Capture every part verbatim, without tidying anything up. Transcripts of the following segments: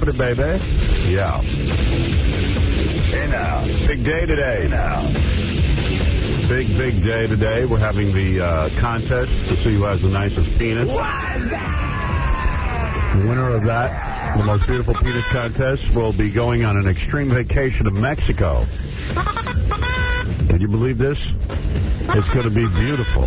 happening, baby? Yeah. Hey now. Big day today. Hey now. Big, big day today. We're having the uh, contest to see who has the nicest penis. The winner of that, the most beautiful penis contest, will be going on an extreme vacation to Mexico. Can you believe this? It's going to be beautiful.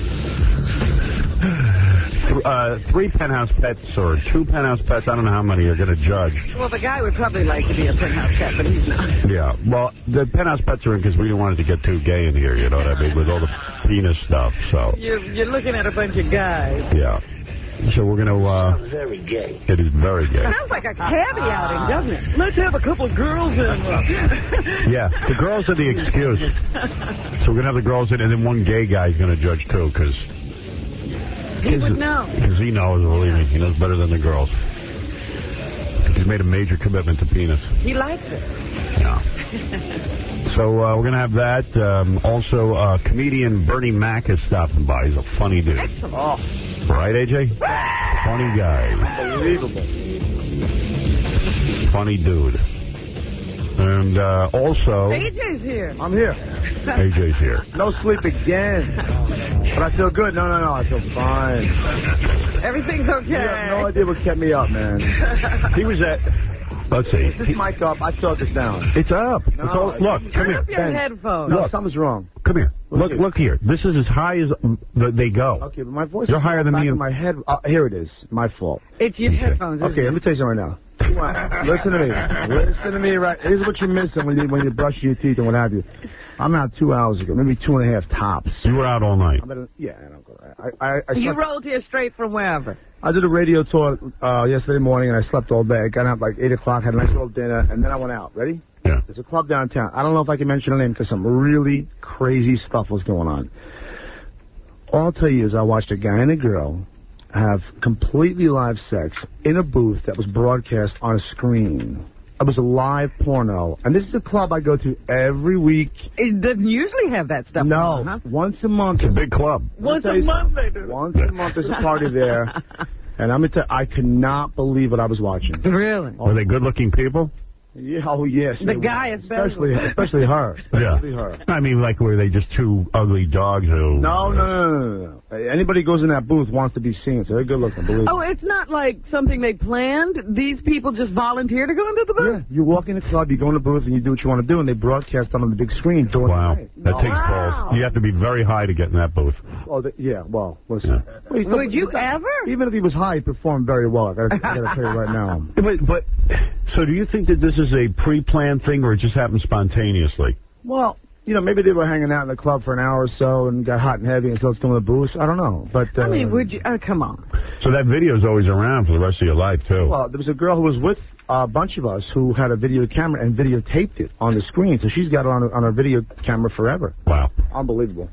Uh, three penthouse pets or two penthouse pets, I don't know how many are going to judge. Well, the guy would probably like to be a penthouse pet, but he's not. Yeah, well, the penthouse pets are in because we didn't want it to get too gay in here, you know what I mean, with all the penis stuff, so. You're, you're looking at a bunch of guys. Yeah. So we're going to... Uh, Sounds very gay. It is very gay. Sounds like a cabbie outing, doesn't it? Let's have a couple of girls in. Yeah, the girls are the excuse. So we're going to have the girls in, and then one gay guy is going to judge, too, because... He would know. Because he knows, believe me, he knows better than the girls. He's made a major commitment to penis. He likes it. Yeah. So uh, we're going to have that. Um, also, uh, comedian Bernie Mac is stopping by. He's a funny dude. Excellent. Oh. Right, A J? Funny guy. Unbelievable. Funny dude. And uh, also... A J's here. I'm here. A J's here. No sleep again. But I feel good. No, no, no. I feel fine. Everything's okay. You have no idea what kept me up, man. He was at... Let's see. Is this mic up? I thought this down. It's up. No, it's all, look, come Turn here. up your Ben. headphones. No, something's wrong. Come here. Look Look, here. look here. This is as high as um, th they go. Okay, but my voice You're is higher than back me in and- my head. Uh, here it is. My fault. It's your headphones, isn't Okay, it? let me tell you something right now. Listen to me. Listen to me, right? Here's what you're missing when you when you brush your teeth and what have you. I'm out two hours ago, maybe two and a half tops. You were out all night. I'm at a, yeah, I don't go. I, I, I You slept, rolled here straight from wherever. I did a radio tour uh, yesterday morning, and I slept all day. I got out like eight o'clock, had a nice little dinner, and then I went out. Ready? Yeah. There's a club downtown. I don't know if I can mention the name because some really crazy stuff was going on. All I'll tell you is I watched a guy and a girl have completely live sex in a booth that was broadcast on a screen. It was a live porno. And this is a club I go to every week. It doesn't usually have that stuff. No, on, huh? once a month. It's a big club. Once a month they do. Once a month there's a party there. And I'm gonna tell I could not believe what I was watching. Really? Are they good-looking people? Yeah, oh, yes. The guy especially, especially her. Especially Yeah. her. I mean, like, were they just two ugly dogs who... No, no, no, no, no, no. Anybody who goes in that booth wants to be seen, so they're good looking, believe me. Oh, it's not like something they planned? These people just volunteer to go into the booth? Yeah, you walk in the club, you go in the booth, and you do what you want to do, and they broadcast on the big screen. During Wow. the night. That takes Wow. balls. You have to be very high to get in that booth. Oh, the, yeah, well, listen. Yeah. Well, he's- Would you ever? Even if he was high, he performed very well. I gotta, I gotta tell you right now. But, but, so do you think that this is a pre-planned thing, or it just happened spontaneously? Well, you know, maybe they were hanging out in the club for an hour or so and got hot and heavy and so let's go to the booth. I don't know. But uh, I mean, would you? Oh, come on. So that video's always around for the rest of your life, too. Well, there was a girl who was with a bunch of us who had a video camera and videotaped it on the screen. So she's got it on, on her video camera forever. Wow. Unbelievable.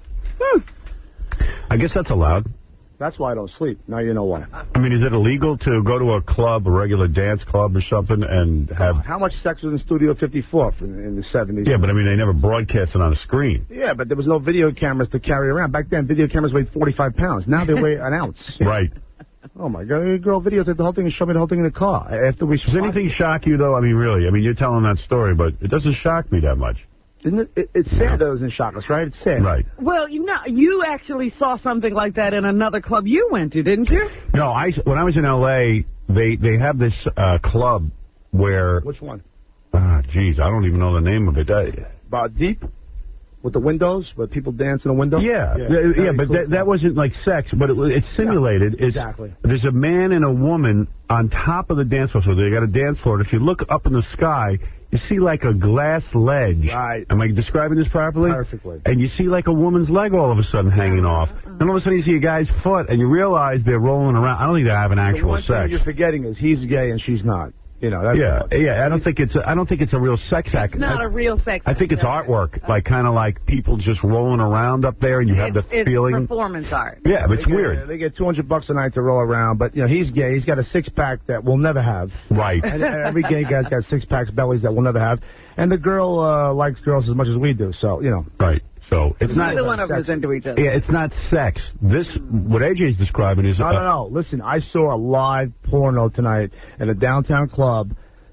I guess that's allowed. That's why I don't sleep. Now you know why. I mean, is it illegal to go to a club, a regular dance club or something, and have... How much sex was in Studio fifty-four in, in the seventies? Yeah, but I mean, they never broadcast it on a screen. Yeah, but there was no video cameras to carry around. Back then, video cameras weighed forty-five pounds. Now they weigh an ounce. Right. Oh, my God. A girl videotaped the whole thing and showed me the whole thing in the car. After we Does anything shock you, though? I mean, really? I mean, you're telling that story, but it doesn't shock me that much. Isn't it, it, it's sad that it doesn't shock us, right? It's sad. Right. Well, you know, you actually saw something like that in another club you went to, didn't you? No, I, when I was in L A, they, they have this uh, club where... Which one? Ah, geez, I don't even know the name of it. Uh, About Deep? With the windows? Where people dance in the window? Yeah, yeah, yeah, yeah but cool. that, that wasn't like sex, but it, it's simulated. Yeah, it's, exactly. There's a man and a woman on top of the dance floor, so they got a dance floor, and if you look up in the sky, you see like a glass ledge. Right. Am I describing this properly? Perfectly. And you see like a woman's leg all of a sudden hanging off. And all of a sudden you see a guy's foot, and you realize they're rolling around. I don't think they're having The actual one thing sex. you're forgetting is he's gay and she's not. You know, that's Yeah, yeah. I don't think it's. A, I don't think it's a real sex act. It's not I, a real sex I think it's act. artwork, like kind of like people just rolling around up there, and you have It's, the it's feeling. performance art. Yeah, but it's They get- weird. They get two hundred bucks a night to roll around, but, you know, he's gay. He's got a six-pack that we'll never have. Right. And every gay guy's got six-packs, bellies that we'll never have. And the girl uh, likes girls as much as we do, so, you know. Right. So it's not. Neither one of us into each other. Yeah, it's not sex. This, what A J's describing is. No, uh, no, no. Listen, I saw a live porno tonight in a downtown club.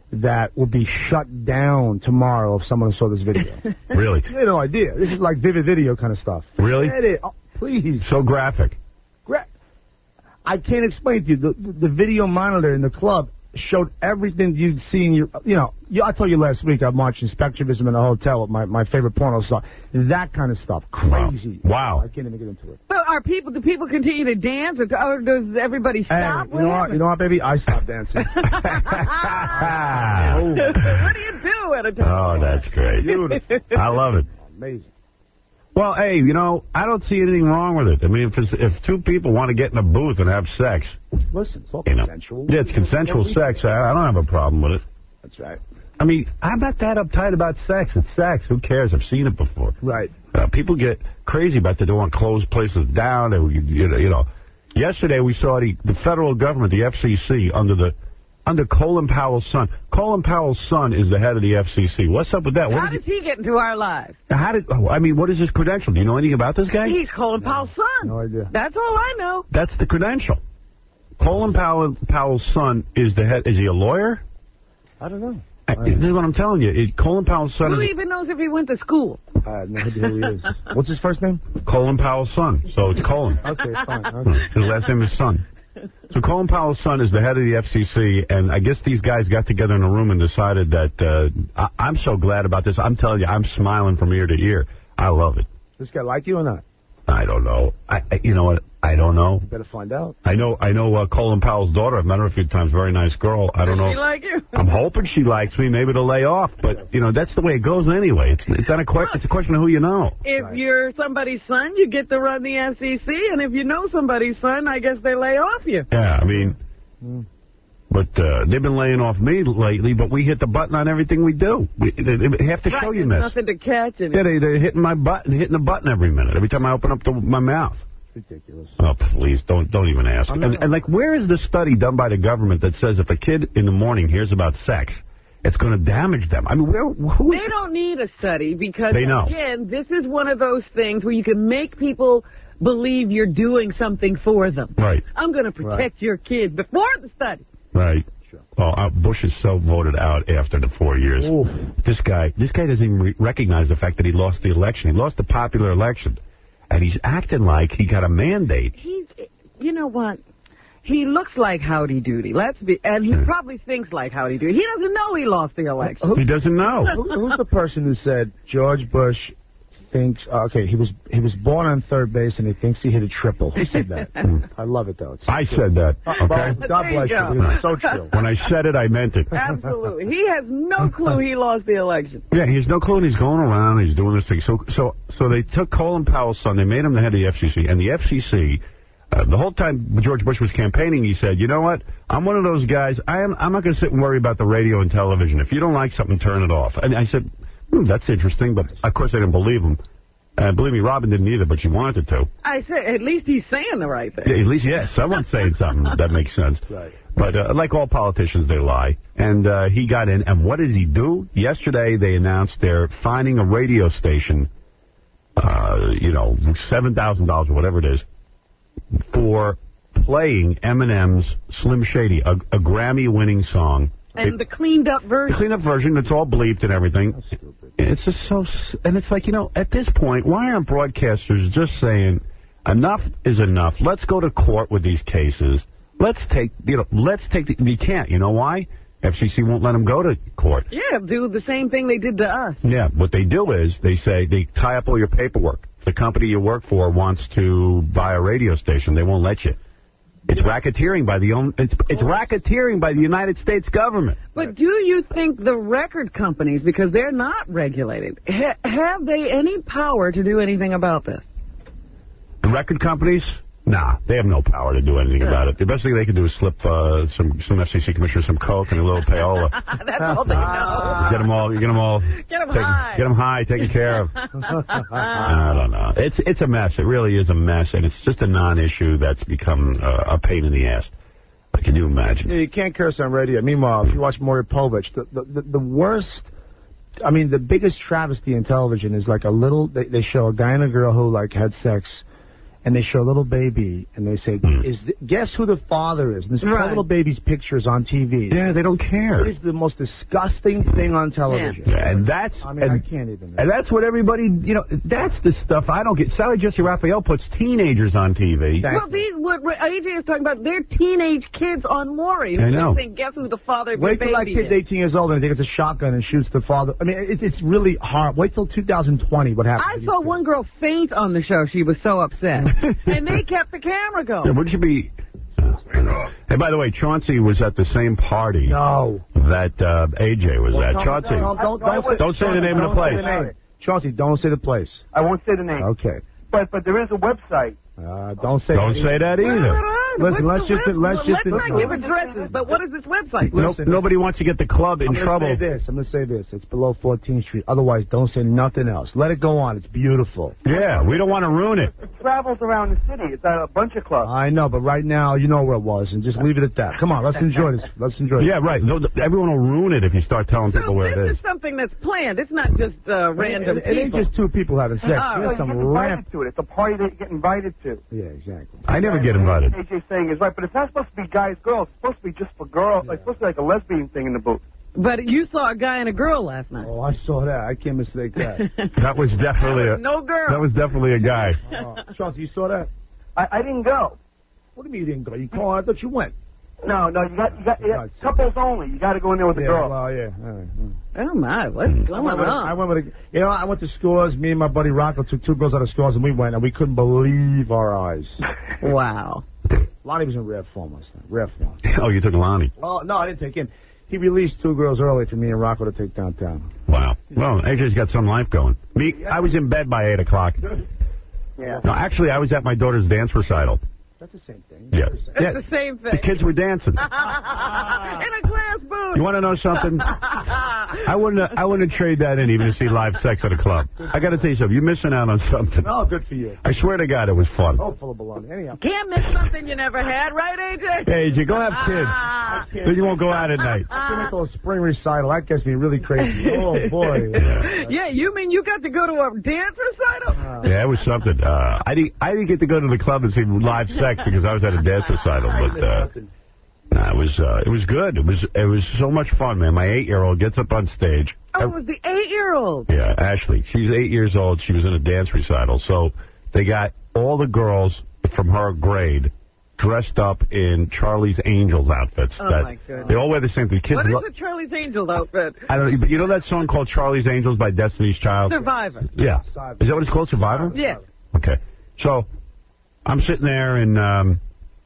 that will be shut down tomorrow if someone saw this video. Really? You have no idea. This is like vivid video kind of stuff. Really? Get it. Oh, please. So graphic. Gra I can't explain to you. The, the video monitor in the club showed everything you'd seen. Your, you know, you, I told you last week I watched Spectrumism in a hotel with my, my favorite porno star. That kind of stuff. Crazy. Wow. wow. I can't even get into it. But are people, do people continue to dance, or, or does everybody stop? Hey, you know what, you know what, baby? I stopped dancing. oh. What do you do at a time? Oh, that's great. Beautiful. I love it. Amazing. Well, hey, you know, I don't see anything wrong with it. I mean, if it's, if two people want to get in a booth and have sex. Listen, it's all you know, consensual. Yeah, it's consensual sex. I, I don't have a problem with it. That's right. I mean, I'm not that uptight about sex. It's sex. Who cares? I've seen it before. Right. Uh, people get crazy about that. They want to close places down. They, you know, you know. Yesterday we saw the, the federal government, the F C C, under the under Colin Powell's son. Colin Powell's son is the head of the F C C. What's up with that? How what does he get into our lives? How did? Oh, I mean, what is his credential? Do you know anything about this guy? He's Colin no, Powell's son. No idea. That's all I know. That's the credential. Colin Powell, Powell's son is the head. Is he a lawyer? I don't know. I, this is what I'm telling you. It, Colin Powell's son. Who is, even knows if he went to school? I have no idea who he is. What's his first name? Colin Powell's son. So it's Colin. Okay, fine. Okay. His last name is Son. So Colin Powell's son is the head of the F C C, and I guess these guys got together in a room and decided that uh, I, I'm so glad about this. I'm telling you, I'm smiling from ear to ear. I love it. This guy like you or not? I don't know. I, I you know what? I don't know. You better find out. I know. I know uh, Colin Powell's daughter. I've met her a few times. Very nice girl. I don't Does know. she like you? I'm hoping she likes me. Maybe to lay off, but you know that's the way it goes anyway. It's it's not a question. It's a question of who you know. If Right. you're somebody's son, you get to run the F C C, and if you know somebody's son, I guess they lay off you. Yeah, I mean, Mm. but uh, they've been laying off me lately. But we hit the button on everything we do. We, they, they, half the Right, show you there's miss. nothing to catch in it. Yeah, they, they're hitting my button, hitting the button every minute. Every time I open up the, my mouth. Ridiculous. Oh, please, don't don't even ask. I'm And, not- and, like, where is the study done by the government that says if a kid in the morning hears about sex, it's going to damage them? I mean, where, who is They don't need a study because, They know. again, this is one of those things where you can make people believe you're doing something for them. Right. I'm going to protect Right. your kids before the study. Right. Sure. Well, uh, Bush is so voted out after the four years. Oof. This guy, this guy doesn't even re recognize the fact that he lost the election. He lost the popular election, and he's acting like he got a mandate. He's, you know what? He looks like Howdy Doody. Let's be, and he Yeah. probably thinks like Howdy Doody. He doesn't know he lost the election. He doesn't know. Who, who's the person who said George Bush thinks? Uh, okay, he was he was born on third base and he thinks he hit a triple. Who said that? I love it though. It's so I true. said that. Uh, Okay. well, God There you bless go. you. It's so true. When I said it, I meant it. Absolutely. He has no clue he lost the election. Yeah, he has no clue, and he's going around, and he's doing this thing. So, so, so they took Colin Powell's son, they made him the head of the F C C, and the F C C, uh, the whole time George Bush was campaigning, he said, you know what, I'm one of those guys, I am, I'm not going to sit and worry about the radio and television. If you don't like something, turn it off. And I said, hmm, that's interesting, but of course I didn't believe him. And believe me, Robin didn't either, but she wanted to. I said, at least he's saying the right thing. Yeah, at least, yes, someone's saying something that makes sense. Right. But uh, like all politicians, they lie. And uh, he got in, and what did he do? Yesterday, they announced they're finding a radio station, uh, you know, seven thousand dollars or whatever it is, for playing Eminem's Slim Shady, a, a Grammy-winning song. And It- the cleaned up version. clean up version. It's all bleeped and everything. It's just so, s- and it's like, you know, at this point, why aren't broadcasters just saying, enough is enough. Let's go to court with these cases. Let's take, you know, let's take the, we can't. You know why? F C C won't let them go to court. Yeah, do the same thing they did to us. Yeah, what they do is they say they tie up all your paperwork. If the company you work for wants to buy a radio station, they won't let you. It's racketeering by the own. It's it's racketeering by the United States government. But do you think the record companies, because they're not regulated, ha have they any power to do anything about this? The record companies, nah, they have no power to do anything about it. The best thing they can do is slip uh, some some F C C commissioners some coke and a little payola. That's all they know. Get them all, get them all, Get 'em taken- high. get 'em high, taken care of. I don't know. It's it's a mess. It really is a mess, and it's just a non-issue that's become uh, a pain in the ass. Can you imagine? Yeah, you can't curse on radio. Meanwhile, if you watch Maury Povich, the, the, the, the worst, I mean, the biggest travesty in television is like a little, they, they show a guy and a girl who, like, had sex, and they show a little baby, and they say, "Is th guess who the father is?" And this poor Right. little baby's pictures on T V. Yeah, they don't care. It is the most disgusting thing on television. Yeah, and that's I mean, and, I can't even. and that's what everybody, you know, that's the stuff I don't get. Sally Jesse Raphael puts teenagers on T V. Well, these what A J is talking about, they're teenage kids on Maury. I know. Saying, guess who the father of Wait the till that baby kid's is? eighteen years old and he gets a shotgun and shoots the father. I mean, it, it's really hard. Wait till two thousand twenty. What happens? I to saw these one girl faint on the show. She was so upset. And they kept the camera Yeah, going. wouldn't you be... Hey, by the way, Chauncey was at the same party kids? No. that uh, A J was at. Don't- Chauncey, Don't, don't, don't, say, don't say the name of the don't say place. the name. Chauncey, don't say the place. I won't say the name. Okay. But but there is a website. Uh, don't say. Don't say that either. Listen, What's let's the just web- let's well, just let's not give addresses, but what is this website? No, Listen, nobody wants to get the club in I'm gonna trouble. say this. I'm gonna say this. It's below fourteenth Street. Otherwise, don't say nothing else. Let it go on. It's beautiful. Yeah, we don't want to ruin it. It travels around the city. It's at a bunch of clubs. I know, but right now you know where it was, and just leave it at that. Come on, let's enjoy this. Let's enjoy. Yeah, right. No, everyone will ruin it if you start telling So people where this it is is. something that's planned. It's not just uh, random It, it ain't people. just two people having sex. Oh, There's you some get invited ramp. to it. It's a party that you get invited to. Yeah, exactly. I never get invited. A J's saying is right, but it's not supposed to be guys, girls. It's supposed to be just for girls. It's supposed to be like a lesbian thing in the booth. But you saw a guy and a girl last night. Oh, I saw that. I can't mistake that. That was definitely a No girl. that was definitely a guy. Oh, Chauncey, you saw that? I, I didn't go. What do you mean you didn't go? You called? I thought you went. No, no, you got, you got, you got God's sake. couples only. You got to go in there with a Yeah, girl. well, yeah. All right. Oh, my. What's I going went, with, on? I went with a, you know, I went to Scores. Me and my buddy Rocco took two girls out of Scores, and we went, and we couldn't believe our eyes. Wow. Lonnie was in rare form last night. Rare form. Oh, you took Lonnie. Oh, no, I didn't take him. He released two girls early for me and Rocco to take downtown. Wow. Well, A J's got some life going. Me, I was in bed by eight o'clock. Yeah. No, actually, I was at my daughter's dance recital. That's the same thing. Yeah. It's yeah. the same thing. The kids were dancing. In a glass booth. You want to know something? I wouldn't. I wouldn't trade that in even to see live sex at a club. I got to tell you something. You're missing out on something. Oh, good for you. I swear to God, it was fun. Oh, full of baloney. Anyhow. Can't miss something you never had, right, A J? Hey, A J, go have kids. Ah. Then you won't go out at night. I make a little spring recital. That gets me really crazy. Oh, boy. Yeah, you mean you got to go to a dance recital? Yeah, it was something. Uh, I didn't. I didn't get to go to the club and see live sex because I was at a dance recital. But uh, nah, it was. Uh, it was good. It was. It was so much fun, man. My eight-year-old gets up on stage. Oh, it was the eight-year-old. Yeah, Ashley. She's eight years old. She was in a dance recital. So they got all the girls from her grade dressed up in Charlie's Angels outfits. Oh, that, my goodness. They all wear the same thing. Kids What is lo- the Charlie's Angels outfit? I don't know, but you know that song called Charlie's Angels by Destiny's Child? Survivor. Yeah. Is that what it's called, Survivor? Yeah. Okay. So I'm sitting there, and um,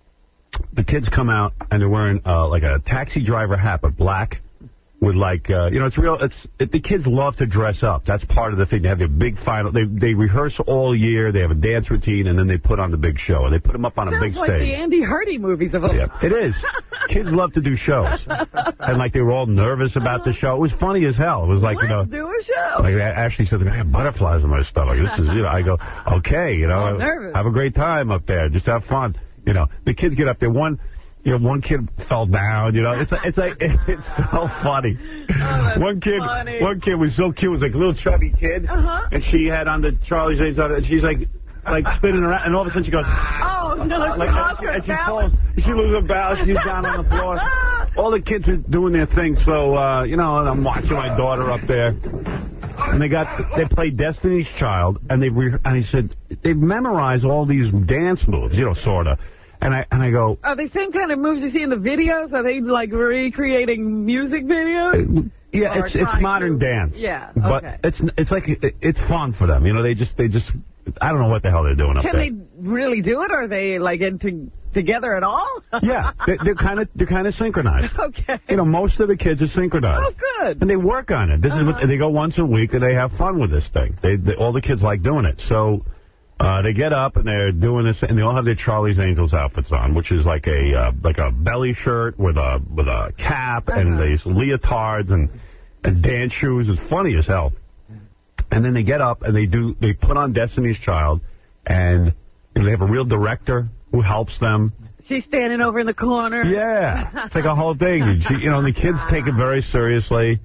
the kids come out, and they're wearing uh, like a taxi driver hat, but black, with like, uh, you know, it's real. It's it, the kids love to dress up. That's part of the thing. They have their big final. They they rehearse all year. They have a dance routine, and then they put on the big show. And they put them up on a Sounds big like stage. the Andy Hardy movies of old. Yeah, it is. Kids love to do shows. And, like, they were all nervous about the show. It was funny as hell. It was like, Let's you know. do a show. Like, Ashley said to me, I have butterflies in my stomach. This is, you know, I go, okay, you know. I'm nervous. Have a great time up there. Just have fun. You know, the kids get up there. One, you know, one kid fell down, you know. It's like, it's like, it's so funny. Oh, one kid, funny. one kid was so cute. It was like a little chubby kid. Uh-huh. And she had on the Charlie's Angels on it, and she's like, like spinning around, and all of a sudden she goes, Oh, no, she like, lost and her she, and she balance. falls. She loses her balance. She's down on the floor. All the kids are doing their thing. So, uh, you know, and I'm watching my daughter up there. And they got, they played Destiny's Child, and they, re- and he said, they've memorized all these dance moves, you know, sort of. And I, and I go, Are they same kind of moves you see in the videos? Are they, like, recreating music videos? yeah, Or it's it's trying modern to- dance. Yeah, But okay. it's it's like, it, it's fun for them. You know, they just, they just, I don't know what the hell they're doing up Can there. they really do it? Or are they, like, into together at all? Yeah, they're, they're kind of they're kind of synchronized. Okay. You know, most of the kids are synchronized. Oh, good. And they work on it. This Uh-huh. is what they go once a week, and they have fun with this thing. They, they all the kids like doing it. So uh, they get up and they're doing this, and they all have their Charlie's Angels outfits on, which is like a uh, like a belly shirt with a with a cap and Uh-huh. these leotards and and dance shoes. It's funny as hell. And then they get up and they do they put on Destiny's Child, and you know, they have a real director who helps them. She's standing over in the corner. Yeah, it's like a whole thing. She, you know, the kids take it very seriously,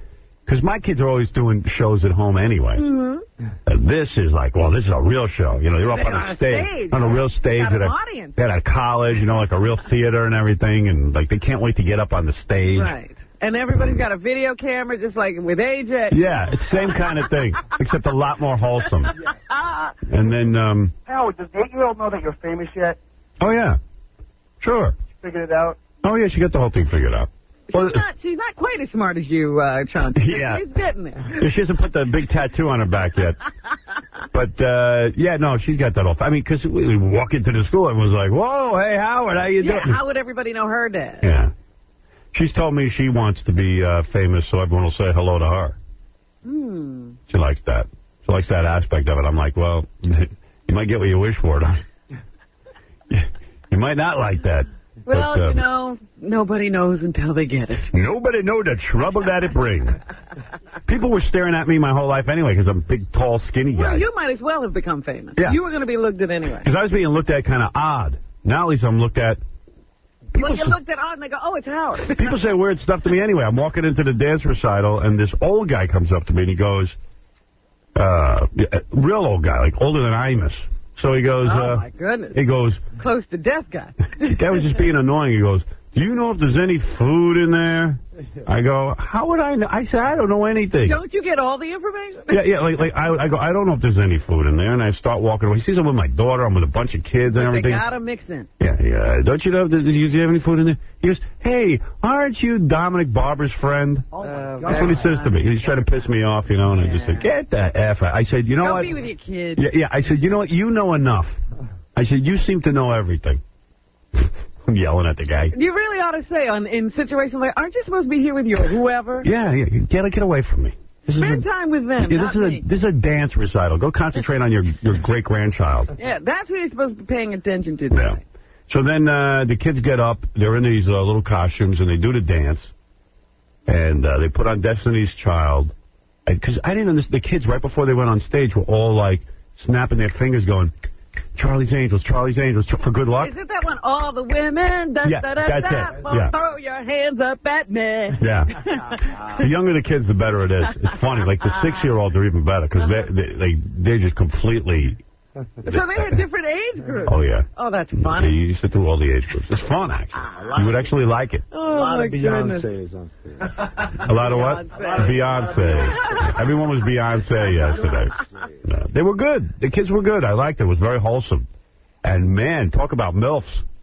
Because my kids are always doing shows at home anyway. Mm-hmm. And this is like, well, this is a real show. You know, they're up They're on on a a stage, stage. on a real stage Got at an a, audience. at a college, you know, like a real theater and everything. And, like, they can't wait to get up on the stage. Right. And everybody's got a video camera, just like with A J. Yeah, it's the same kind of thing, except a lot more wholesome. And then, um... Howard, does the eight-year-old know that you're famous yet? Oh, yeah. Sure. Figured it out? Oh, yeah, she got the whole thing figured out. She's not, she's not quite as smart as you, uh, Chauncey. Yeah. She's getting there. Yeah, she hasn't put the big tattoo on her back yet. But, uh, yeah, no, she's got that all. I mean, because we, we walk into the school and was like, whoa, hey, Howard, how you Yeah, doing? how would everybody know her dad? Yeah. She's told me she wants to be uh, famous so everyone will say hello to her. Hmm. She likes that. She likes that aspect of it. I'm like, well, you might get what you wish for, though. You might not like that. Well, but, uh, you know, nobody knows until they get it. Nobody know the trouble that it brings. People were staring at me my whole life anyway because I'm a big, tall, skinny guy. Well, you might as well have become famous. Yeah. You were going to be looked at anyway. Because I was being looked at kind of odd. Now at least I'm looked at... People Well, you s- looked at Art and they go, oh, it's Howard. People say weird stuff to me anyway. I'm walking into the dance recital, and this old guy comes up to me, and he goes, uh, yeah, real old guy, like older than Imus. So he goes, Oh, uh, my goodness. he goes, Close to death guy. the guy was just being annoying. He goes, do you know if there's any food in there? I go, how would I know? I said, I don't know anything. Don't you get all the information? Yeah, yeah, like, like I, I go, I don't know if there's any food in there, and I start walking away. He sees I'm with my daughter, I'm with a bunch of kids and But they everything. got to mix in. Yeah, yeah. Don't you know, does you have any food in there? He goes, hey, aren't you Dominic Barber's friend? Uh, That's what he says to me. He's trying to piss me off, you know, and I just said, get the F out. I said, you know Don't what? be with your kids. Yeah, yeah. I said, you know what? You know enough. I said, you seem to know everything. I'm yelling at the guy. You really ought to say, on in situations like, aren't you supposed to be here with your whoever? Yeah, yeah. Get, get away from me. This Spend is a, time with them, yeah, not this is me. a this is a dance recital. Go concentrate on your your great grandchild. Yeah, that's who you're supposed to be paying attention to Yeah. tonight. So then uh, the kids get up. They're in these uh, little costumes and they do the dance, and uh, they put on Destiny's Child. Because I didn't understand. The kids right before they went on stage were all like snapping their fingers, going, Charlie's Angels, Charlie's Angels, for good luck. Is it that one? All the women, da, Yeah, da, da, that's da, it. well, Yeah. throw your hands up at me. Yeah. The younger the kids, the better it is. It's funny. Like the six-year-olds are even better because they they they they're just completely. So they had different age groups. Oh yeah. Oh, that's They funny. used to do all the age groups. It's fun actually. You would actually like it. Oh, A lot my of goodness. Beyonce's on stage. A lot of what? Beyonce. Beyonce. Everyone was Beyonce yesterday. No, they were good. The kids were good. I liked it. It was very wholesome. And man, talk about MILFs.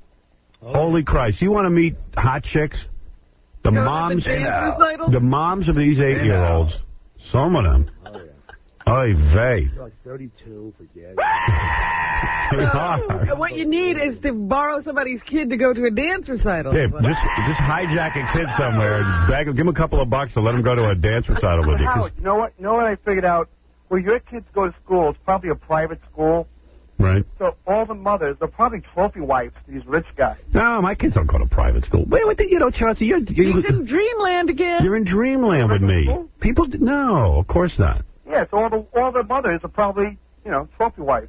Holy Christ. You want to meet hot chicks? The Go to the moms, dance recital? the moms of these eight-year-olds, some of them. Oy vey. Like thirty-two, forget it. They are. And what you need is to borrow somebody's kid to go to a dance recital. Yeah, just, just hijack a kid somewhere and bag him, give him a couple of bucks and let him go to a dance recital with you. 'Cause- Howard, you know what? You know what I figured out? Where your kids go to school, it's probably a private school. Right. So all the mothers, they're probably trophy wives to these rich guys. No, my kids don't go to private school. Wait, what the, you know, Chauncey, you're, you're, He's in dreamland again. you're in dreamland with me. People, d- no, of course not. Yes, all the all the mothers are probably, you know, trophy wives.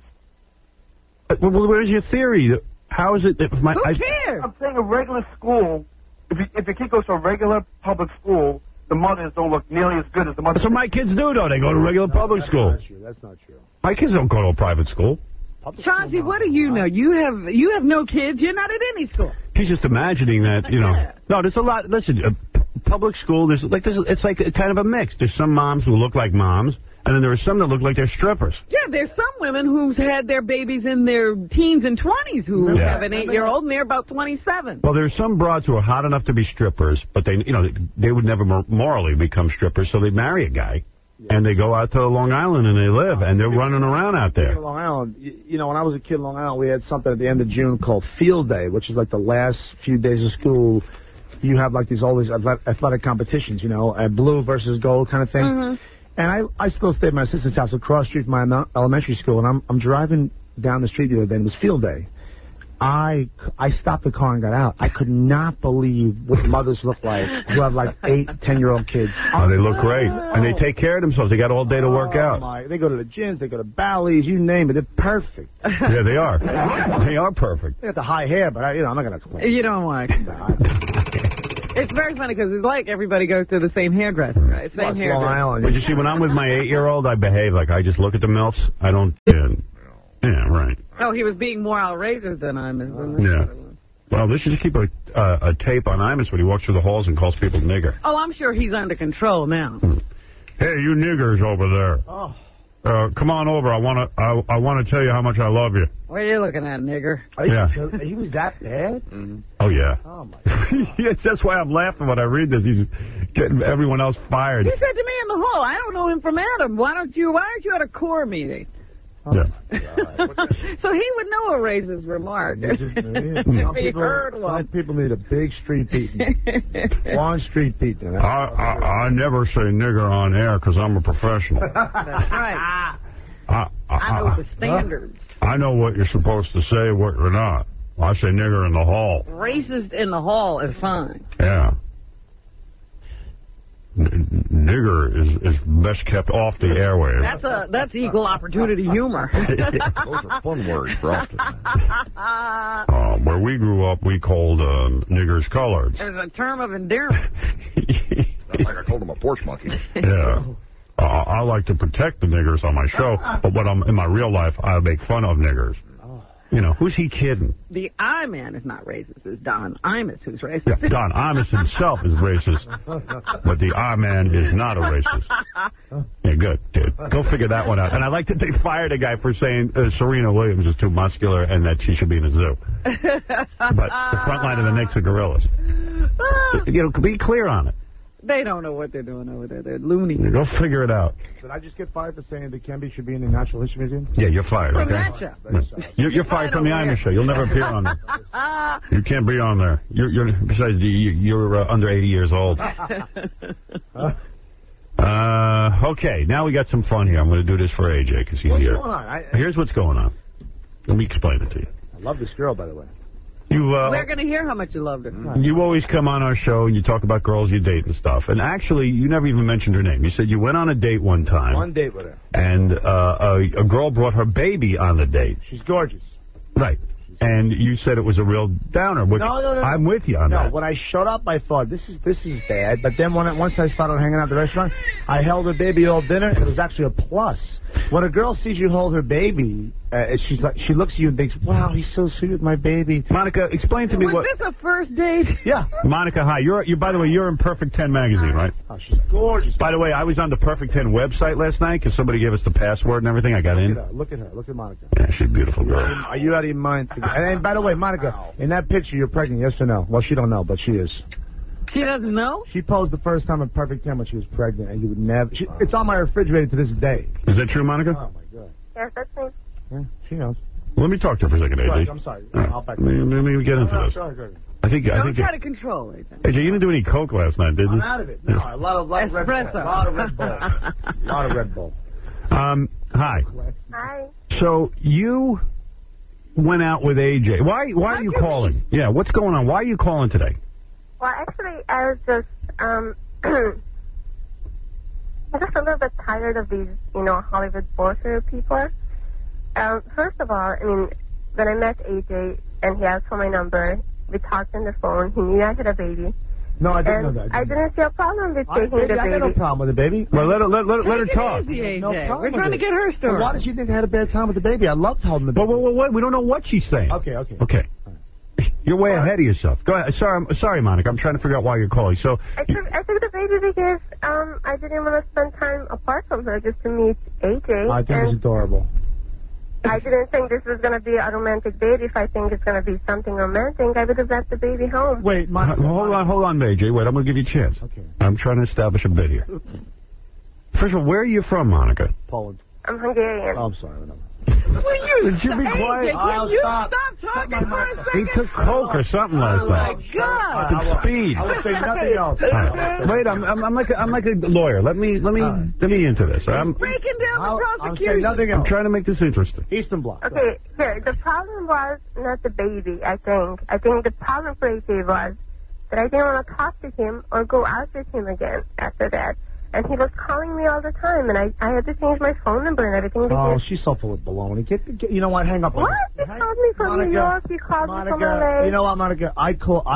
Uh, Well, where's your theory? How is it if my... Who I, cares? I'm saying a regular school, if you, if your kid goes to a regular public school, the mothers don't look nearly as good as the mothers. That's what my kids do, though. They go to regular public That's school. not true. That's not true. My kids don't go to a private school. Public Chauncey, school, what do you know? You have you have no kids. You're not at any school. He's just imagining that, you know. No, there's a lot. Listen, uh, p- public school, there's like this. It's like a, kind of a mix. There's some moms who look like moms, and then there are some that look like they're strippers. Yeah, there's some women who's had their babies in their teens and twenties who Yeah. have an eight-year-old, and they're about twenty-seven. Well, there are some broads who are hot enough to be strippers, but they, you know, they would never mor- morally become strippers, so they marry a guy, and they go out to Long Island and they live, and they're running around out there. In Long Island, you, you know, when I was a kid in Long Island, we had something at the end of June called Field Day, which is like the last few days of school. You have like these all these athlet- athletic competitions, you know, uh, blue versus gold kind of thing. Mhm. And I I still stayed at my sister's house across the street from my no- elementary school, and I'm I'm driving down the street the other day, and it was Field Day. I, I stopped the car and got out. I could not believe what mothers look like who have like eight, ten-year-old kids. Oh, they look great, and they take care of themselves. They got all day to work Oh, out. my, they go to the gyms, they go to Bally's, you name it. They're perfect. Yeah, they are. They are perfect. They got the high hair, but I, you know, I'm not going to complain. You don't want to. It's very funny because it's like everybody goes to the same hairdresser, right? Same Well, hairdresser. Long Island. But you see, when I'm with my eight-year-old, I behave like I just look at the MILFs. I don't... Yeah, yeah right. Oh, he was being more outrageous than I'm. Yeah. Well, they should just keep a, uh, a tape on Imus when he walks through the halls and calls people nigger. Oh, I'm sure he's under control now. Hey, you niggers over there. Oh. Uh, come on over. I want to I, I want to tell you how much I love you. What are you looking at, nigger? Yeah. He was that bad? Mm-hmm. Oh, yeah. Oh, my God. Yes, that's why I'm laughing when I read this. He's getting everyone else fired. He said to me in the hall, I don't know him from Adam. Why don't you, why aren't you at a core meeting? Oh, yeah. So he would know a racist remark. Some If he people, heard some one. people need a big street beating. One street beating. I, I, I never say nigger on air because I'm a professional. That's right. I, I, I know the standards. I know what you're supposed to say, what you're not. I say nigger in the hall. Racist in the hall is fine. Yeah. N nigger is, is best kept off the airwaves. That's a that's equal opportunity humor. Those are fun words for often. Uh, where we grew up, we called uh, niggers coloreds. There's a term of endearment. Sounds like I called him a porch monkey. Yeah. Uh, I like to protect the niggers on my show, but when I'm in my real life, I make fun of niggers. You know, who's he kidding? The I man is not racist. It's Don Imus who's racist. Yeah, Don Imus himself is racist, but the I man is not a racist. Yeah, good, dude. Go figure that one out. And I like that they fired a guy for saying uh, Serena Williams is too muscular and that she should be in a zoo. But the front line of the Knicks are gorillas. You know, be clear on it. They don't know what they're doing over there. They're loony. Go figure it out. Did I just get fired for saying that Kemby should be in the Natural History Museum? Yeah, you're fired, From okay? that show. You're, you're fired from the Imus show. You'll never appear on there. You can't be on there. You're, you're besides, you, you're uh, under eighty years old. Uh, okay, now we got some fun here. I'm going to do this for A J because he's What's here. going on? I, Here's what's going on. Let me explain it to you. I love this girl, by the way. You, uh, We're going to hear how much you loved her. you always come on our show and you talk about girls you date and stuff. And actually, you never even mentioned her name. You said you went on a date one time. One date with her. And uh, a, a girl brought her baby on the date. She's gorgeous. Right. And you said it was a real downer, which No, no, no, no. I'm with you on No, that. when I showed up, I thought, this is this is bad. But then when I, once I started hanging out at the restaurant, I held her baby all dinner, and it was actually a plus. When a girl sees you hold her baby, uh, she's like, she looks at you and thinks, wow, he's so sweet with my baby. Monica, explain to me Was what... this a first date? Yeah. Monica, hi. You're, you. By the way, you're in Perfect ten magazine, right? Oh, she's gorgeous. By the way, I was on the Perfect ten website last night because somebody gave us the password and everything. I got Look in. at her. Look at her. Look at Monica. Yeah, she's a beautiful girl. Are you out of your mind? And, and by the way, Monica, in that picture, you're pregnant, yes or no? Well, she don't know, but she is. She doesn't know? She posed the first time in Perfect ten when she was pregnant, and you would never... She, it's on my refrigerator to this day. Is that true, Monica? Oh, my God. Yes, that's me. Yeah, she knows. Let me talk to her for a second, A J. Right, I'm sorry. All right. I'll back let, me, let me get into No, this. sorry, sorry. I think... I Don't think try to control it. A J, you didn't do any coke last night, did you? I'm out of it. No, a lot of, lot of Red Bull. Espresso. A lot of Red Bull. A lot of Red Bull. Um, hi. Hi. So you went out with A J. Why? Why are you calling? Yeah, what's going on? Why are you calling today? Well, actually, I was just, um, I'm just a little bit tired of these, you know, Hollywood bullshit people. Um, first of all, I mean, when I met A J and he asked for my number, we talked on the phone. He knew I had a baby. No, I didn't And know that. I didn't see a problem with I, taking baby, the I got no baby. problem with the baby. Well, let her let, let, let her Take it talk. easy, A J. No problem We're trying to with get her it. story. Well, why does she think I had a bad time with the baby? I loved holding the baby. Well, well, well, we don't know what she's saying. Okay, okay. Okay. You're way ahead of yourself. Go ahead. Sorry, I'm, sorry, Monica. I'm trying to figure out why you're calling. So, I took, I took the baby because um, I didn't want to spend time apart from her just to meet A J. I think it was and adorable. I didn't think this was going to be a romantic date. If I think it's going to be something romantic, I would have left the baby home. Wait, Well, Monica. hold on, hold on, A J. Wait, I'm going to give you a chance. Okay. I'm trying to establish a bit here. First of all, where are you from, Monica? Poland. I'm Hungarian. Oh, I'm sorry. Whatever. Will you, Should be A J, quiet. can I'll you stop. stop talking for a He second? took coke or something last Oh, my night. God. Took I will- speed. I will say nothing else. All right. Wait, I'm, I'm, I'm like a, I'm like a lawyer. Let me let me let me into this. I'm Breaking down I'll, the I'll say prosecution. nothing I'm else. trying to make this interesting. Eastern Bloc. Okay, here, the problem was not the baby, I think. I think the problem for A J was that I didn't want to talk to him or go out with him again after that. And he was calling me all the time, and I, I had to change my phone number and everything. Oh, Because she's so full of baloney. Get, get, you know what? Hang up on what? her. You Hang- called me from Monica, New York. You called Monica, me from L A. you know what, Monica? I call. I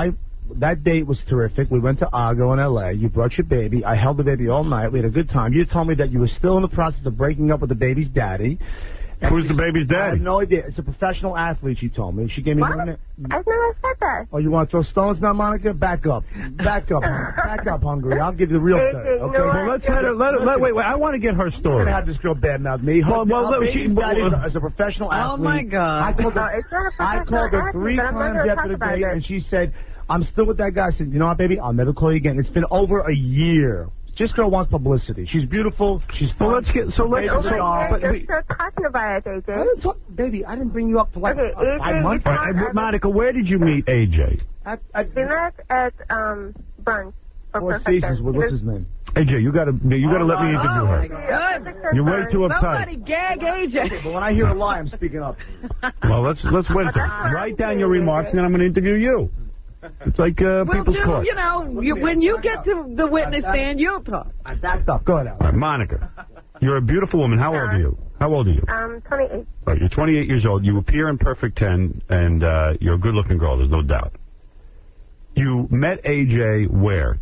that date was terrific. We went to Argo in L A. You brought your baby. I held the baby all night. We had a good time. You told me that you were still in the process of breaking up with the baby's daddy. And Who's the baby's I daddy? have no idea. It's a professional athlete, she told me. She gave me What? one. I've never said that. Oh, you want to throw stones now, Monica? Back up. Back up. Back up, Hungry. I'll give you the real Hey, thing. hey, you Okay? know what? Well, let's let her, let her, let, wait, wait, I want to get her I'm going story. to have this girl badmouth me. Her, Well, well, her look, she- baby's daddy is well, a, is a professional Oh, athlete. my God. I called No, her, it's not a I professional called her athlete, three but I'm not times gonna after talk the about date, this. and she said, I'm still with that guy. I said, you know what, baby? I'll never call you again. It's been over a year. This girl wants publicity. She's beautiful. She's fun. Well, let's get, so let's, Baby's so, a star. but, You're wait, still talking about it, A J. I didn't talk, baby, I didn't bring you up for like Okay, uh, A J, five months. you all right, and Monica, where did you meet A J? I, I, We met at um brunch for Four Perfect Seasons. Ten. What- What's his name? A J, you gotta, you gotta let me interview Oh, my her. God. Perfect Ten You're way brunch. too uptight. Somebody gag A J. But when I hear a lie, I'm speaking up. Well, let's, let's wait a second. Write down your remarks, and then I'm going to interview you. It's like uh, We'll people's do, court. you know, you, when you get to the witness stand, you'll talk. I backed up. Go ahead, Al. All right, Monica, you're a beautiful woman. How old are you? How old are you? Um, twenty-eight. All right, you're twenty-eight years old. You appear in Perfect ten, and uh, you're a good-looking girl. There's no doubt. You met A J where?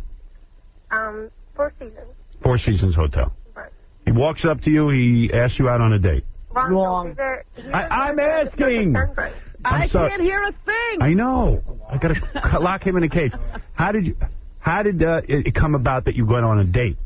Um, Four Seasons. Four Seasons Hotel. Right. He walks up to you. He asks you out on a date. Wrong. Wrong. He's a- he's I- a- I'm he's a asking. Perfect Ten brunch. I'm I sorry. can't hear a thing. I know. I got to lock him in a cage. How did you? How did uh, it, it come about that you went on a date?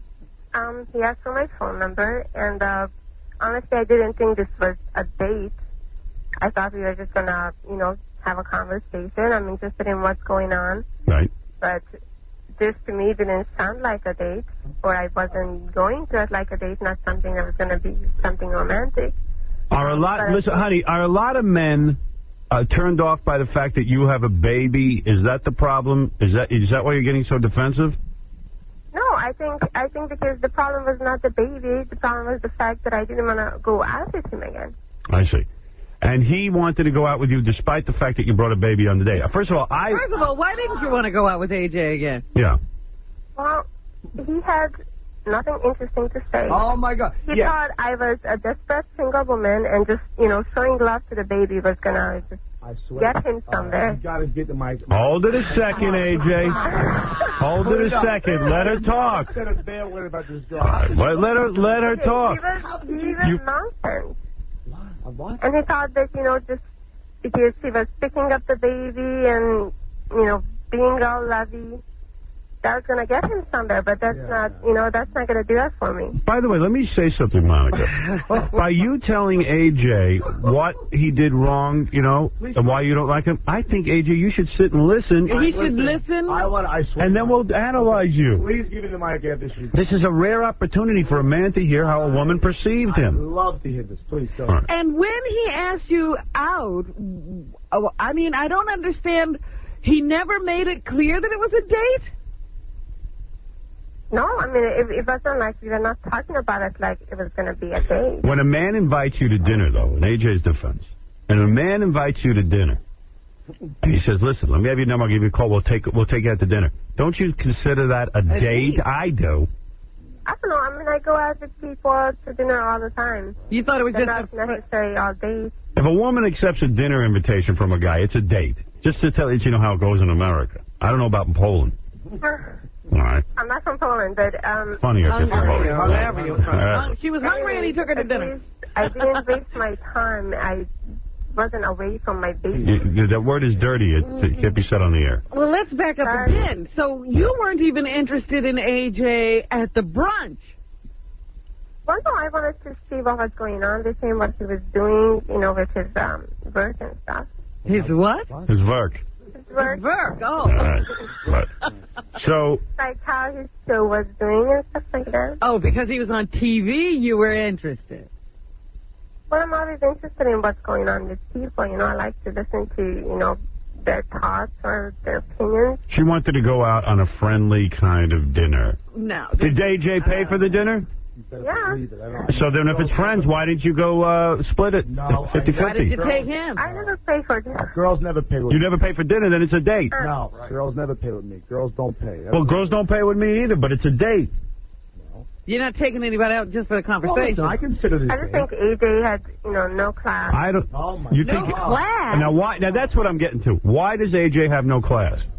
Um, he asked for my phone number, and uh, honestly, I didn't think this was a date. I thought we were just gonna, you know, have a conversation. I'm interested in what's going on, Right. but this to me didn't sound like a date, or I wasn't going to it like a date, not something that was gonna be something romantic. Are a lot? But I Listen, think- honey. Are a lot of men uh, turned off by the fact that you have a baby? Is that the problem? Is that is that why you're getting so defensive? No, I think I think because the problem was not the baby. The problem was the fact that I didn't want to go out with him again. I see. And he wanted to go out with you despite the fact that you brought a baby on the day. First of all, I... First of all, why didn't you want to go out with A J again? Yeah. Well, he had nothing interesting to say. Oh, my God. He Yeah. thought I was a desperate single woman, and just, you know, showing love to the baby was gonna just I swear. get him Uh, somewhere. you got to get the mic. Hold it a second, A J. Hold it a second. Let her talk. I said a bad word about this girl. Let, let her let her He talk. was, he was You- nonsense. A what? And he thought that, you know, just because she was picking up the baby and, you know, being all lovey, that was going to get him somewhere. But that's Yeah. not, you know, that's not going to do that for me. By the way, let me say something, Monica. By you telling A J what he did wrong, you know, and why you don't like him, I think, A J, you should sit and listen, He should listen. I want. I swear. and then we'll analyze you. Please give me the mic after she. This is a rare opportunity for a man to hear how a woman perceived I'd him. love to hear this. Please go. All right. And when he asked you out, oh, I mean, I don't understand. He never made it clear that it was a date? No, I mean, it, it wasn't like we were not talking about it like it was going to be a date. When a man invites you to dinner, though, in A J's defense, and a man invites you to dinner, and he says, listen, let me have your number, I'll give you a call, we'll take we'll take you out to dinner. Don't you consider that a, date? date. I do. I don't know. I mean, I go out with people to dinner all the time. You thought it was They're just not a... necessarily all dates. If a woman accepts a dinner invitation from a guy, it's a date. Just to tell you, you know how it goes in America. I don't know about in Poland. All right. I'm not from Poland, but um. Funny if it's from Hungary, Poland. wherever you're from. Uh, She was hungry and he took her to at dinner. least I didn't waste my time. I wasn't away from my baby. you- that word is dirty. It, it can't be said on the air. Well, let's back up Sorry. again. So you weren't even interested in A J at the brunch. Well, no, I wanted to see what was going on with him, what he was doing, you know, with his um work and stuff. His what? His work. His work, Verk. All Oh. right. But, so, like how his show was doing and stuff like that. Oh, because he was on T V, you were interested. Well, I'm always interested in what's going on with people. You know, I like to listen to, you know, their thoughts or their opinions. she wanted to go out on a friendly kind of dinner. No. Did A J pay for the dinner? Yeah. So then if it's friends, why didn't you go uh, split it No, I- fifty Why did you fifty? take him? I never pay for this. Girls never pay with You me. never pay for dinner, then it's a date. No, girls never pay with me. Girls don't pay. Well, girls don't pay with me either, but it's a date. You're not taking anybody out just for the Well, conversation. listen, I consider this. I just date. think A J had, you know, no class. I don't. Oh my You no think? class. Now why? Now that's what I'm getting to. Why does A J have no class?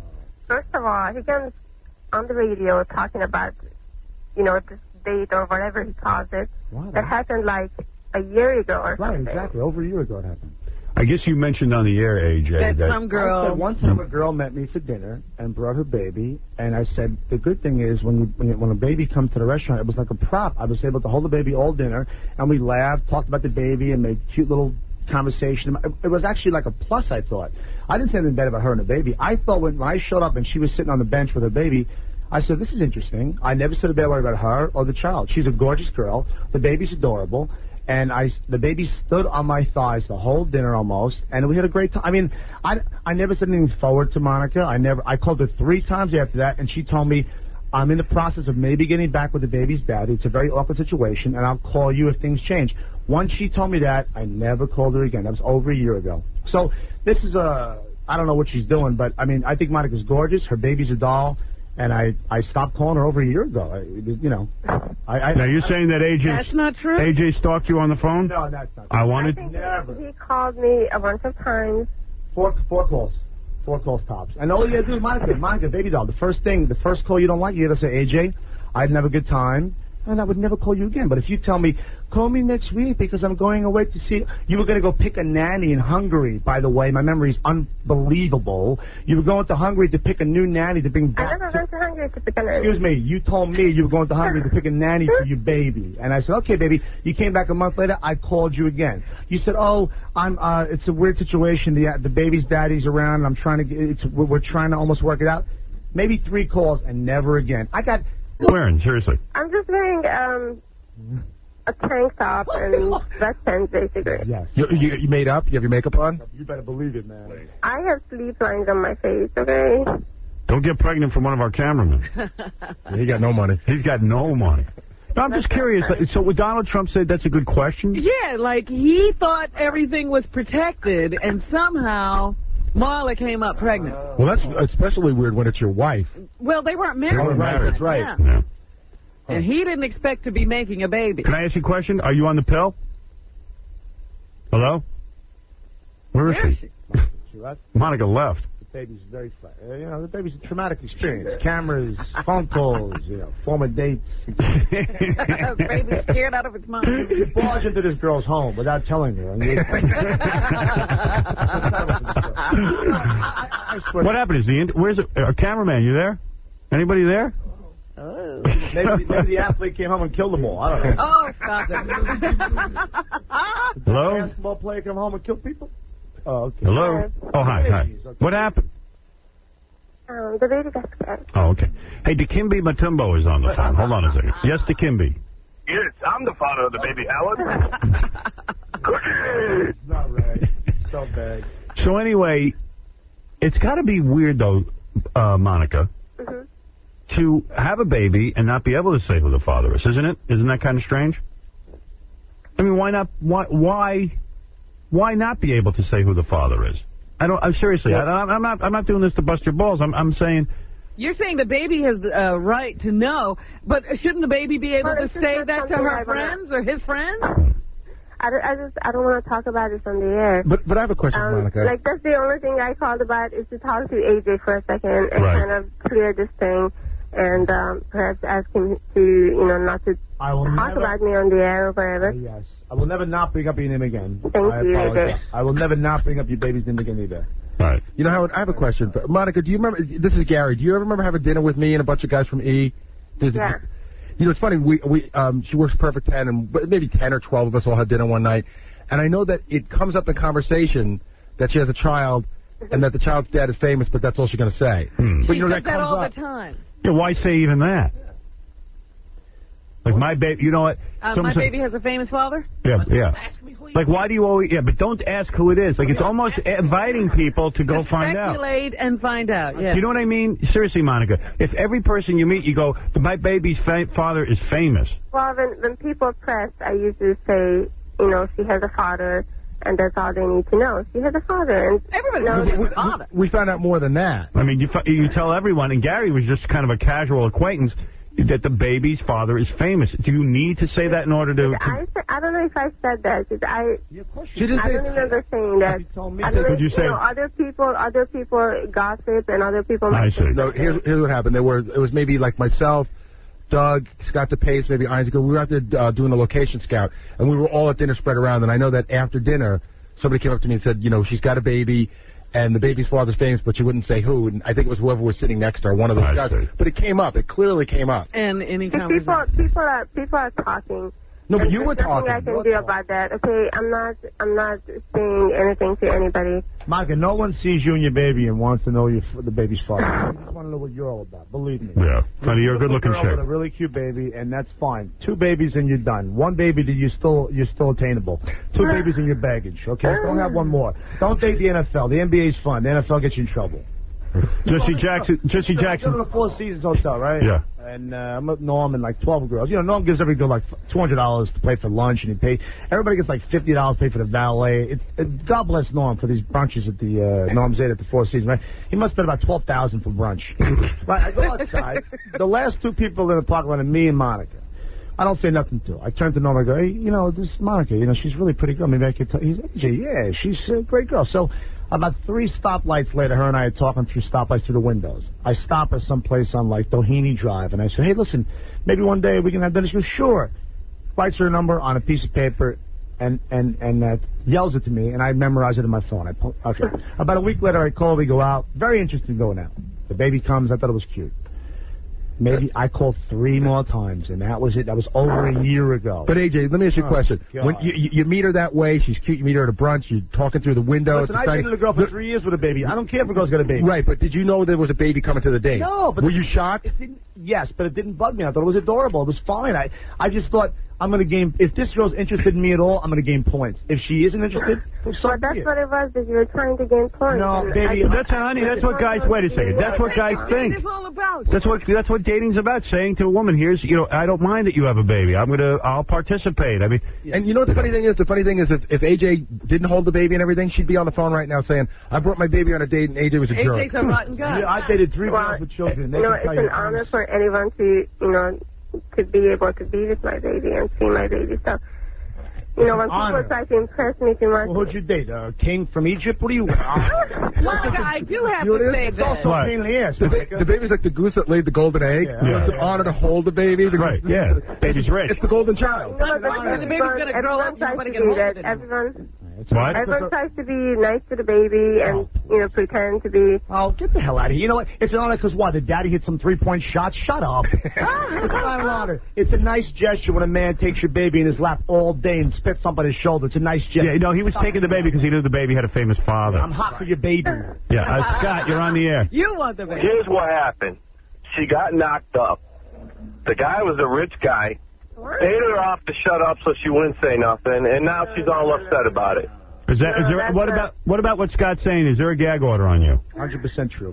first of all, he comes on the radio talking about, you know, this date or whatever he calls it. Wow. That happened like a year ago or Right, something. exactly. Over a year ago it happened. I guess you mentioned on the air, A J, That that some girl... I said one time a girl met me for dinner and brought her baby, and I said, the good thing is when you, when, you, when a baby comes to the restaurant, it was like a prop. I was able to hold the baby all dinner, and we laughed, talked about the baby, and made cute little conversation. It, it was actually like a plus, I thought. I didn't say anything bad about her and the baby. I thought when, when I showed up and she was sitting on the bench with her baby, I said, this is interesting. I never said a bad word about her or the child. She's a gorgeous girl. The baby's adorable. And I, the baby stood on my thighs the whole dinner almost, and we had a great time. I mean, I, I never said anything forward to Monica. I never. I called her three times after that, and she told me, I'm in the process of maybe getting back with the baby's dad. It's a very awkward situation, and I'll call you if things change. Once she told me that, I never called her again. That was over a year ago. So this is a, I don't know what she's doing, but, I mean, I think Monica's gorgeous. Her baby's a doll. And I, I stopped calling her over a year ago. I, you know. I, I, now, you're I, saying that A J... That's not true? A J stalked you on the phone? No, that's not true. I wanted... I think Never. He called me a bunch of times. Four, four calls. Four calls tops. And all you gotta do is Monica, Monica, baby doll. The first thing, the first call you don't like, you gotta say, A J, I didn't have a good time, and I would never call you again. But if you tell me, call me next week because I'm going away to see... You were gonna go pick a nanny in Hungary, by the way. My memory's unbelievable. You were going to Hungary to pick a new nanny to bring back... I never to... went to Hungary to pick a nanny. Excuse me, you told me you were going to Hungary to pick a nanny for your baby. And I said, okay, baby. You came back a month later, I called you again. You said, oh, I'm, uh, it's a weird situation. The, uh, the baby's daddy's around, and I'm trying to get, it's, we're, we're trying to almost work it out. Maybe three calls, and never again. I got... Swearing, seriously. I'm just wearing, um, a tank top and sweatpants, basically. Yes. You, you, you made up? You have your makeup on? You better believe it, man. I have sleep lines on my face, okay? Don't get pregnant from one of our cameramen. He got no money. He's got no money. No, I'm just curious. So would Donald Trump say that's a good question? Yeah, like he thought everything was protected, and somehow Marla came up pregnant. Well, that's especially weird when it's your wife. Well, they weren't married. They weren't married, that's right. Yeah. Yeah. And he didn't expect to be making a baby. Can I ask you a question? Are you on the pill? Hello? Where is Where is she? she? She left. Monica left. The baby's very flat. Uh, you know, the baby's a traumatic experience. Cameras, phone calls, you know, former dates. Baby's scared out of its mind. You barge into this girl's home without telling her. And you- I, I swear What happened? Is the in- where's it? A cameraman? You there? Anybody there? Oh. Maybe, maybe the athlete came home and killed them all. I don't know. Oh, stop it. Did the Hello? basketball player come home and kill people? Oh, okay. Hello? Oh, hi, hi. What happened? Um, the baby got scared. Oh, okay. Hey, Dikembe Mutombo is on the phone. Hold on a second. Yes, Dikembe. Yes, I'm the father of the baby, Howard. It's not right. So bad. So anyway, it's got to be weird, though, uh, Monica, Mm-hmm. to have a baby and not be able to say who the father is, isn't it? Isn't that kind of strange? I mean, why not? Why? Why? Why not be able to say who the father is? I don't. I'm seriously. I, I'm not. I'm not doing this to bust your balls. I'm. I'm saying. You're saying the baby has the uh, right to know, but shouldn't the baby be able Well, to it's just say not that to something her I wanna- friends or his friends? I, don't- I just, I don't want to talk about this on the air. But but I have a question, Um, Monica. like, that's the only thing I called about is to talk to A J for a second and Right. kind of clear this thing and um, perhaps ask him to, you know, not to I will talk never, about me on the air or Uh, whatever. yes. I will never not bring up your name again. Thank I you, apologize. Jay. I will never not bring up your baby's name again either. Right. You know, Howard, I have a question. Monica, do you remember, this is Gary, do you ever remember having dinner with me and a bunch of guys from E? Does Yeah. It, you know, it's funny, we, we, um, she works Perfect ten, and maybe ten or twelve of us all had dinner one night, and I know that it comes up in conversation that she has a child, and that the child's dad is famous, but that's all she's going to say. Hmm. But, She you know, says that that comes all up. the time. Yeah, why say even that? Like my baby, you know what? Uh, Someone my said- baby has a famous father? Yeah, yeah. Like, why do you always... Yeah, but don't ask who it is. Like, it's almost inviting people to go To find out. speculate and find out, yeah. You know what I mean? Seriously, Monica, if every person you meet, you go, my baby's fa- father is famous. Well, when, when people press, I usually say, you know, she has a father, and that's all they need to know. She has a father, and Everybody knows knows We, his father. we found out more than that. I mean, you, f- you tell everyone, and Gary was just kind of a casual acquaintance. that the baby's father is famous. Do you need to say that in order to... to I, said, I don't know if I said that. 'Cause I, Yeah, of course She didn't I say don't remember saying that. You told me I to. don't know, Would you if, say- know, other people, other people gossip and other people... I might see. say No, here's, here's what happened. There were it was maybe like myself, Doug, Scott DePace, maybe Isaac. We were out there uh, doing a location scout, and we were all at dinner spread around. And I know that after dinner, somebody came up to me and said, you know, she's got a baby, and the baby's father's famous, but she wouldn't say who. And I think it was whoever was sitting next to her, one of those I guys. see. But it came up. It clearly came up. And any People, conversation. people are people are talking. No, but And you were there's nothing talking. I can do about that. Okay, I'm not I'm not saying anything to anybody. Monica, no one sees you and your baby and wants to know your, the baby's father. I just want to know what you're all about. Believe me. Yeah. Honey, you're a good-looking girl chick. with a really cute baby, and that's fine. Two babies and you're done. One baby, that you're still you're still attainable. Two babies in your baggage. Okay, don't have one more. Don't date the N F L. The N B A's fun. The N F L gets you in trouble. Jesse Jackson. Jesse I go Jackson. to the Four Seasons Hotel, right? Yeah. And uh, I'm with Norm and like twelve girls. You know, Norm gives every girl like two hundred dollars to pay for lunch, and he pay. Everybody gets like fifty dollars to pay for the valet. It's it, God bless Norm for these brunches at the uh, Norm's Aid at the Four Seasons. Right? He must spend about twelve thousand for brunch. Right? I go outside. The last two people in the parking lot are me and Monica. I don't say nothing to her. I turn to Norm and I go, hey, you know, this Monica, you know, she's really pretty girl. Maybe I could tell. He's like, yeah, she's a great girl. So about three stoplights later, her and I are talking through stoplights through the windows. I stop her someplace on, like, Doheny Drive, and I say, hey, listen, maybe one day we can have dinner. She goes, sure. Writes her number on a piece of paper and and and uh, yells it to me, and I memorize it in my phone. I po- okay. About a week later, I call, we go out. Very interesting going out. The baby comes. I thought it was cute. Maybe I called three more times, and that was it. That was over a year ago. But, A J, let me ask you a Oh, question. God. When you, you, you meet her that way, she's cute, you meet her at a brunch, you're talking through the window. Listen, it's I exciting. dated a girl for three years with a baby. I don't care if a girl's got a baby. Right, but did you know there was a baby coming to the date? No, but... Were you shocked? It didn't, yes, but it didn't bug me. I thought it was adorable. It was fine. I, I just thought, I'm going to gain... If this girl's interested in me at all, I'm going to gain points. If she isn't interested, well, so But that's be it. what it was, that you were trying to gain points. No, and baby, I- That's honey. That's what guys. Wait a second. That's what guys think. It's all about. That's what that's what dating's about. Saying to a woman, "Here's, you know, I don't mind that you have a baby. I'm gonna, I'll participate." I mean, And you know what the funny thing is? The funny thing is if, if A J didn't hold the baby and everything, she'd be on the phone right now saying, I brought my baby on a date and A J was a jerk. A J's a rotten guy. Yeah, I dated three Well, girls with children. They you know, can it's tell an you honor for anyone to, you know, to be able to be with my baby and see my baby. So, you know, when people honor. try to impress me too much, Well, who'd you date? A king from Egypt? What do you want? Monica, I do have You to know, say it's that. also What? a pain in the ass. The, ba- Monica. the baby's like the goose that laid the golden egg. Yeah. You know, it's an Yeah. honor to hold the baby. The- right? Yeah, baby's rich. It's the golden child. you know, The baby's everyone, gonna grow up, everyone tries nobody to can do hold that. it anymore. Everyone, What? everyone tries to be nice to the baby and, you know, pretend to be. Oh, get the hell out of here. You know what? It's an honor because what? Did daddy hit some three-point shots? Shut up. It's not an honor. It's a nice gesture when a man takes your baby in his lap all day and spits up on his shoulder. It's a nice gesture. Yeah, no, he was taking the baby because he knew the baby had a famous father. I'm hot for your baby. Yeah, uh, Scott, you're on the air. You want the baby. Here's what happened. She got knocked up. The guy was a rich guy. Paid her off to shut up so she wouldn't say nothing, and now she's all upset about it. Is that? Is No, there? that's What a- about? What about what Scott's saying? Is there a gag order on you? one hundred percent true.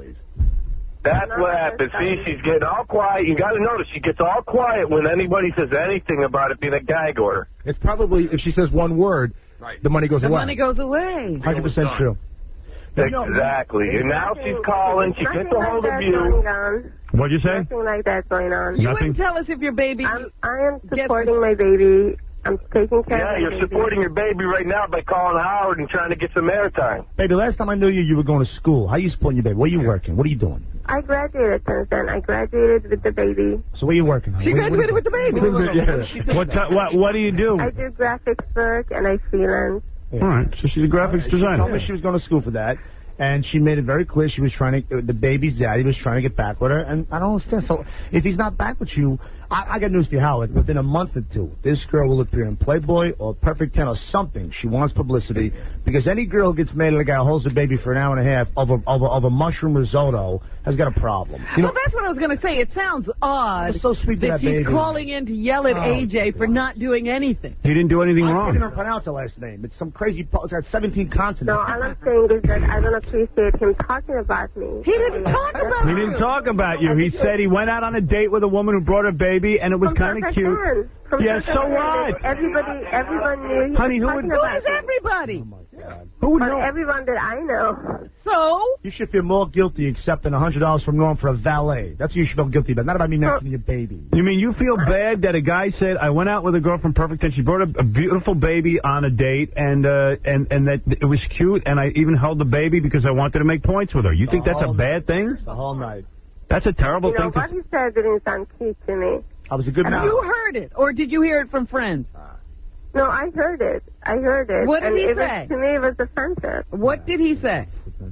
That's what happened. See, she's getting all quiet. You got to notice she gets all quiet when anybody says anything about it being a gag order. It's probably, if she says one word, the money goes The away. money goes away. one hundred percent true. Exactly. And now she's calling. She Nothing gets a like hold that of you. going on. What'd you say? Nothing like that going on. You Nothing? wouldn't tell us if your baby... I'm, I am Guess- supporting my baby. I'm taking care Yeah, of my you're baby. supporting your baby right now by calling Howard and trying to get some airtime. Baby, last time I knew you, you were going to school. How you supporting your baby? Where you working? What are you doing? I graduated since then. I graduated with the baby. So where you working? She Where- graduated with the baby. Yeah. What? ti- what? What do you do? I do graphics work and I freelance. All right. So she's a graphics She told me designer. she was going to school for that, and she made it very clear she was trying to. The baby's daddy was trying to get back with her, and I don't understand. So if he's not back with you, I, I got news for you, Howard. Within a month or two, this girl will appear in Playboy or Perfect Ten or something. She wants publicity because any girl who gets mad at a guy who holds a baby for an hour and a half of a, of a, of a mushroom risotto has got a problem. You know, Well, that's what I was going to say. It sounds odd It's so sweet to that that she's baby. calling in to yell at Oh, A J for not doing anything. He didn't do anything I can't even wrong. pronounce her last name. It's some crazy. po- It's got seventeen consonants. No, all I'm saying is that I don't appreciate him talking about me. He didn't talk about He you. didn't talk about you. He said he went out on a date with a woman who brought a baby, and it was From kind of Perfect cute. Ten. From Yeah, Perfect so Ten. what? Everybody, everyone knew he Honey, was who would- talking Who about is me. everybody? Who would But know? everyone that I know. So? You should feel more guilty accepting one hundred dollars from Norm for a valet. That's what you should feel guilty about, not about me mentioning your baby. You mean you feel bad that a guy said, I went out with a girl from Perfect ten, she brought a, a beautiful baby on a date, and uh, and and that it was cute, and I even held the baby because I wanted to make points with her. You think that's a bad thing? The whole night. That's a terrible You know, thing what to... he said didn't sound cute to me. I was a good man. You heard it, or did you hear it from friends? No, I heard it. I heard it. What did and he it say? Was, to me, it was offensive. What did he say?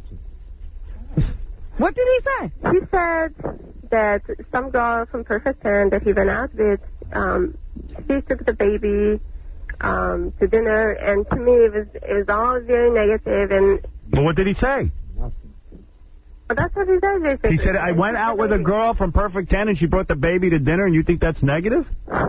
What did he say? He said that some girl from Perfect ten that he went out with, um, she took the baby um, to dinner, and to me, it was it was all very negative. And But what did he say? well, that's what he said. Basically. He said, I went out with a girl from Perfect ten, and she brought the baby to dinner, and you think that's negative?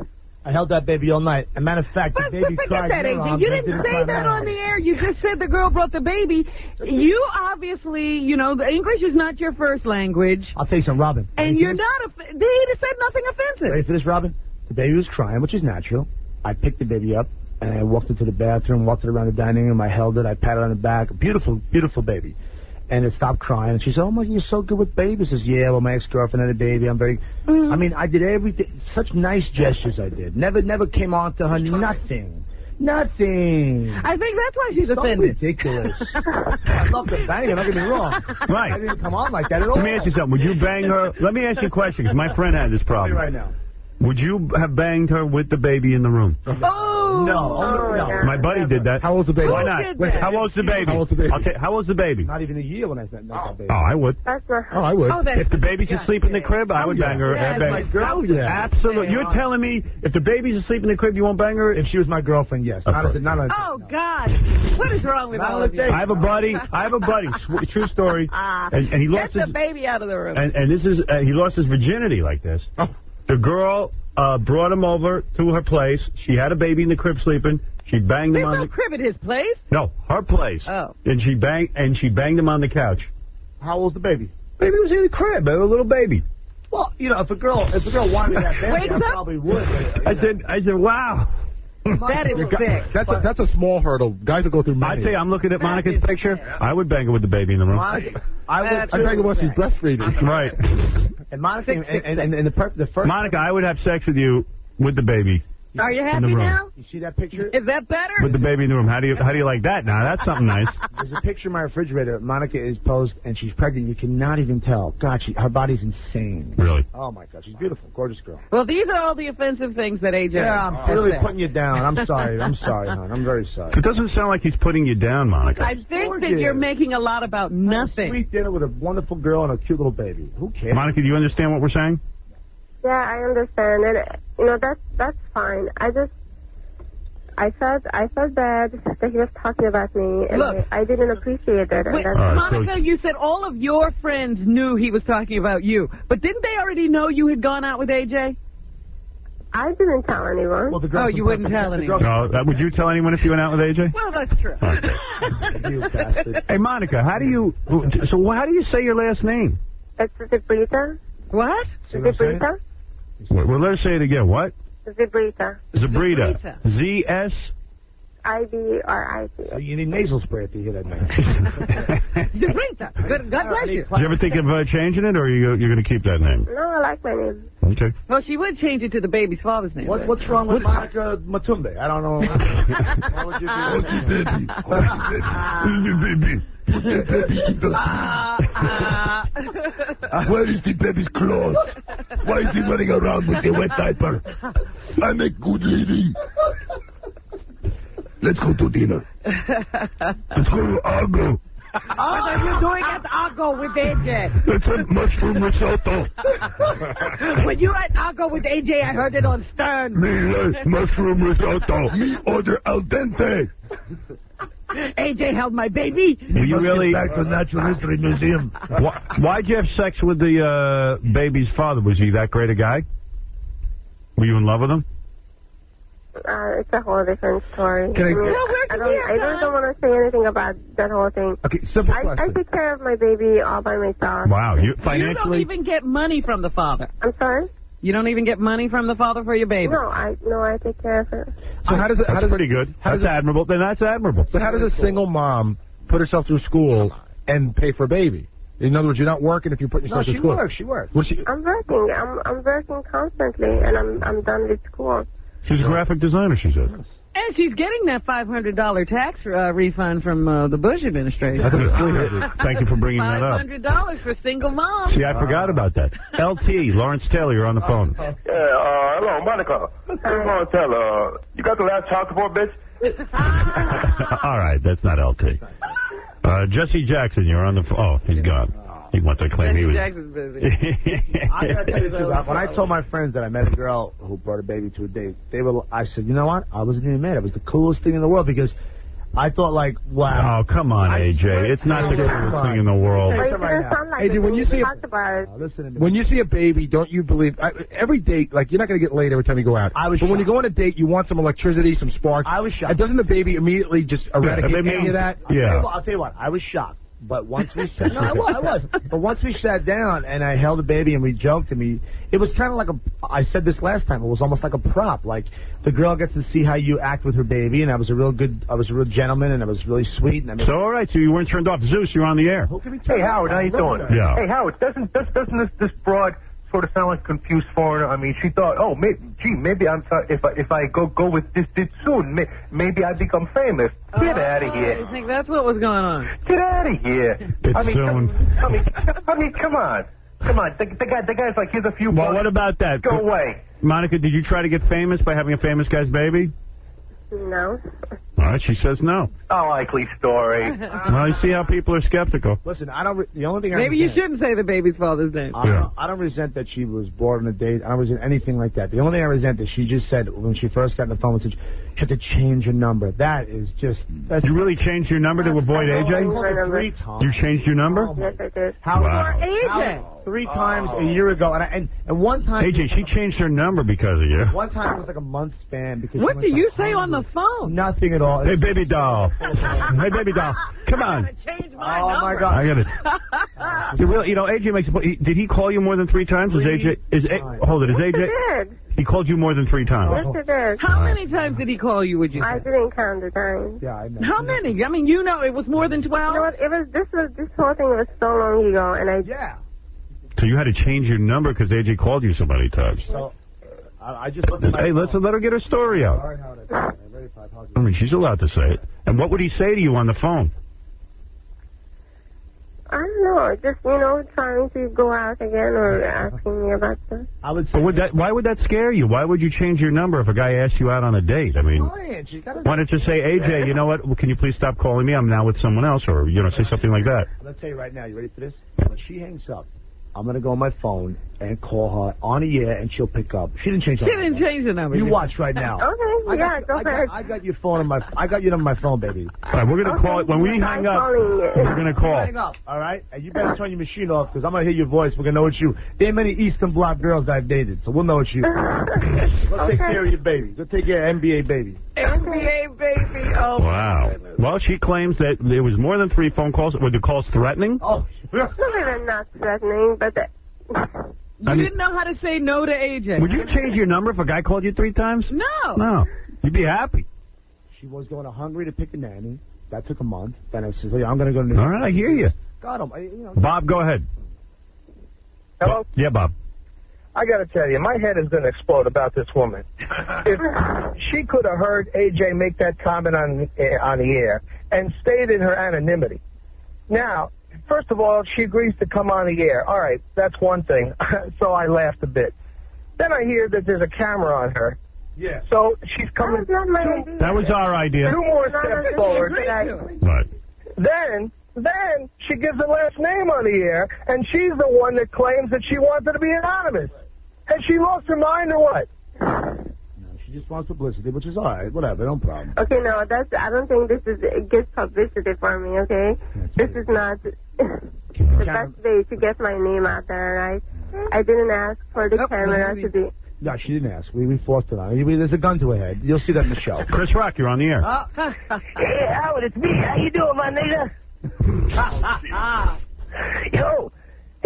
I held that baby all night. As a matter of fact, But, the but baby forget cried. that, in A her J. arms You and didn't cry say that my on the arms. air. You just said the girl brought the baby. You obviously, you know, the English is not your first language. I'll tell you something, Robin. And Ready you're for not, a, they said nothing this? offensive. Ready for this, Robin? The baby was crying, which is natural. I picked the baby up, and I walked into the bathroom, walked it around the dining room. I held it. I patted it on the back. Beautiful, beautiful baby. And it stopped crying. And she said, oh, my, you're so good with babies. I said, yeah, well, my ex-girlfriend had a baby. I'm very... Mm. I mean, I did everything. Such nice gestures I did. Never, never came on to her. Nothing. Nothing. I think that's why she's So offended. ridiculous. I'd love to bang her, don't get me wrong. Right. I didn't come on like that at all. Let me ask you something. Would you bang her? Let me ask you a question, because my friend had this Tell me problem. right now. Would you have banged her with the baby in the room? Oh! No. Oh, no. yeah. My buddy did that. How old's the baby? Why Who not? did that? How old's the baby? How old's the baby? I'll tell you, how old's the baby? Not even a year when I met that baby. Oh, I would. That's not. Oh, I would. Oh, that's If the baby's asleep in the crib, I would yeah. bang her. Yeah, I'd it's bang my her. girl, yeah. Absolutely. Yeah. You're telling me if the baby's asleep in the crib, you won't bang her? If she was my girlfriend, yes. Of Not, course. as a, not on a Oh, God. What is wrong with Not all on a of you? date. I have a buddy. I have a buddy. Sw- True story. And, and he Get lost the his baby out of the room. and, and this is uh, he lost his virginity like this. The girl uh, brought him over to her place. She had a baby in the crib sleeping. She banged him There's on no the crib at his place. no her place. Oh. And she banged and she banged him on the couch. How old's the baby? Baby was in the crib, a little baby. Well, you know, if a girl, if a girl wanted that baby, Wakes I up. probably would. I said, I said, wow. That is sick. That's a, that's a small hurdle. Guys will go through I many. tell you, I'm looking at Monica's picture. I would bang her with the baby in the room. Monica, I would. That's I beg her while she's breastfeeding. Right. And Monica, and, and, and, and the, per, the first. Monica, I would have sex with you with the baby. Are you In the happy room. now? You see that picture? Is that better? With the baby in the room. How do you how do you like that now? That's something nice. There's a picture in my refrigerator. Monica is posed, and she's pregnant. You cannot even tell. God, she, her body's insane. Really? Oh, my God. She's beautiful. Gorgeous girl. Well, these are all the offensive things that A J Yeah, I'm has really said. putting you down. I'm sorry. I'm sorry, hon. I'm very sorry. It doesn't sound like he's putting you down, Monica. I think that Gorgeous. you're making a lot about nothing. Sweet dinner with a wonderful girl and a cute little baby. Who cares? Monica, do you understand what we're saying? Yeah, I understand, and you know that's that's fine. I just. I felt I felt bad that he was talking about me, and Look. I, I didn't appreciate it. And Wait, that's, All right, Monica, so- you said all of your friends knew he was talking about you, but didn't they already know you had gone out with A J? I didn't tell anyone. Well, the girl Oh, from you wouldn't Perfect- tell the anyone. girl- No, uh, would you tell anyone if you went out with A J? Well, that's true. You bastard. Hey, Monica, how do you... So how do you say your last name? It's Zibrita. What? See what I'm saying? Zibrita. Well, let us say it again. What? Zibrita. Zabrita. Zabrita. Z S I B R I T. So you need nasal spray if you hear that name. Zabrita. Good, God bless you. Did you ever think of uh, changing it, or are you, you're going to keep that name? No, I like my name. Okay. Well, she would change it to the baby's father's name. What, what's wrong with Monica Matumbe? I don't know. Why would you do baby? Where is the baby's clothes? Why is he running around with the wet diaper? I'm a good lady. Let's go to dinner. Let's go to Argo. What are you doing at Argo with A J? It's a mushroom risotto. When you were at Argo with A J, I heard it on Stern. Me, uh, mushroom risotto. Me order al dente. A J held my baby. Were you Must get really... back to the Natural History Museum. Why, why'd you have sex with the uh, baby's father? Was he that great a guy? Were you in love with him? Uh, it's a whole different story. Can I- mean, Well, where I did don't, we have I really time? don't want to say anything about that whole thing. Okay, simple I, I question. take care of my baby all by myself. Wow. You You don't financially... even get money from the father. I'm sorry? You don't even get money from the father for your baby? No, I no, I take care of her. So how does it? How That's does pretty it, good. How That's does it, admirable. Then that's admirable. So how does a single mom put herself through school and pay for a baby? In other words, you're not working if you're putting No, yourself she through school. works. She works. What's she? I'm working. I'm I'm working constantly, and I'm I'm done with school. She's a graphic designer, she says. And she's getting that five hundred dollar tax uh, refund from uh, the Bush administration. Thank you for bringing that up. five hundred dollars for single moms. See, I forgot about that. L T, Lawrence Taylor, you're on the phone. Yeah, uh, hello, Monica. I just want to tell, uh, you got the last child support, bitch? All right, that's not L T. Uh, Jesse Jackson, you're on the phone. Oh, he's gone. He wants to claim Jesse he was... Jackson's busy. I gotta tell you the truth. When I told my friends that I met a girl who brought a baby to a date, they were. I said, you know what? I wasn't even mad. It was the coolest thing in the world because I thought, like, wow. Oh, come on, A J. It's not the coolest thing in the world. But it something right didn't sound like Hey, dude, when you see a- talked about it. Now, listen to me. When you see a baby, don't you believe I, every date? Like you're not going to get laid every time you go out. I was but when you shocked. go on a date, you want some electricity, some sparks. I was shocked. And doesn't the baby immediately just eradicate Yeah, any of that? I'll tell you Yeah. what, I'll tell you what. I was shocked. But once we sat, no, I was, I was. But once we sat down and I held the baby and we joked and we, it was kind of like a. I said this last time. It was almost like a prop. Like the girl gets to see how you act with her baby, and I was a real good. I was a real gentleman, and I was really sweet. And I mean, So, all right, so you weren't turned off. Zeus, you're on the air. who can be Hey, Howard, how you doing? Yeah. Hey, Howard, doesn't does, doesn't this this broad sort of sound like a confused foreigner? I mean, she thought, oh, maybe, gee, maybe I'm sorry, if I if I go go with this this soon, may, maybe I become famous. Get out of I here! think that's what was going on. Get out of here! It's I mean, soon. Come, I mean, I mean, come on, come on. The, the guy, the guy's like, here's a few. Well, bucks. what about that? Go away. Monica, did you try to get famous by having a famous guy's baby? No. All right, she says no. A likely story. Well, you see how people are skeptical. Listen, I don't. Re- the only thing I Maybe you resent- shouldn't say the baby's father's name. I Yeah. don't, I don't resent that she was brought on a date. I don't resent anything like that. The only thing I resent is she just said when she first got on the phone, said, you have to change your number. That is just. That's You really changed your number to avoid A I J? called her three times. You changed your number? Yes, I did. How, Wow. A J. how- three times a year ago, and I, and and one time. A J, she changed her number because of you. One time it was like a month span because. What she do went you to say on the Hollywood. phone? Nothing at all. Hey, baby doll. Hey, baby doll. Come on. Change my Oh number. my God! I got it. You really, you know, A J makes a point. He- Did he call you more than three times? Is A J? Is A, hold it? Is Yes, A J? I did. He called you more than three times. Yes, I did. How many times did he call you, would you I say? didn't count the time. Yeah, I know. How many? I mean, you know it was more than You twelve. know what? It was this was this whole thing was so long ago, and I Yeah. So you had to change your number because A J called you so many times. So uh, I, I just looked at my Hey, let's let her get her story All out. right, Howard, I'm ready for it. I mean, she's allowed to say it. And what would he say to you on the phone? I don't know, just you know, trying to go out again or asking me about stuff. I would say. But would that? Why would that scare you? Why would you change your number if a guy asked you out on a date? I mean, why don't you say, A J, you know what? Well, can you please stop calling me? I'm now with someone else, or you know, say something like that. Let's tell you right now. You ready for this? When she hangs up, I'm gonna go on my phone and call her on the air, and she'll pick up. She didn't change. She her didn't number. change the number. You did watch right now. Okay, I yeah, got, go I ahead. got, I got your phone on my. I got you on my phone, baby. All right, we're gonna call it when we hang up. We're gonna call. Hang up, all right? And you better turn your machine off because I'm gonna hear your voice. We're gonna know it's you. There are many Eastern Bloc girls that I've dated, so we'll know it's you. Go take care of your baby. Go take care of N B A baby. N B A baby. Oh. Wow. Well, she claims that there was more than three phone calls. Were the calls threatening? Oh. No, they were not threatening, but the, You I mean- didn't know how to say no to A J. Would you change your number if a guy called you three times? No. No. You'd be happy. She was going to Hungary to pick a nanny. That took a month. Then I said, I'm gonna go to New All right, I hear you. Got him. I, you know. Bob, go ahead. Hello? Yeah, Bob. I got to tell you, my head is going to explode about this woman. If she could have heard A J make that comment on, uh, on the air and stayed in her anonymity. Now, first of all, she agrees to come on the air. All right, that's one thing. So I laughed a bit. Then I hear that there's a camera on her. Yeah. So she's coming that was not my two, idea. That was our idea. two more Not steps a- forward. Right. Then, then she gives her last name on the air, and she's the one that claims that she wanted to be anonymous. Has she lost her mind or what? No, she just wants publicity, which is all right. Whatever, no problem. Okay, no, that's. I don't think this is a good publicity for me. Okay, this is not the best way to get my name out there. Right? I didn't ask for the Yep, camera maybe. to be. No, she didn't ask. We we forced it on her. There's a gun to her head. You'll see that in the show. Chris Rock, you're on the air. Hey, Howard, it's me. How you doing, my nigga? Yo, hey,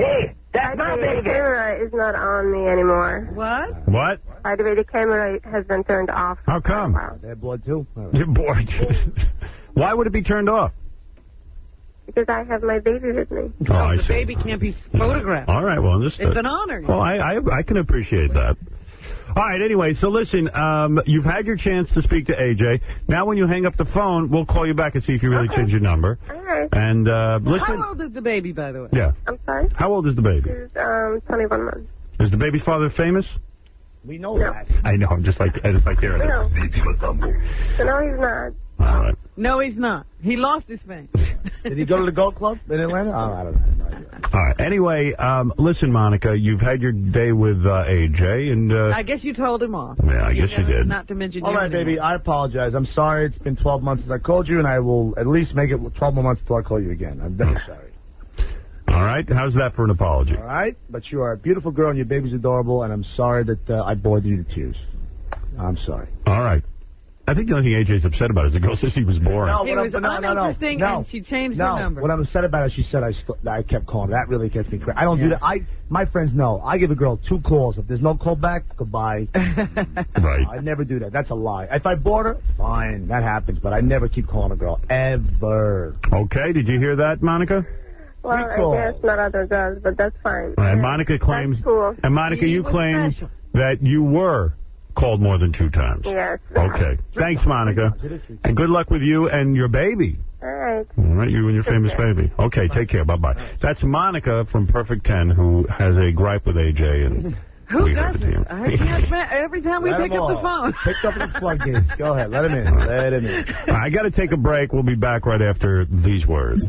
That's my baby. The camera is not on me anymore. What? What? By the way, the camera has been turned off. How come? They have blood, too. You're bored. Why would it be turned off? Because I have my baby with me. Oh, I the see. baby can't be photographed. All right, well, understood. It's an honor. Well, I, I, I can appreciate that. All right, anyway, so listen, um, you've had your chance to speak to A J. Now when you hang up the phone, we'll call you back and see if you really Okay. changed your number. All right. And uh, listen. How old is the baby, by the way? Yeah. I'm sorry? How old is the baby? She's um, twenty-one months. Is the baby's father famous? We know No. that. I know, I'm just like, I just like hearing it. No. So no, he's not. All right. No, he's not. He lost his fame. Did he go to the Gold Club in Atlanta? Oh, I don't know. No idea. All right. Anyway, um, listen, Monica, you've had your day with uh, A J, and uh, I guess you told him off. yeah, I guess you did. Not to mention All you right, anymore. baby, I apologize. I'm sorry. It's been twelve months since I called you, and I will at least make it twelve more months until I call you again. I'm very sorry. All right. How's that for an apology? All right? But you are a beautiful girl, and your baby's adorable, and I'm sorry that uh, I bored you to tears. I'm sorry. All right. I think the only thing A J's upset about is the girl says he was boring. No, He what was I'm- no, no, no. uninteresting, No. and she changed no, her number. what I'm upset about is she said I st I kept calling. That really gets me crazy. I don't do Yeah. that. I My friends know. I give a girl two calls. If there's no call back, goodbye. Right. I never do that. That's a lie. If I bored her, fine. That happens. But I never keep calling a girl. Ever. Okay. Did you hear that, Monica? Well, Recall. I guess not other girls, but that's fine. All right, and Monica claims. That's cool. And Monica, He you was claim special. that you were called more than two times. Yes. Okay. Thanks, Monica. And good luck with you and your baby. All right. All right, you and your famous care. baby. Okay, take care. Bye-bye. That's Monica from Perfect ten who has a gripe with A J, and Who we heard it to you. doesn't? I can't ma- every time we Let pick him up the all. phone. Pick up the floodgates. Go ahead. Let him in. Let him in. I got to take a break. We'll be back right after these words.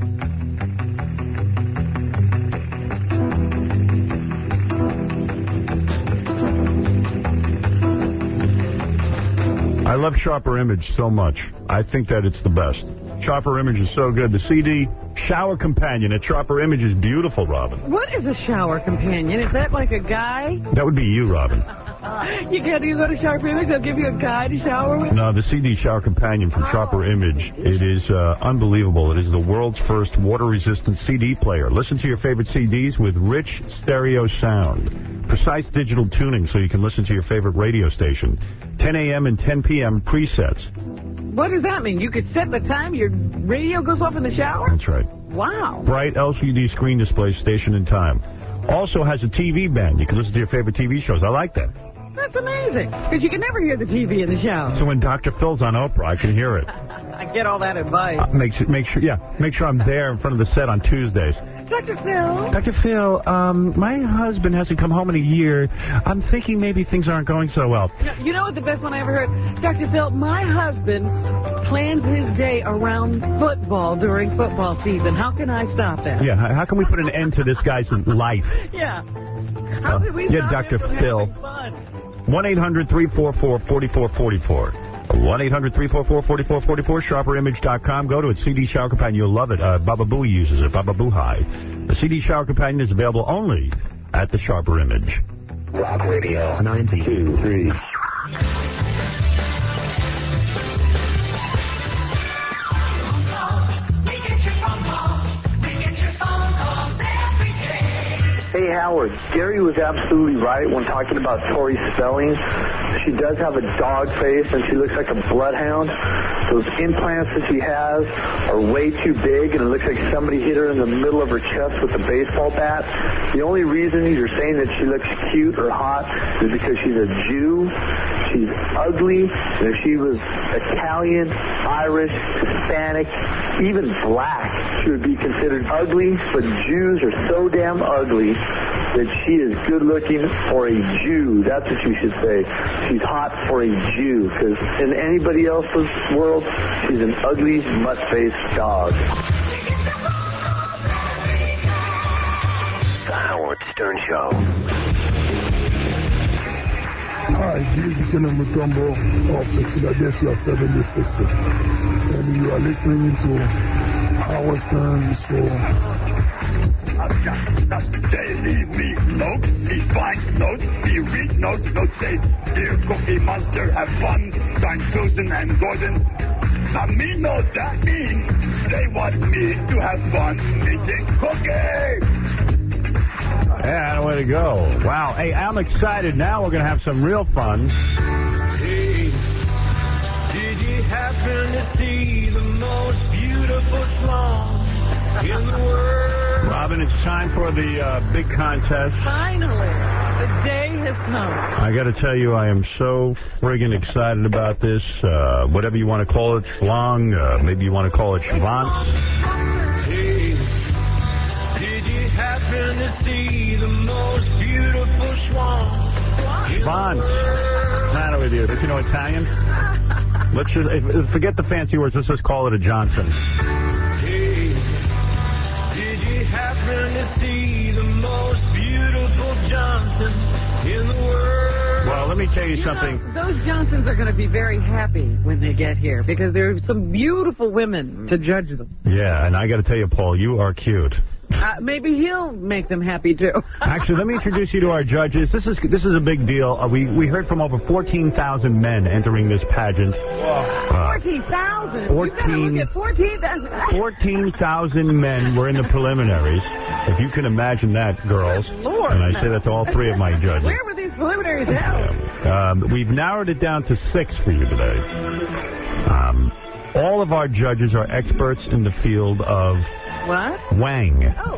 I love Sharper Image so much. I think that it's the best. Sharper Image is so good. The C D Shower Companion at Sharper Image is beautiful, Robin. What is a shower companion? Is that like a guy? That would be you, Robin. You get you go to Sharp Image, they'll give you a guy to shower with? No, the C D Shower Companion from Sharper Image. It is uh, unbelievable. It is the world's first water-resistant C D player. Listen to your favorite C Ds with rich stereo sound. Precise digital tuning so you can listen to your favorite radio station. ten A M and ten P M presets. What does that mean? You could set the time your radio goes off in the shower? That's right. Wow. Bright L C D screen display, station and time. Also has a T V band. You can listen to your favorite T V shows. I like that. That's amazing. Because you can never hear the T V in the shower. So when Doctor Phil's on Oprah, I can hear it. I get all that advice. Uh, make, sure, make sure, yeah, make sure I'm there in front of the set on Tuesdays. Doctor Phil. Doctor Phil, um, my husband hasn't come home in a year. I'm thinking maybe things aren't going so well. You know, you know what the best one I ever heard? Doctor Phil, my husband plans his day around football during football season. How can I stop that? Yeah, how can we put an end to this guy's life? Yeah. How can we yeah, stop Doctor him from Phil. having fun? one eight hundred three four four, four four four four. one eight hundred three four four, four four four four. sharper image dot com. Go to it. C D Shower Companion. You'll love it. Uh, Baba Booey uses it. Baba Boohai. The C D Shower Companion is available only at the Sharper Image. Rock Radio ninety-two point three. Hey, Howard, Gary was absolutely right when talking about Tori Spelling. She does have a dog face, and she looks like a bloodhound. Those implants that she has are way too big, and it looks like somebody hit her in the middle of her chest with a baseball bat. The only reason you're saying that she looks cute or hot is because she's a Jew. She's ugly, and if she was Italian, Irish, Hispanic, even black, she would be considered ugly, but Jews are so damn ugly that she is good looking for a Jew. That's what you should say. She's hot for a Jew, because in anybody else's world, she's an ugly, mutt-faced dog. The Howard Stern Show. Hi, this is Lieutenant Mutombo of the Philadelphia seventy-sixers. And you are listening to Howard Stern Show. I've got nothing. They leave me notes, these fine notes, be read notes, notes say, dear Cookie Monster, have fun, sign Susan and Gordon. Now me know that means they want me to have fun eating cookie. Yeah, way to go. Wow. Hey, I'm excited. Now we're going to have some real fun. Hey, did you happen to see the most beautiful swan in the world? Robin, it's time for the uh, big contest. Finally, the day has come. I got to tell you, I am so friggin' excited about this. Uh, whatever you want to call it, schlong. Uh, maybe you want to call it schwanz. Hey, did you happen to see the most beautiful swan? Schwanz. What's the matter with you? Don't you know Italian? Let's just, if, forget the fancy words. Let's just call it a Johnson. Hey, did you happen to see the most beautiful Johnson in the world? Well, let me tell you, You something. know, those Johnsons are going to be very happy when they get here because there are some beautiful women to judge them. Yeah, and I got to tell you, Paul, you are cute. Uh, maybe he'll make them happy, too. Actually, let me introduce you to our judges. This is this is a big deal. Uh, we, we heard from over fourteen thousand men entering this pageant. Uh, fourteen thousand? fourteen fourteen thousand. fourteen thousand men were in the preliminaries. If you can imagine that, girls. Lord. And I say that to all three of my judges. Where were these preliminaries held? Um, we've narrowed it down to six for you today. Um, all of our judges are experts in the field of What? Wang. Oh.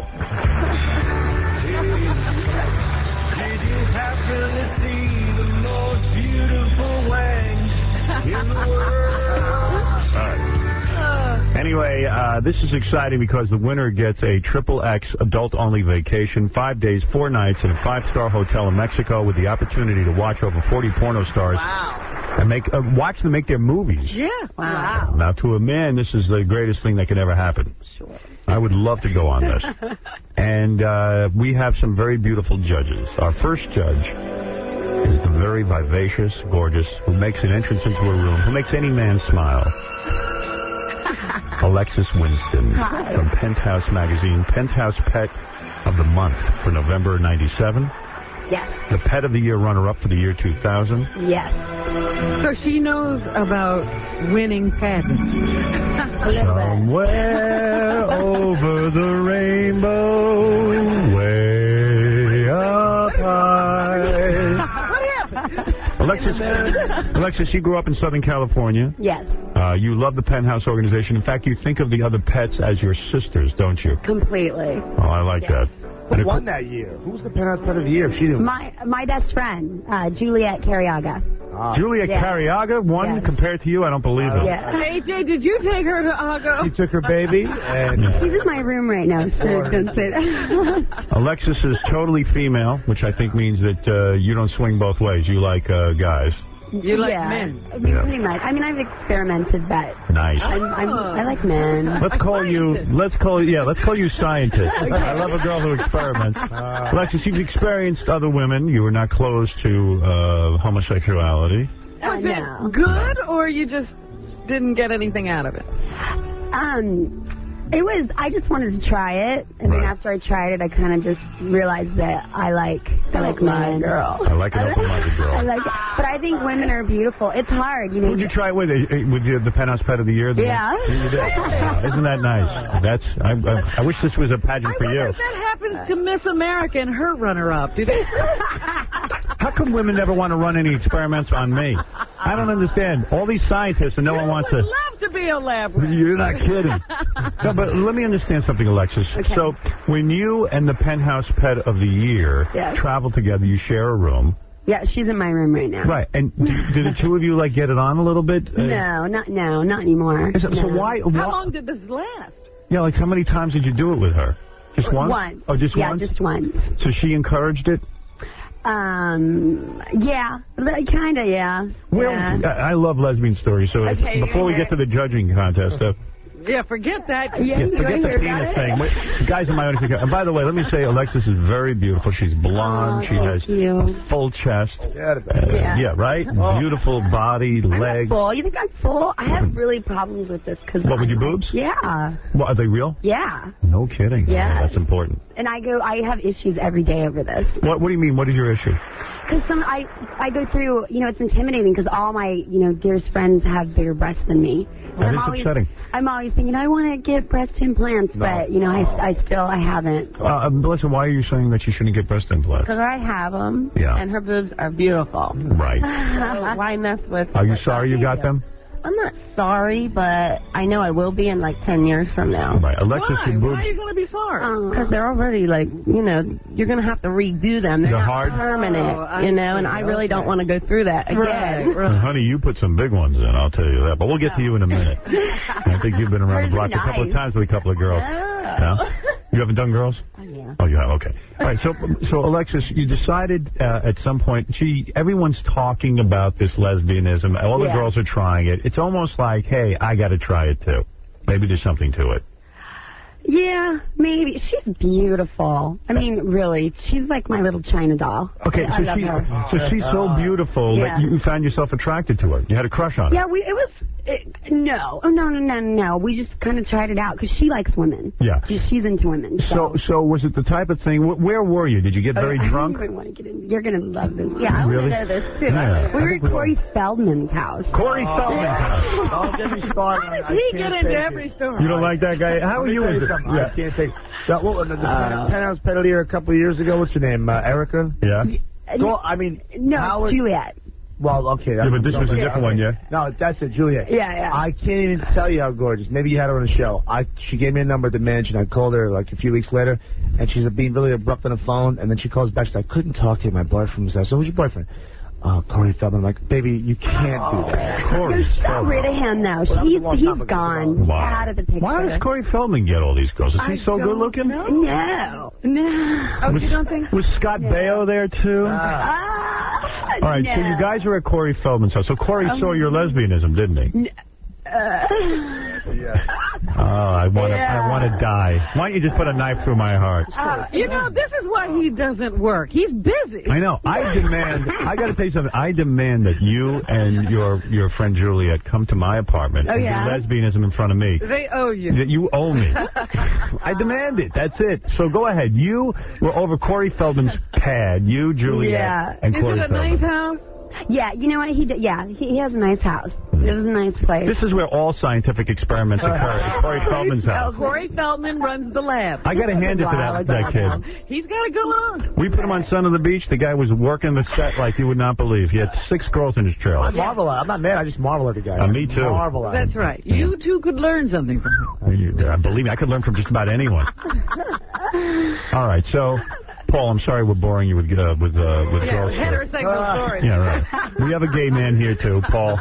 Did you happen to see the most beautiful Wang in the world? All right. Anyway, uh, this is exciting because the winner gets a triple X adult-only vacation, five days, four nights in a five-star hotel in Mexico with the opportunity to watch over forty porno stars. Wow. And make uh, watch them make their movies. Yeah. Wow. Now, to a man, this is the greatest thing that could ever happen. Sure. I would love to go on this. And uh, we have some very beautiful judges. Our first judge is the very vivacious, gorgeous, who makes an entrance into a room, who makes any man smile. Alexis Winston. Hi. From Penthouse Magazine, Penthouse Pet of the Month for November ninety-seven. Yes. The Pet of the Year runner-up for the year two thousand. Yes. So she knows about winning pageants. A little bit. Somewhere over the rainbow, way up high. What happened? Alexis, Alexis, you grew up in Southern California. Yes. Uh, you love the Penthouse organization. In fact, you think of the other pets as your sisters, don't you? Completely. Oh, I like Yes. that. Who won that year? Who was the Penthouse Pet of the Year? If she didn't. My my best friend, uh, Juliet Carriaga. Ah. Juliet Yes. Carriaga won Yes. compared to you? I don't believe it. Yeah. A J, did you take her to Ago? She took her baby and... She's in my room right now, so don't say that. Alexis is totally female, which I think means that uh, you don't swing both ways. You like uh, guys. You like yeah. men. I mean, Yeah. pretty much. I mean, I've experimented that. Nice. I'm, I'm, I like men. Let's call you, let's call, yeah, let's call you scientist. I love a girl who experiments. Uh, Alexis, you've experienced other women. You were not close to uh, homosexuality. Was Uh, it no. good, or you just didn't get anything out of it? Um, it was, I just wanted to try it, and then Right. after I tried it, I kind of just realized that I like, I like men. girl. I like an open-minded girl. I like, but I think women are beautiful. It's hard, you know. Who'd you try it with? Uh, uh, With the, the Penthouse Pet of the Year? The Yeah. You did. Uh, isn't that nice? That's. I, I, I wish this was a pageant I for wonder you. if that happens to Miss America and her runner-up. Do they? How come women never want to run any experiments on me? I don't understand. All these scientists and no one wants would to. love to be a lab rat. You're not kidding. No, but let me understand something, Alexis. Okay. So when you and the Penthouse Pet of the Year Yes. travel together, you share a room. Yeah, she's in my room right now. Right. And do, do the two of you, like, get it on a little bit? Uh, No, not no, not anymore. So, so No. why, How why? long did this last? Yeah, like, how many times did you do it with her? Just once? Once. Oh, just yeah, once? just once. So she encouraged it? Um, yeah, kind of, yeah. Well, yeah. I I love lesbian stories, so if- Okay, before we okay. get to the judging contest, uh, Yeah, forget that. Yeah, yeah, you forget wanna the hear about penis it? thing. Wait, the guys in my audience, and by the way, let me say, Alexis is very beautiful. She's blonde. Oh, she thank has you. a full chest. Yeah, Uh, Yeah. yeah, right? Beautiful body, I'm not legs. full. You think I'm full? I have really problems with this because. What, with your boobs? Yeah, What, are they real? yeah. No kidding. Yeah. Oh, that's important. And I go. I have issues every day over this. What What do you mean? What is your issue? Because some I I go through, you know, it's intimidating because all my, you know, dearest friends have bigger breasts than me. So That I'm is always, upsetting. I'm always thinking I want to get breast implants, No. but you know, I, I still I haven't. Uh, Melissa, why are you saying that you shouldn't get breast implants? Because I have them, Yeah. and her boobs are beautiful. Right. So why mess with... Are you sorry you got them? I'm not sorry, but I know I will be in like ten years from now. Right. Alexis, Why? your boobs... Why are you going to be sorry? Because they're already like, you know, you're going to have to redo them. They're, They're not hard? permanent, Oh, I you know, and see. I really don't want to go through that again. Right, Uh, right. honey, you put some big ones in, I'll tell you that. But we'll get to you in a minute. I think you've been around the block a couple of nice. times with a couple of girls. No? You haven't done girls? Yeah. Oh, you have? Okay. All right, so, so Alexis, you decided uh, at some point, gee, everyone's talking about this lesbianism. All the Yeah. girls are trying it. It's almost like, hey, I got to try it, too. Maybe there's something to it. Yeah, maybe. She's beautiful. I mean, really, she's like my little China doll. Okay, I so love she, her. so she's so beautiful Yeah. that you found yourself attracted to her. You had a crush on her. Yeah, we. It was. It, no, oh no, no, no, no. We just kind of tried it out because she likes women. Yeah. She, she's into women. So, so was it the type of thing? Wh where were you? Did you get very I drunk? don't even want to get in. You're gonna love this. Yeah, I Really? want to know this too. Yeah. We were at Corey Feldman's house. Corey Feldman's house. Don't get me started. How does I he can't get into take every it. story? You don't like that guy? How are Let me you tell into something. yeah. I can't take. The, what, the, the Penthouse Peddler a couple of years ago. What's her name? Uh, Erica. Yeah. Go, I mean, No, Howard, Juliet. Well, okay. Yeah, but this was a different one, yeah? No, that's it, Juliet. Yeah, yeah. I can't even tell you how gorgeous. Maybe you had her on the show. I She gave me a number at the mansion. I called her like a few weeks later, and she's being really abrupt on the phone, and then she calls back. She's like, I couldn't talk to you. My boyfriend was there. So who's your boyfriend? Uh, Corey Feldman. I'm like, baby, you can't do that. Corey Get Feldman. rid of him now. Well, that was a He's long he's time ago. gone. Wow. Out of the picture. Why does Corey Feldman get all these girls? Is he I so don't good looking? know. No, no. Oh, Was, you don't think? was Scott Baio there, too? Ah, all right, no. so you guys were at Corey Feldman's house. So Corey Um, saw your lesbianism, didn't he? Uh, Oh, I want to Yeah. I want to die. Why don't you just put a knife through my heart? Uh, you know, this is why he doesn't work. He's busy. I know. I demand, I got to tell you something. I demand that you and your your friend Juliet come to my apartment Oh, and yeah? do lesbianism in front of me. They owe you. That you owe me. I demand it. That's it. So go ahead. You were over Corey Feldman's pad. You, Juliet, Yeah. and Is Corey it a Feldman. nice house? yeah, you know what? He did. Yeah, he, he has a nice house. It was a nice place. This is where all scientific experiments occur. At Corey Feldman's house. Corey Feldman runs the lab. I got to hand it to that, that kid. He's got to go on. We put him on Son of the Beach. The guy was working the set like you would not believe. He had six girls in his I trailer. marvel at I'm not mad. I just marvel at the guy. Uh, me too. Marvel at That's him. right. You two could learn something from him. Uh, you- uh, Believe me, I could learn from just about anyone. All right, so, Paul, I'm sorry we're boring you with uh, with uh, with Yeah, girls. heterosexual stories. Yeah, right. We have a gay man here too, Paul.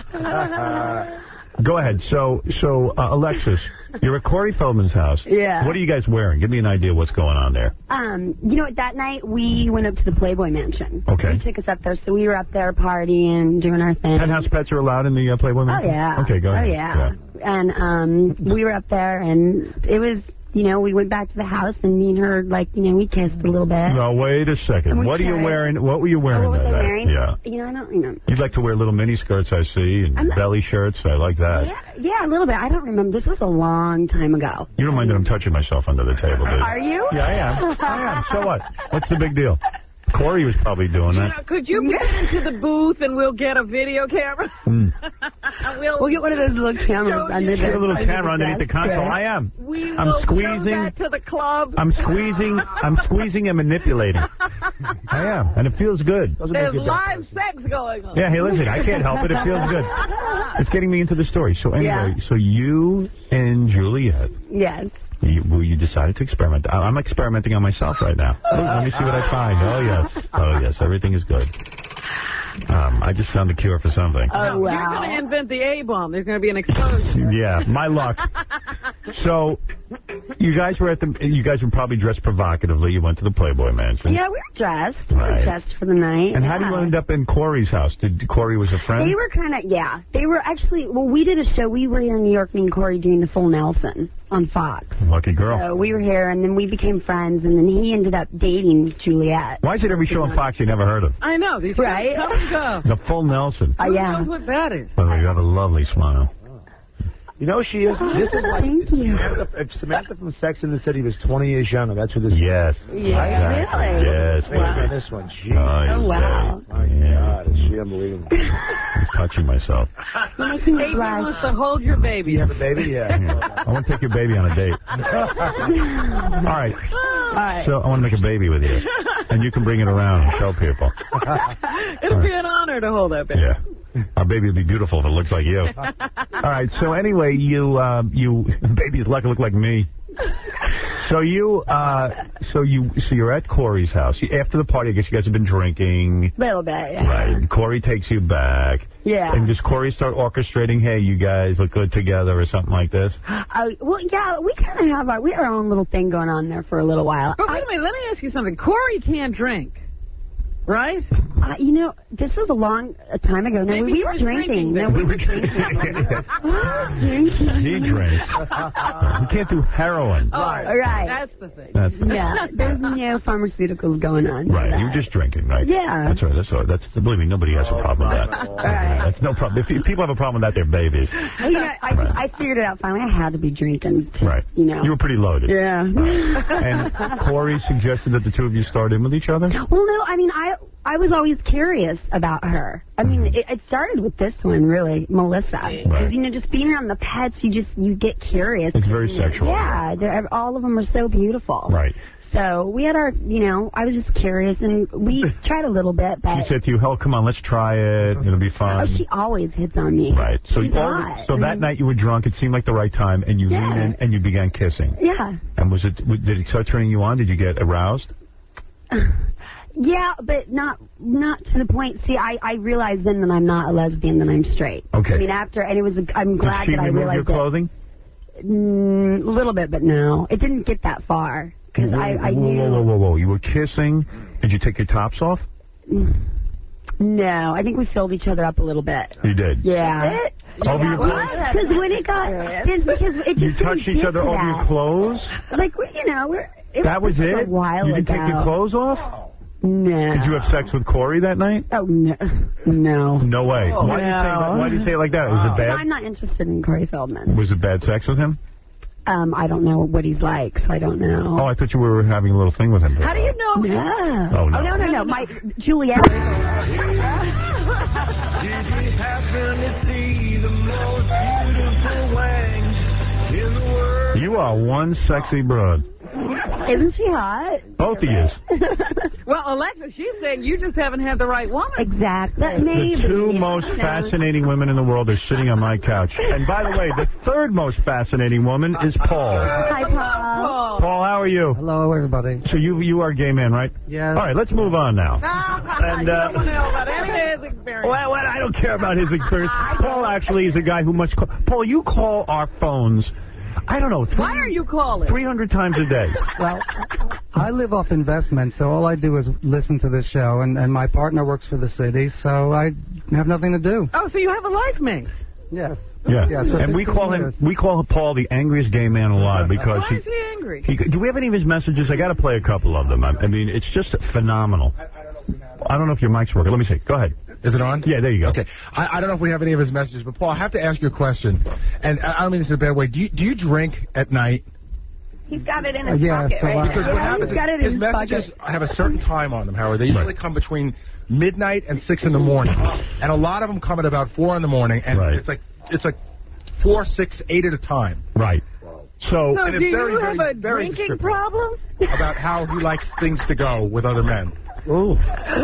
Go ahead. So, so uh, Alexis, you're at Corey Feldman's house. Yeah. What are you guys wearing? Give me an idea what's going on there. Um, you know what? That night we went up to the Playboy Mansion. Okay. He took us up there, so we were up there partying, doing our thing. Penthouse pets are allowed in the uh, Playboy Oh Mansion? yeah. Okay, go ahead. Oh yeah. And um, we were up there, and it was, you know, we went back to the house, and me and her, like, you know, we kissed a little bit. No, wait a second. And we What are you tried. wearing? What were you Oh, wearing what was that I night? wearing? Yeah. You know, I don't, you know. You'd like to wear little mini skirts, I see, and I'm not- belly shirts. I like that. Yeah, yeah, a little bit. I don't remember. This was a long time ago. You don't mind that I'm touching myself under the table, do you? Are you? Yeah, I am. I am. So what? What's the big deal? Corey was probably doing You that. know, could you get into the booth and we'll get a video camera? Mm. we'll, We'll get one of those little cameras Show under you. there. Get a little camera underneath the console. Yeah. I am. we I'm will squeezing. show that to the club. I'm squeezing. I'm squeezing and manipulating. I am, and it feels good. There's live sex going on. Yeah, hey, listen, I can't help it. It feels good. It's getting me into the story. So anyway, Yeah. so you and Juliet, Yes. you, well, you decided to experiment. I- I'm experimenting on myself right now. Let me see what I find. Oh, yes. Oh, yes. Everything is good. Um, I just found a cure for something. Oh, wow. You're going to invent the A-bomb. There's going to be an explosion. Yeah, my luck. So, you guys were at the. You guys were probably dressed provocatively. You went to the Playboy Mansion. Yeah, we were dressed. We Right. were dressed for the night. And how did you yeah. end up in Corey's house? Did Corey was a friend? They were kind of, yeah. They were actually, well, we did a show. We were here in New York, me and Corey, doing the Full Nelson on Fox. Lucky girl. So we were here, and then we became friends, and then he ended up dating Juliet. Why is it every show on Fox you never heard of? I know. These Right? guys come and go. The Full Nelson. Uh, Who yeah. knows what that is? By the way, you have a lovely smile. You know she is. This is like Thank you. Samantha, if Samantha from Sex and the City was twenty years younger, that's what this Yes. is. Yeah, Exactly. really? Yes. Wow. baby. This one, jeez. Nice. Oh, wow. My God, is she unbelievable? I'm touching myself. You're making me Adrian blush. wants to hold your baby. You have a baby? Yeah. I want to take your baby on a date. All right. All right. So I want to make a baby with you. And you can bring it around and show people. It'll be an honor to hold that baby. Yeah. Our baby will be beautiful if it looks like you. All right. So anyway, you, uh, you, baby's luck look like me. So you, uh, so you, so you're at Corey's house. You, after the party, I guess you guys have been drinking. Little bit, yeah. Right. Corey takes you back. Yeah. And does Corey start orchestrating, hey, you guys look good together or something like this? Uh, well, yeah, we kind of have our, we have our own little thing going on there for a little while. But wait a minute, let me ask you something. Corey can't drink, right? Uh, you know, this was a long a time ago. No, Maybe we, we he were was drinking. drinking No, then. we were drinking. drinking. He drinks. You can't do heroin. Oh, right. That's the thing. That's Yeah, there's no pharmaceuticals going on. for right. that. You're just drinking, right? Yeah. That's right. That's all. That's believe me, nobody has a problem with that. Right. That's no problem. If, if people have a problem with that, they're babies. Well, you know, I, Right. I figured it out finally. I had to be drinking. To, Right. You know. You were pretty loaded. Yeah. And Corey suggested that the two of you start in with each other? Well, no, I mean, I I was always curious about her. I mean, it, it started with this one, really, Melissa. Because, Right. you know, just being around the pets, you just, you get curious. It's very sexual. Yeah, they're, all of them are so beautiful. Right. So we had our, you know, I was just curious, and we tried a little bit, but... She said to you, hell, come on, let's try it. It'll be Oh, fun. she always hits on me. Right. So, She's you all, hot. so I that mean, night you were drunk. It seemed like the right time, and you Yeah. leaned in and you began kissing. Yeah. And was it? Did it start turning you on? Did you get aroused? Yeah, but not not to the point. See, I, I realized then that I'm not a lesbian, that I'm straight. Okay. I mean, after, and it was, a, I'm glad Did she that I remove realized your clothing? it. Mm, a little bit, but no. It didn't get that far. Because I, I whoa, knew... whoa, whoa, whoa, whoa! You were kissing. Did you take your tops off? No, I think we filled each other up a little bit. You did. Yeah. Over your clothes? Because when it got... Cause, because it just You didn't touched each get other to over that. your clothes? Like, we- you know, we're... It That was just it? A while You didn't ago. take your clothes off? No. Did you have sex with Corey that night? Oh, no. No. No way. Oh, why, do you say that? no. Why do you say it like that? Was it I'm bad? not interested in Corey Feldman. Was it bad sex with him? Um, I don't know what he's like, so I don't know. Oh, I thought you were having a little thing with him. How do you know? No. Oh, no. Oh, no, no, no. My Juliet. Did you happen to see the most beautiful wang in the world? You are one sexy broad. Isn't she hot? Both of you. Well, Alexa, she's saying you just haven't had the right woman. Exactly. Maybe. The two most fascinating women in the world are sitting on my couch. And by the way, the third most fascinating woman is Paul. Hi, Paul. Paul, how are you? Hello, everybody. So you you are a gay man, right? Yes. All right, let's move on now. And, uh, you don't want to know about any of his experience. Well, well, I don't care about his experience. Paul actually is a guy who must call. Paul, you call our phones, I don't know, Why are you calling? three hundred times a day. Well, I live off investment, so all I do is listen to this show, and, and my partner works for the city, so I have nothing to do. Oh, so you have a life mate. Yes. Yeah, Yes, for and we fifteen call him years. we call Paul the angriest gay man alive because Why he, is he angry? he. Do we have any of his messages? I got to play a couple of them. I, I mean, it's just phenomenal. I don't know if your mic's working. Let me see. Go ahead. Is it on? Yeah, there you go. Okay. I, I don't know if we have any of his messages, but Paul, I have to ask you a question. And I I don't mean this in a bad way. Do you, do you drink at night? He's got it in Uh, his yeah, pocket so right I- now. Because what Yeah, happens he's got it is in his his messages pocket. have a certain time on them, Howard. They usually come between midnight and six in the morning, and a lot of them come at about four in the morning, and Right. it's like it's like four, six, eight at a time. Right. So, So and do it's very, you very, have a very drinking descriptive problem? about how he likes things to go with other men. ooh.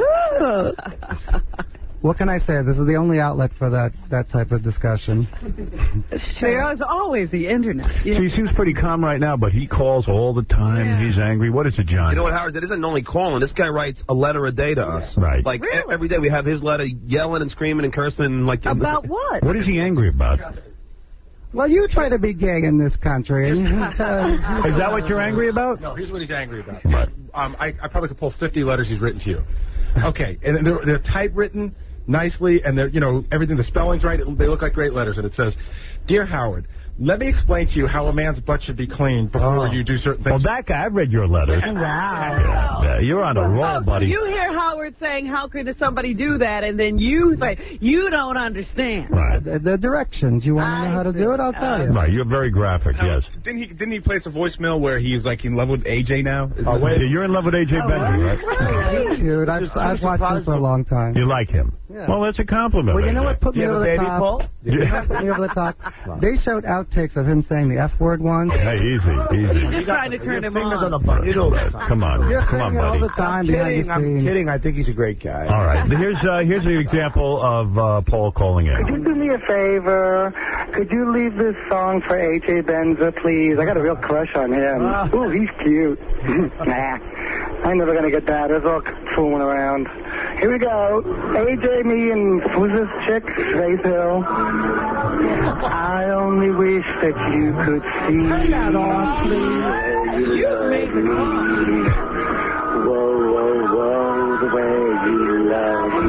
What can I say? This is the only outlet for that, that type of discussion. There's always the internet. So he seems pretty calm right now, but he calls all the time. Yeah. He's angry. What is it, John? You know what, Howard? It isn't only calling. This guy writes a letter a day to us. Right. Like Really? e- every day we have his letter yelling and screaming and cursing and like. About what? What is he angry about? Well, you try to be gay in this country. And, uh, Is that what you're angry about? No, here's what he's angry about. Right. Um, I, I probably could pull fifty letters he's written to you. Okay, and they're, they're typewritten nicely, and they're, you know, everything, the spelling's right. It, they look like great letters, and it says, "Dear Howard, let me explain to you how a man's butt should be cleaned before Oh. you do certain Well, things. that guy, I read your letter. Wow. Yeah, yeah, you're on a roll, Oh, so buddy. you hear Howard saying, how could somebody do that? And then you say, you don't understand. Right. The, the directions. You want to know how to do it? I'll tell you. Right, you're very graphic, yes. Didn't he Didn't he place a voicemail where he's like in love with A J now? Is Oh, that- wait, you're in love with A J Benji, right? Dude, I've, I've watched him for a long time. You like him? Yeah. Well, that's a compliment. Well, you know A J. what put me You have over a the baby, top? Paul? You know what put me over the top? They showed outtakes of him saying the F word once. Hey, easy, He's easy. just trying to turn him Fingers on on. the button. You know that. Come on, You're come on, saying it all buddy. the time I'm behind kidding. the I'm scenes. kidding. I think he's a great guy. All right, here's uh, here's an example of uh, Paul calling Could in. you do me a favor? Could you leave this song for A J Benza, please? I got a real crush on him. Ah. Ooh, he's cute. Nah, I'm never gonna get that. It's all fooling around. Here we go. A J, me, and who's this chick? Faith Hill. I only wish that you could see where you love me. Whoa, whoa, whoa, the way you love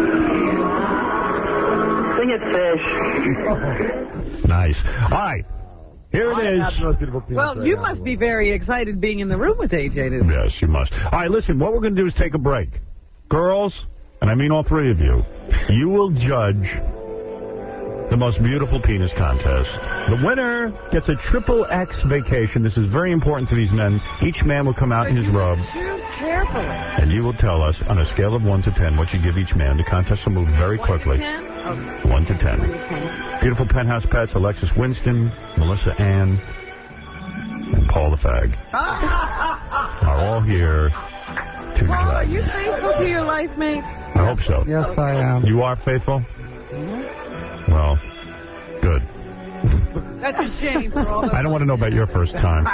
me. Sing it, Fish. Nice. All right, here it That's the most is. beautiful penis Well, right you now. must be very excited being in the room with A J today. Yes, you must. All right, listen, what we're going to do is take a break. Girls, and I mean all three of you, you will judge the most beautiful penis contest. The winner gets a triple X vacation. This is very important to these men. Each man will come out in his robe, Choose carefully. and you will tell us on a scale of one to ten what you give each man. The contest will move very quickly. Okay. one to ten. Beautiful Penthouse Pets, Alexis Winston, Melissa Ann, and Paul the Fag are all here to Paul, are judge. you faithful to your life mates? I hope so. Yes, I am. You are faithful? Well, good. That's a shame for all of I don't want to know about your first time.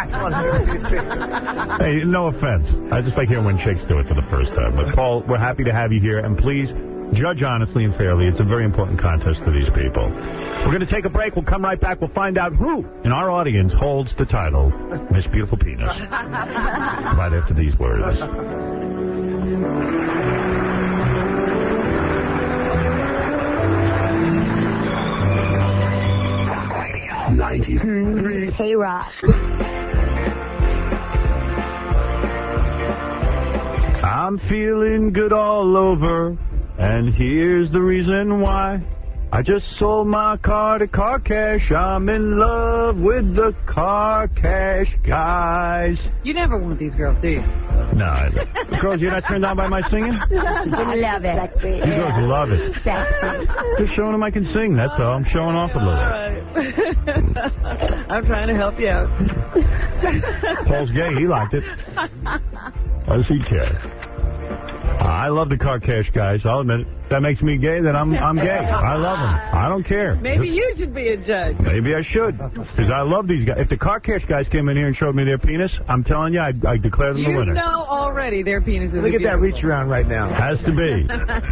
Hey, no offense. I just like hearing when chicks do it for the first time. But, Paul, we're happy to have you here. And please, judge honestly and fairly. It's a very important contest to these people. We're going to take a break. We'll come right back. We'll find out who in our audience holds the title Miss Beautiful Penis. Right after these words. ninety-two point three K-Rock. I'm feeling good all over, and here's the reason why. I just sold my car to Car Cash. I'm in love with the Car Cash guys. You never want these girls, do you? No, I- girls, you're not turned on by my singing? I love it. You girls love it. Sexy. Just showing them I can sing, that's all. I'm showing off a All little. right. I'm trying to help you out. Paul's gay, he liked it. Why does he care? I love the Car Cash guys, I'll admit it. That makes me gay, then I'm I'm gay. I love them. I don't care. Maybe you should be a judge. Maybe I should, because I love these guys. If the Car Cash guys came in here and showed me their penis, I'm telling you, I'd, I'd declare them the You winner. know already their penises Look are at that beautiful. reach around right now. Has to be.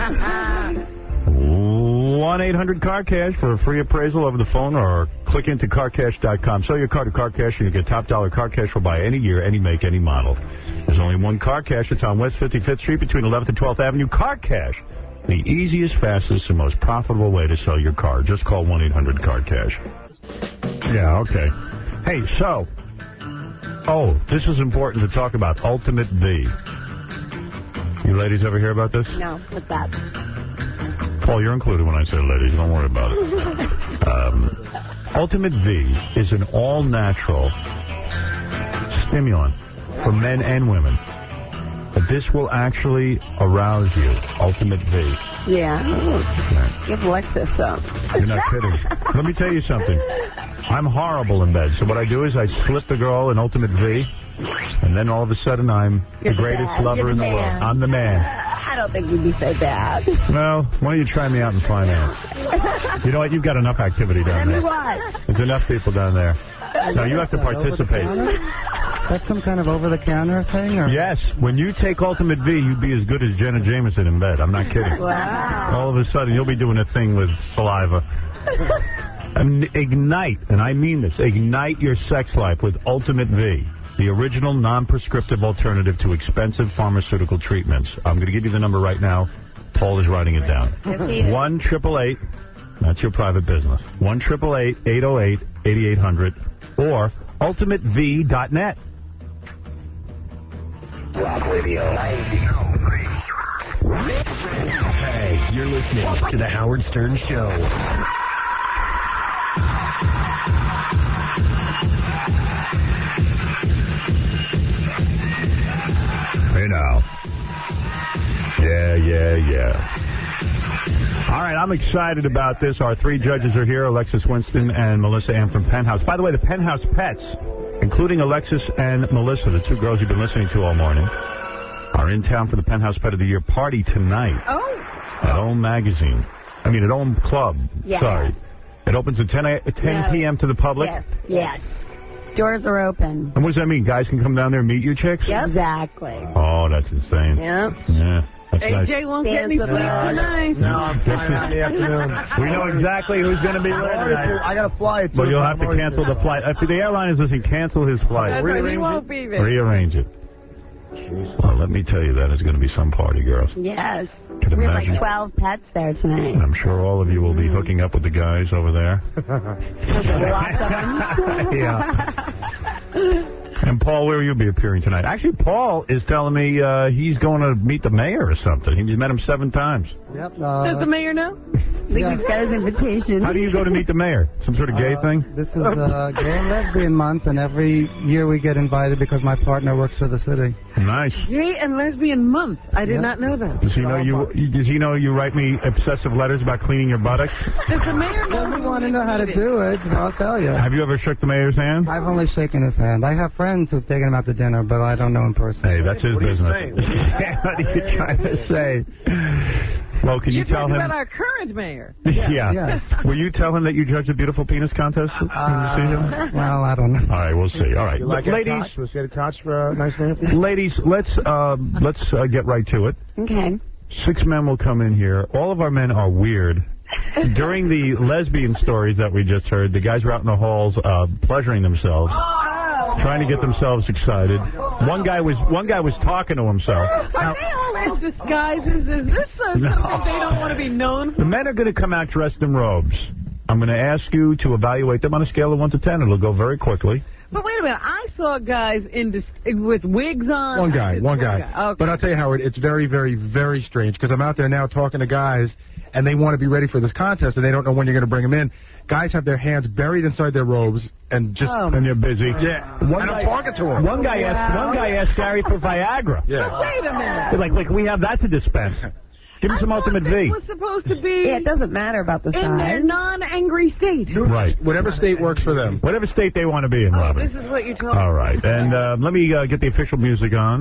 one eight hundred car cash for a free appraisal over the phone, or click into car cash dot com. Sell your car to Car Cash and you get top dollar Car Cash will buy any year, any make, any model. There's only one Car Cash. It's on West fifty-fifth Street between eleventh and twelfth Avenue. Car Cash, the easiest, fastest, and most profitable way to sell your car. Just call one eight hundred car cash. Yeah, okay. Hey, so, oh, this is important to talk about. Ultimate V. You ladies ever hear about this? No, what's that? Paul, you're included when I say ladies. Don't worry about it. Um, Ultimate V is an all-natural stimulant for men and women. But this will actually arouse you. Ultimate V. Yeah. Give Alexis some. You're not kidding. Let me tell you something. I'm horrible in bed. So what I do is I slip the girl an Ultimate V, and then all of a sudden I'm You're the greatest bad. lover You're in the the world. man. I'm the man. I don't think you'd be so bad. Well, why don't you try me out and find out? You know what? You've got enough activity Let down me there. watch. There's enough people down there. No, you have to participate. That's some kind of over-the-counter thing? Or? Yes. When you take Ultimate V, you'd be as good as Jenna Jameson in bed. I'm not kidding. Wow. All of a sudden, you'll be doing a thing with saliva. And ignite, and I mean this, ignite your sex life with Ultimate V, the original non-prescriptive alternative to expensive pharmaceutical treatments. I'm going to give you the number right now. Paul is writing it down. Yes, he is. one triple eight That's your private business. one eight eight eight, eight oh eight, eight eight hundred or ultimate v dot net. Rock Radio. Hey, you're listening to The Howard Stern Show. Hey now. Yeah, yeah, yeah. All right, I'm excited about this. Our three judges are here, Alexis Winston and Melissa Ann from Penthouse. By the way, the Penthouse pets, including Alexis and Melissa, the two girls you've been listening to all morning, are in town for the Penthouse Pet of the Year party tonight. Oh. At Ohm Magazine. I mean, at Ohm Club. Yeah. Sorry. It opens at ten p.m. to the public? Yes. Yes. Doors are open. And what does that mean? Guys can come down there and meet you chicks? Yep. Exactly. Oh, that's insane. Yep. Yeah. That's A J nice. won't get any sleep tonight. No, I'm flying out in the afternoon. We know exactly who's going to be there tonight. I got to fly it. Well, you'll have to cancel the flight. If the airline is listening, cancel his flight. That's right, he won't be there. Rearrange it. Well, let me tell you, that is going to be some party, girls. Yes. Could We have imagine. like twelve pets there tonight. I'm sure all of you will be hooking up with the guys over there. Yeah. And Paul, where will you be appearing tonight? Actually, Paul is telling me uh, he's going to meet the mayor or something. He's met him seven times. Yep. Uh, Does the mayor know? I think he's got his invitation. How do you go to meet the mayor? Some sort of gay uh, thing? This is uh, Gay and Lesbian Month, and every year we get invited because my partner works for the city. Nice. Gay and Lesbian Month. I did Yep. not know that. Does he know you? Does he know you write me obsessive letters about cleaning your buttocks? Does the mayor know? If you want to know how to do it, I'll tell you. Have you ever shook the mayor's hand? I've only shaken his hand. I have friends who've taken him out to dinner, but I don't know him personally. Hey, that's his What are you business. saying? What are you trying to say? Well, can you You're tell talking him? about our current mayor. Yeah. Yes. Will you tell him that you judged a beautiful penis contest? when you see him? Well, I don't know. All right, we'll see. All right, You like ladies. Koch? Was it a Koch for a nice man? Ladies, let's uh, let's uh, get right to it. Okay. Six men will come in here. All of our men are weird. During the lesbian stories that we just heard, the guys were out in the halls uh, pleasuring themselves, trying to get themselves excited. One guy was one guy was talking to himself. Are they all in disguises? Is this uh, something No. they don't want to be known for? The men are going to come out dressed in robes. I'm going to ask you to evaluate them on a scale of one to ten. It'll go very quickly. But wait a minute. I saw guys in dis- with wigs on. One guy, It's one guy. Okay. But I'll tell you, Howard, it's very, very, very strange because I'm out there now talking to guys, and they want to be ready for this contest, and they don't know when you're going to bring them in. Guys have their hands buried inside their robes and just... Oh, And you're busy. Yeah. One and guy, I'm talking to them. One guy asked. One guy asked Gary for Viagra. Yeah. But wait a minute. Like, like we have that to dispense. Give him some I ultimate thought V. this was supposed to be Yeah, it doesn't matter about the in their size. non-angry state. Right. Whatever state works for them. Whatever state they want to be in, Oh, Robin. this is what you told All me. right. And uh, let me uh, get the official music on.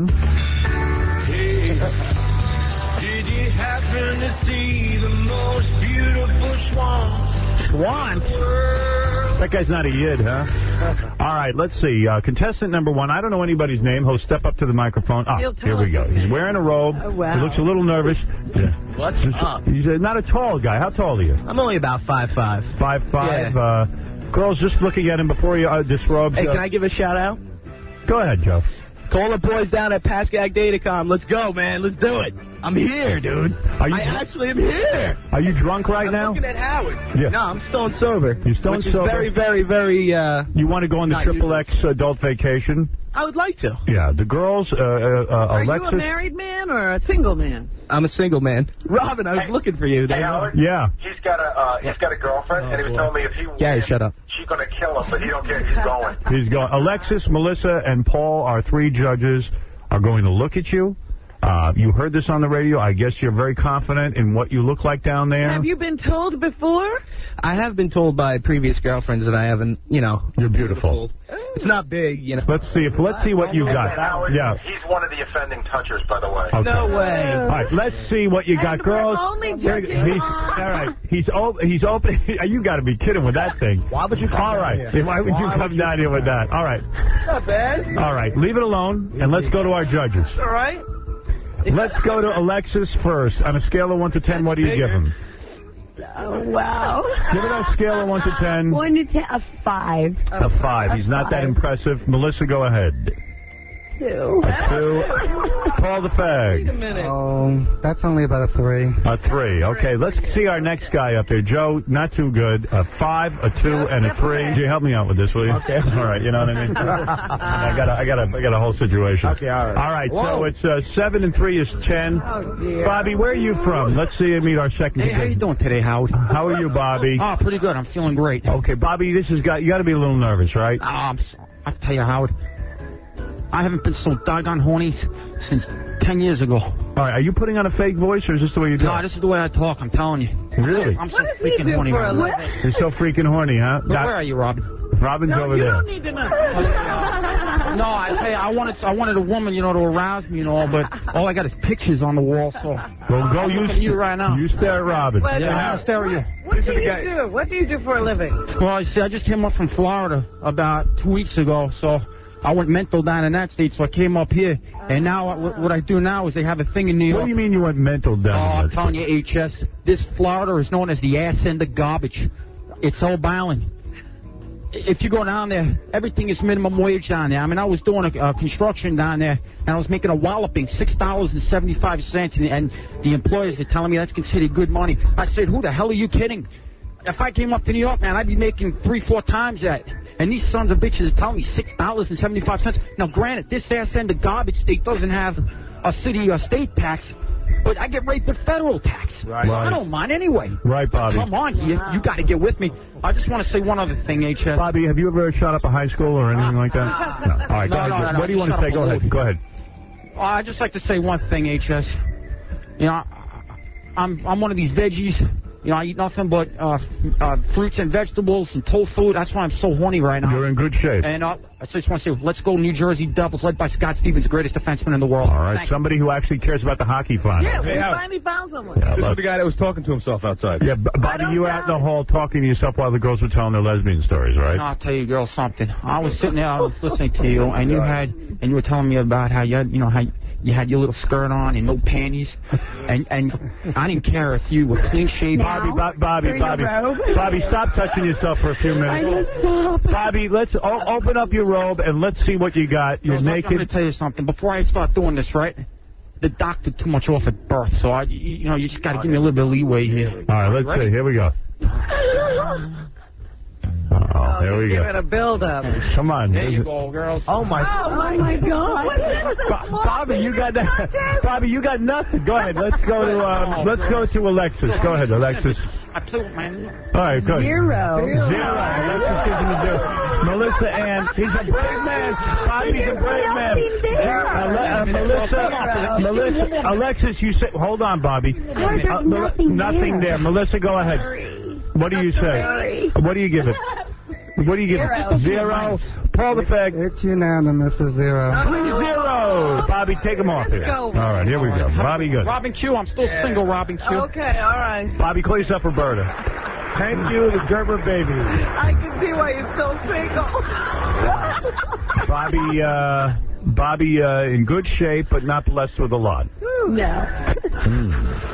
Hey, did you happen to see the most beautiful swan? Swan? That guy's not a yid, huh? All right, let's see. Uh, contestant number one, I don't know anybody's name. He'll step up to the microphone. Ah, He'll tell here we us go. his He's name. wearing a robe. Oh, wow. He looks a little nervous. Yeah. What's up? He's uh, not a tall guy. How tall are you? I'm only about five five. Five five. Yeah. Uh, girls, just looking at him before he uh, disrobes. Hey, uh, can I give a shout out? Go ahead, Joe. To all the boys down at Pascag Datacom. Let's go, man. Let's do it. I'm here, dude. Are you, I actually am here. Are you drunk right I'm now? looking at Howard. Yeah. No, I'm stone sober. You're stone which is sober? very, very, very, uh... You want to go on the Not Triple X adult vacation? I would like to. Yeah, the girls, uh, uh, uh, Are Alexis. you a married man or a single man? I'm a single man. Robin, I was looking for you. Hey, Howard? Yeah. He's got a uh, he's got a girlfriend, and he was telling me if he Gary, wins, shut up. she's gonna kill him, but he don't care. He's going. He's going. Alexis, Melissa, and Paul, our three judges, are going to look at you. Uh, you heard this on the radio. I guess you're very confident in what you look like down there. Have you been told before? I have been told by previous girlfriends that I haven't, you know... You're beautiful. It's not big, you know. Let's see if let's see what you got. Howard, Yeah. he's one of the offending touchers, by the way. Okay. No way. All right, let's see what you got, And girls. we're only Here- judging he's, on- all right, he's open. He's open. You got to be kidding with that thing. Why would you come All down right. here? Why would you Why come would you down here with that? All right. Not bad. All right. Leave it alone, and let's go to our judges. All right. Let's go to Alexis first. On a scale of one to ten, what do you give him? Oh, wow. Give it a scale of one to ten. One to ten, a five. A five. He's not that impressive. Melissa, go ahead. two. A two. Paul the Fag. Wait a minute. Oh, that's only about a three. A three. Okay, let's see our next guy up there. Joe, not too good. A five, a two, and a three. Can you help me out with this, will you? Okay. All right, you know what I mean? I got a, I got a, I got a whole situation. Okay, all right. All right, Whoa. so it's uh, seven and three is ten. Oh, dear. Bobby, where are you from? Let's see you meet our second. Hey, how you doing today, Howard? How are you, Bobby? Oh, pretty good. I'm feeling great. Okay, Bobby, this has got you got to be a little nervous, right? Oh, I'm so, I tell you, Howard, I haven't been so doggone horny since ten years ago. All right, are you putting on a fake voice, or is this the way you do it? No, this is the way I talk. I'm telling you. Really? I'm so What does he freaking do horny. for a man. living? You're so freaking horny, huh? But where are you, Robin? Robin's No, over you there. don't need to know. No, I tell you, I wanted, I wanted a woman, you know, to arouse me, you know, but all I got is pictures on the wall, so. Well, go I'm use looking at you right now. You stare at Robin. But, Yeah, uh, I'm gonna stare at you. What do you do? What do you do for a living? Well, you see, I just came up from Florida about two weeks ago, so I went mental down in that state, so I came up here. And now, what, what I do now is they have a thing in New York. What do you mean you went mental down? Oh, I'm there? telling you, H S, this Florida is known as the ass end of garbage. It's so violent. If you go down there, everything is minimum wage down there. I mean, I was doing a, uh, construction down there, and I was making a walloping six dollars and seventy-five cents, and, and the employers are telling me that's considered good money. I said, who the hell are you kidding? If I came up to New York, man, I'd be making three, four times that. And these sons of bitches are telling me six dollars and seventy-five cents. Now, granted, this ass end of garbage state doesn't have a city or state tax, but I get raped with federal tax. Right. So I don't mind anyway. Right, Bobby. Come on here. You got to get with me. I just want to say one other thing, H S. Bobby, have you ever shot up a high school or anything like that? No. All right, go No, ahead. no, no, no, What do you want to shut say? up Go a ahead. load. Go ahead. Uh, I'd just like to say one thing, H S. You know, I'm I'm one of these veggies. You know, I eat nothing but uh, uh, fruits and vegetables and tofu. That's why I'm so horny right now. You're in good shape. And uh, I just want to say, let's go New Jersey Devils, led by Scott Stevens, the greatest defenseman in the world. All right, Thank somebody who actually cares about the hockey final. Yeah, we Hey, Howard. finally found someone. Yeah, This look. is the guy that was talking to himself outside. Yeah, B- Bobby, you were out in the hall talking to yourself while the girls were telling their lesbian stories, right? No, I'll tell you, girl, something. I was sitting there, I was listening to you, and you had, and you were telling me about how you, had, you know, how you had your little skirt on and no panties, and and I didn't care if you were clean shaven. Bobby, Bo- Bobby, Bobby, Bobby, stop touching yourself for a few minutes. Bobby, let's o- open up your robe and let's see what you got. You're Girls, I'm going to naked. tell you something. Before I start doing this, right? The doctor too much off at birth, so I, you you know, you just got to give me a little bit of leeway here. All right, let's see. Here we go. Oh, there we Give go. it a build-up. Come on. There you go, girls. Oh my. Oh, my God. Bo- Bobby, you got that. Bobby, you got nothing. Go ahead. Let's go to um, let's go to Alexis. Go ahead, Alexis. I play with my... All right, good. Zero. Zero. Alexis gives him a zero. Melissa Ann, he's a brave man. Bobby's a brave man. Ale- uh, Melissa, Melissa, Alexis, you say. Hold on, Bobby. Uh, Mel- nothing there. Melissa, go ahead. What do you say? What do you give it? What do you give it? Zero. Paul the Fag. It's unanimous, a zero. Zero. Bobby, take him off here. go. All right, here we go. Bobby, good. Robin Q, I'm still single, Robin Q. Okay, all right. Bobby, call yourself Roberta. Thank you, the Gerber baby. I can see why you're still single. Bobby, uh, Bobby, uh, in good shape, but not blessed with a lot. No. Mm.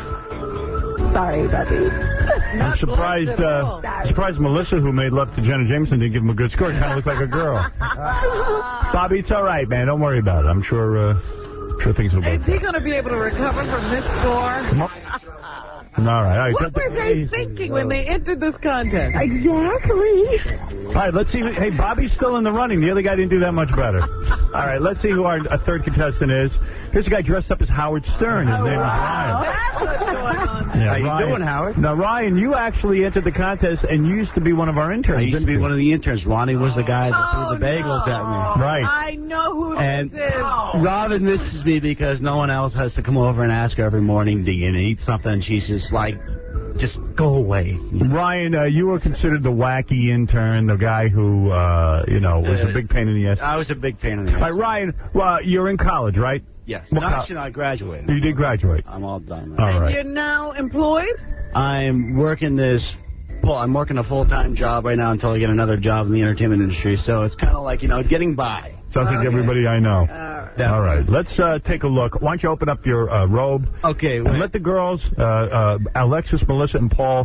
Sorry, Bubby. I'm surprised, uh, surprised Melissa, who made love to Jenna Jameson, didn't give him a good score. Kind of looked like a girl. Bobby, it's all right, man. Don't worry about it. I'm sure, uh, sure things will go. Is he going to be able to recover from this score? All right, all right. What were they thinking when they entered this contest? Exactly. All right, let's see. Hey, Bobby's still in the running. The other guy didn't do that much better. All right, let's see who our, our third contestant is. Here's a guy dressed up as Howard Stern. His name is Ryan. That's what's going on. Yeah, How you Ryan. doing, Howard? Now, Ryan, you actually entered the contest and you used to be one of our interns. I used to didn't be you? one of the interns. Ronnie was the guy that Oh, threw the bagels no. at me. Right. I know who And this is. Robin misses me because no one else has to come over and ask her every morning, do you eat something? And she's just like, just go away. Ryan, uh, you were considered the wacky intern, the guy who, uh, you know, was a big pain in the ass. I was a big pain in the All ass. right, Ryan, well, you're in college, right? Yes. What No, co- actually, I graduated. You did graduate. I'm all done. All And right. you're now employed? I'm working this. Well, I'm working a full-time job right now until I get another job in the entertainment industry. So it's kind of like, you know, getting by. Sounds like everybody I know. right. All right, let's uh, take a look. Why don't you open up your uh, robe? Okay. And let the girls, uh, uh, Alexis, Melissa, and Paul,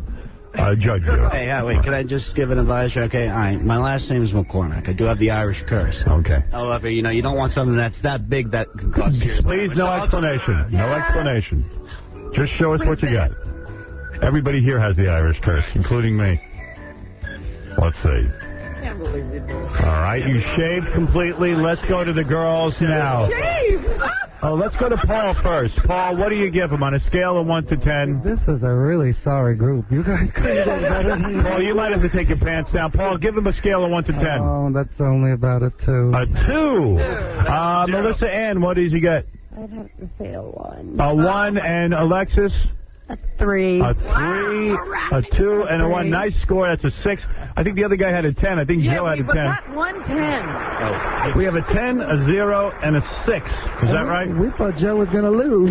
uh, judge you. Hey, yeah, wait, can I just give an advisory? Okay, all right, my last name is McCormick. I do have the Irish curse. Okay. However, you know, you don't want something that's that big that can cause serious Please, no explanation. No explanation. Just show us what you got. Everybody here has the Irish curse, including me. Let's see. Can't believe you did. All right, you shaved completely. Let's go to the girls now. Shave! Oh, let's go to Paul first. Paul, what do you give him on a scale of one to ten? This is a really sorry group. You guys couldn't do better than that. Paul, you might have to take your pants down. Paul, give him a scale of one to ten. Oh, that's only about a two. A two. Uh, Melissa Ann, what does he get? I'd have to say a one. A one. And Alexis? A three. A three, a two, and a one. Nice score. That's a six. I think the other guy had a ten. I think Yeah, Joe had we a ten. got one ten. Oh. We have a ten, a zero, and a six. Is that right? We thought Joe was going to lose.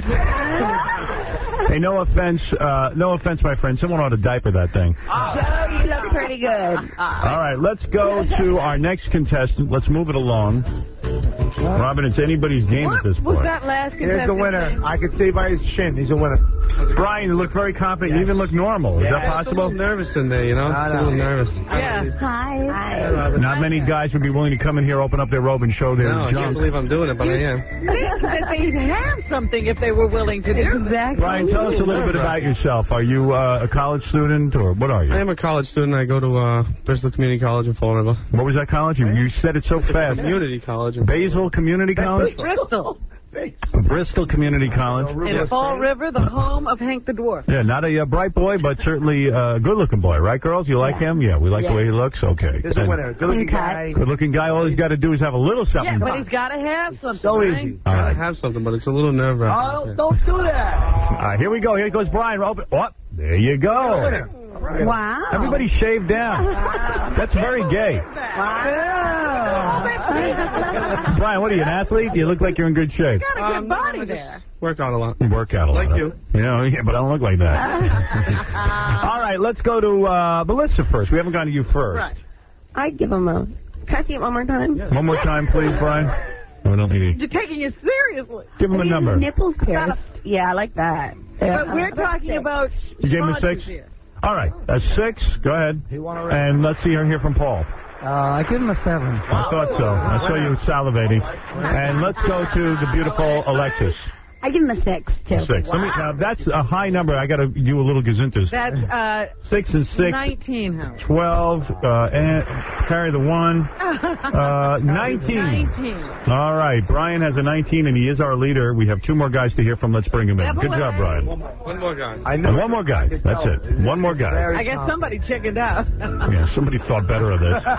Hey, no offense, uh, no offense, my friend. Someone ought to diaper that thing. Joe, you look pretty good. All right, let's go to our next contestant. Let's move it along. Robin, it's anybody's game at this What was point. that last Here's the winner. contestant? I could see by his chin. He's a winner. Brian, you look very confident. You even look normal. Is that I'm a possible? little nervous in there, you know? No, I'm no. a little nervous. Yeah. Hi. Hi. Not many guys would be willing to come in here, open up their robe, and show their No, I can't junk. believe I'm doing it, but I am. Think that they'd have something if they were willing to do Exactly. Brian, tell us a little bit about yourself. Are you uh, a college student, or what are you? I am a college student. I go to uh, Bristol Community College in Fall River. What was that college? You, you said it so fast. Community College. In Basil Community College? Bristol. Bristol Community College. In Fall River, the home of Hank the Dwarf. Yeah, not a uh, bright boy, but certainly a good-looking boy, right, girls? You like Yeah. him? Yeah, we like Yeah. the way he looks. Okay. He's a winner. Good-looking guy. Good-looking guy. All he's got to do is have a little something. Yeah, but he's got to have something, So right? easy. All I right. have something, but it's a little nerve-wracking. Oh, don't do that. All right, here we go. Here goes Brian. Open. Oh, there you go. Wow. Everybody shaved down. That's very gay. Brian, what are you, an athlete? You look like you're in good shape. Got a good Um, body I just there. Work out a lot. You work out a lot. Like you. You know, yeah, but I don't look like that. All right, let's go to uh, Melissa first. We haven't gone to you first. Right. I'd give him a... Can I see it one more time? One more time, please, Brian. No, we don't need You're taking it seriously. Give him a number. Nipples pierced. Yeah, I like that. But we're talking about You gave him a sponsors six? here. All right, a six. Go ahead. And let's see her hear from Paul. Uh, I give him a seven. I thought so. I saw you salivating. And let's go to the beautiful Alexis. I give him a six, too. Six. Let me, now, that's a high number. I got to do a little gazintas. That's uh, Six and six. nineteen, Howard. Twelve. Uh, and carry the one. Uh, nineteen. nineteen. All right. Brian has a nineteen, and he is our leader. We have two more guys to hear from. Let's bring him in. Good job, Brian. One more guy. I know. One more guy. That's it. One more guy. I guess somebody chickened out. Yeah, somebody thought better of this.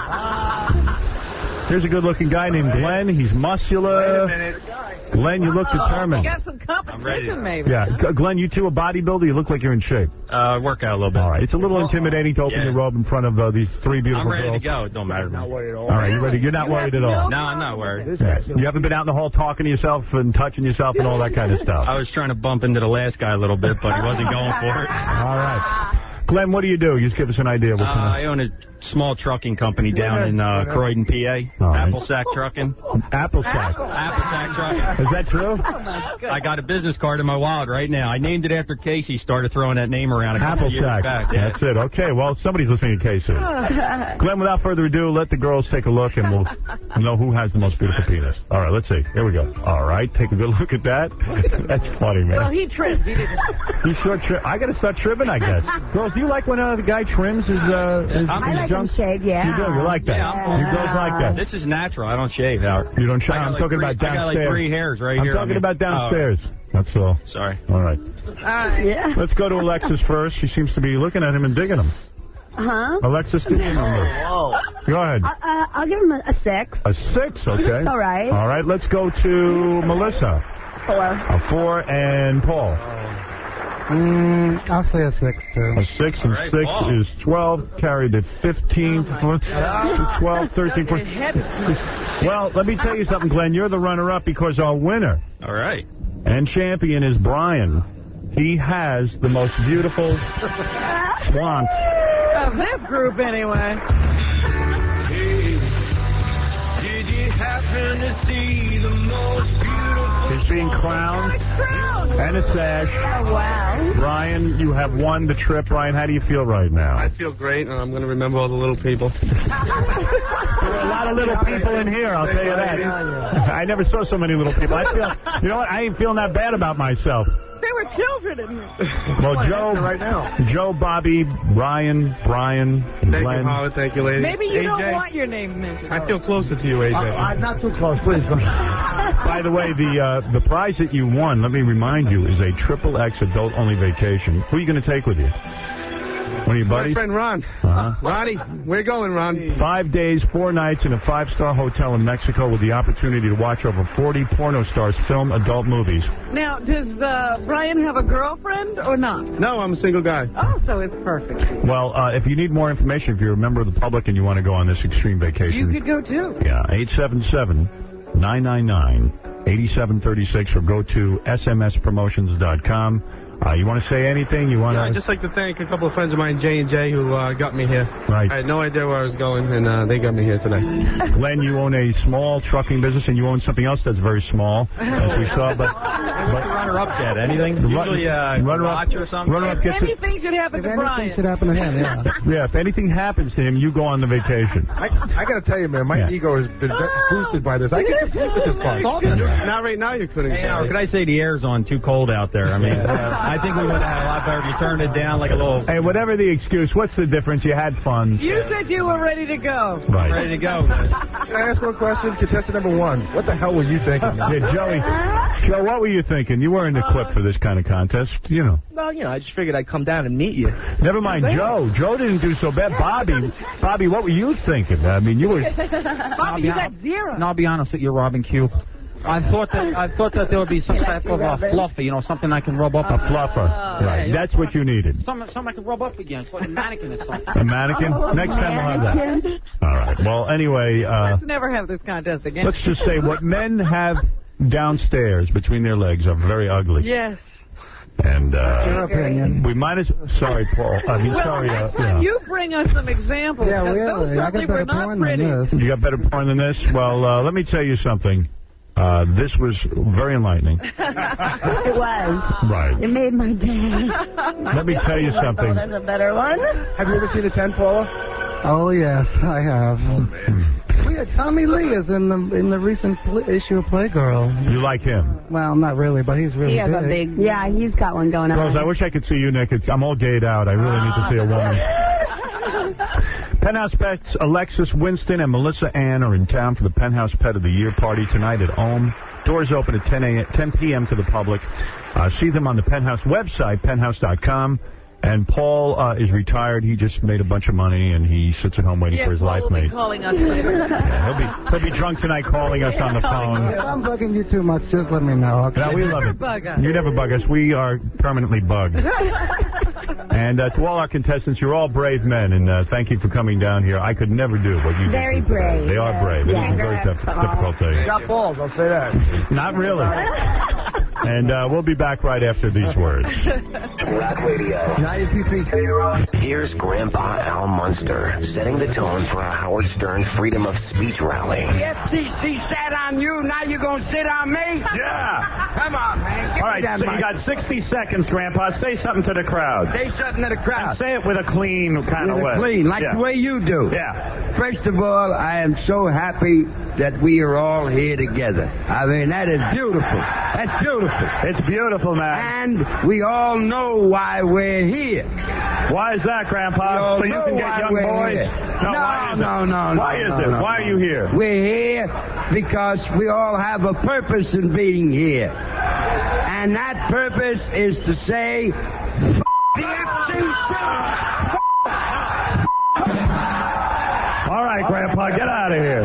Here's a good-looking guy named Glenn. He's muscular. Glenn, you look determined. You got some competition, maybe. Yeah, G- Glenn, you too a bodybuilder? You look like you're in shape. Uh, work out a little bit. All right. It's a little intimidating to open Yeah. your robe in front of uh, these three beautiful I'm ready girls. to go. It don't matter to me. All right, you ready? You're not worried at all. No, I'm not worried. Yeah. You haven't been out in the hall talking to yourself and touching yourself and all that kind of stuff. I was trying to bump into the last guy a little bit, but he wasn't going for it. All right. Glenn, what do you do? Just give us an idea. What Uh, kind I own a small trucking company down in uh, Croydon, P A. All right. Apple Sack Trucking. of... Apple sack. Apple Sack Trucking. Is that true? I got a business card in my wallet right now. I named it after Casey. Started throwing that name around a couple Apple of years sack. back. Yeah. That's it. Okay, well, somebody's listening to Casey. Glenn, without further ado, let the girls take a look, and we'll know who has the most beautiful penis. All right, let's see. Here we go. All right, take a good look at that. That's funny, man. Well, he trimmed. He didn't. You short tri- I got to start trimming, I guess. Girls, do you like when uh, the guy trims his, uh, his, I his like junk? him shaved, yeah. You do. You like that. Yeah, I'm you girls like that. This is natural. I don't shave, Howard. You don't shave. I got I'm like talking three- about downstairs. I got like three hairs right I'm here. talking on me. about downstairs. That's all. Oh, sorry. All right. All right. Yeah. Let's go to Alexis first. She seems to be looking at him and digging him. Huh? Alexis, give me a number. Go ahead. Uh, uh, I'll give him a, a six. A six, okay. All right. All right, let's go to Melissa. Four. A four, and Paul. Mm, I'll say a six, too. A six and right, six Paul. is twelve, carried at fifteen, twelve, thirteen, fourteen. Well, let me tell you something, Glenn. You're the runner-up because our winner All right. and champion is Brian. He has the most beautiful swamp. Of this group, anyway. Did you happen to see the most beautiful His being crowned. And a sash. Oh, wow. Brian, you have won the trip. Brian, how do you feel right now? I feel great, and I'm going to remember all the little people. There were a lot of little people in here, I'll tell you that. I never saw so many little people. I feel, you know what, I ain't feeling that bad about myself. There were children in here. Well, Joe, right now. Joe, Bobby, Ryan, Brian, Thank Glenn. you, Howard. Thank you, ladies. Maybe you A J, don't want your name mentioned. I feel closer to you, A J. Uh, I'm not too close, please. By the way, the uh, the prize that you won, let me remind you, is a triple X adult-only vacation. Who are you going to take with you? One of your buddies? My friend Ron. Uh-huh. Ronnie, where you going, Ron? Five days, four nights in a five-star hotel in Mexico with the opportunity to watch over forty porno stars film adult movies. Now, does uh, Brian have a girlfriend or not? No, I'm a single guy. Oh, so it's perfect. Well, uh, if you need more information, if you're a member of the public and you want to go on this extreme vacation. You could go, too. Yeah, eight seven seven, nine nine nine, eight seven three six or go to S M S promotions dot com. Uh, you want to say anything? You want Yeah, to? I'd just like to thank a couple of friends of mine, J and J, who uh, got me here. Right. I had no idea where I was going, and uh, they got me here today. Glenn, you own a small trucking business, and you own something else that's very small, as we saw. But, What's the runner-up get? Anything? The Usually uh, runner-up- watch or something? runner-up gets it. Anything should happen to Brian. should happen to him, yeah. Yeah, if anything happens to him, you go on the vacation. I, I got to tell you, man, my Yeah. ego has been boosted by this. I can compete with this part. Not right now, you couldn't. Hey, Howard, could I say the air's on too cold out there? I mean, uh, I think we would have had a lot better if you turned it down like a little... Hey, whatever the excuse, what's the difference? You had fun. You said you were ready to go. Right. Ready to go. Can I ask one question? Contestant number one, what the hell were you thinking? Yeah, Joey. Joe, what were you thinking? You weren't equipped for this kind of contest, you know. Well, you know, I just figured I'd come down and meet you. Never mind Joe. Joe didn't do so bad. Bobby, Bobby, what were you thinking? I mean, you were... Bobby, you got zero. And I'll be honest with you, Robin Q. I thought that I thought that there would be some type of uh, fluffer, you know, something I can rub up. A fluffer. Right. Yeah, That's what you needed. Some, something I can rub up against, like a mannequin or something. A mannequin? Next time we'll have that. All right. Well, anyway, uh, Let's never have this contest again. let's just say what men have downstairs between their legs are very ugly. Yes. And uh, Your opinion. we might as... Sorry, Paul. I mean, Well, sorry. next Uh, time yeah. you bring us some examples. Yeah, 'cause really. those I got certainly better were not porn pretty. than this. You got better porn than this? Well, uh, let me tell you something. Uh, this was very enlightening. It was. Right. It made my day. Let me tell you something. There's a better one. Have you ever seen a ten, Paula? Oh, yes, I have. We had Tommy Lee is in the in the recent pl- issue of Playgirl. You like him? Well, not really, but he's really He has big. a big. Yeah, he's got one going on. Rose, I wish I could see you naked. I'm all gayed out. I really need to see a woman. Penthouse Pets Alexis Winston and Melissa Ann are in town for the Penthouse Pet of the Year party tonight at Ohm. Doors open at ten p m to the public. Uh, see them on the Penthouse website, penthouse dot com. And Paul uh, is retired. He just made a bunch of money, and he sits at home waiting Yeah, for his Paul life will be mate. calling us later. Yeah, he'll be he'll be drunk tonight, calling us on the phone. If I'm bugging you too much, just let me know. Okay? No, we love Never it. bug us. You never bug us. We are permanently bugged. And uh, to all our contestants, you're all brave men, and uh, thank you for coming down here. I could never do what you did. Very brave. They are brave. It Yeah. is a very diff- difficult thing. Got balls, I'll say that. Not really. And uh, we'll be back right after these words. Rock Radio. ninety-two point three. Here's Grandpa Al Munster setting the tone for a Howard Stern Freedom of Speech rally. The F C C sat on you, now you gonna sit on me? Yeah. Come on, man. Give All me right, that so you mic. got sixty seconds, Grandpa. Say something to the crowd. Say something to the crowd. And say it with a clean kind With of a way. clean, like Yeah. the way you do. Yeah. First of all, I am so happy that we are all here together. I mean, that is beautiful. That's beautiful. It's beautiful, man. And we all know why we're here. Why is that, Grandpa? So We you all can know get why young we're boys? here. No, No, why is no, it? no, no, Why is no, it? no. Why are you here? We're here because we all have a purpose in being here. And that purpose is to say, F- the F C C! All right, Grandpa, get out of here.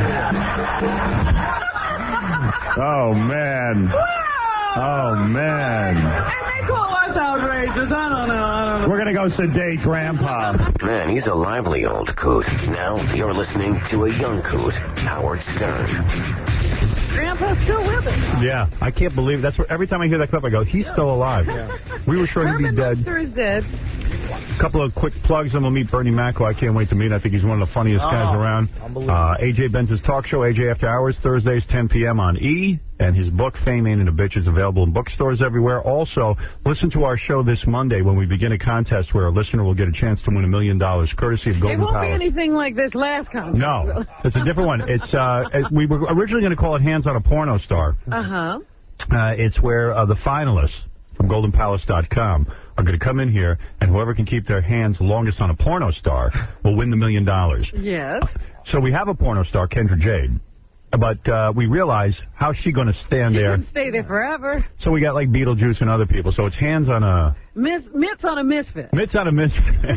Oh, man. Oh, man. And they call us outrageous. I don't know. I don't know. We're going to go sedate Grandpa. Man, he's a lively old coot. Now you're listening to a young coot, Howard Stern. Grandpa's still with us. Yeah, I can't believe that's what every time I hear that clip I go, he's still alive. We were sure he'd be Herman dead. Munster is dead. A couple of quick plugs, and we'll meet Bernie Mac, who I can't wait to meet. I think he's one of the funniest guys Oh, around. Uh, A J Benz's talk show, A J After Hours, Thursdays, ten p m on E! And his book, Fame Ain't in a Bitch, is available in bookstores everywhere. Also, listen to our show this Monday when we begin a contest where a listener will get a chance to win a million dollars, courtesy of It Golden won't Power. be anything like this last contest. No, it's a different one. It's uh, it- we were originally going to call it Hands on a Porno Star. Uh-huh. Uh, it's where uh, the finalists from golden palace dot com are going to come in here, and whoever can keep their hands longest on a porno star will win the million dollars. Yes. So we have a porno star, Kendra Jade, but uh, we realize how's she going to stand She there. couldn't stay there forever. So we got like Beetlejuice and other people. So it's hands on a... Miss, mitts on a misfit. Mitts on a misfit.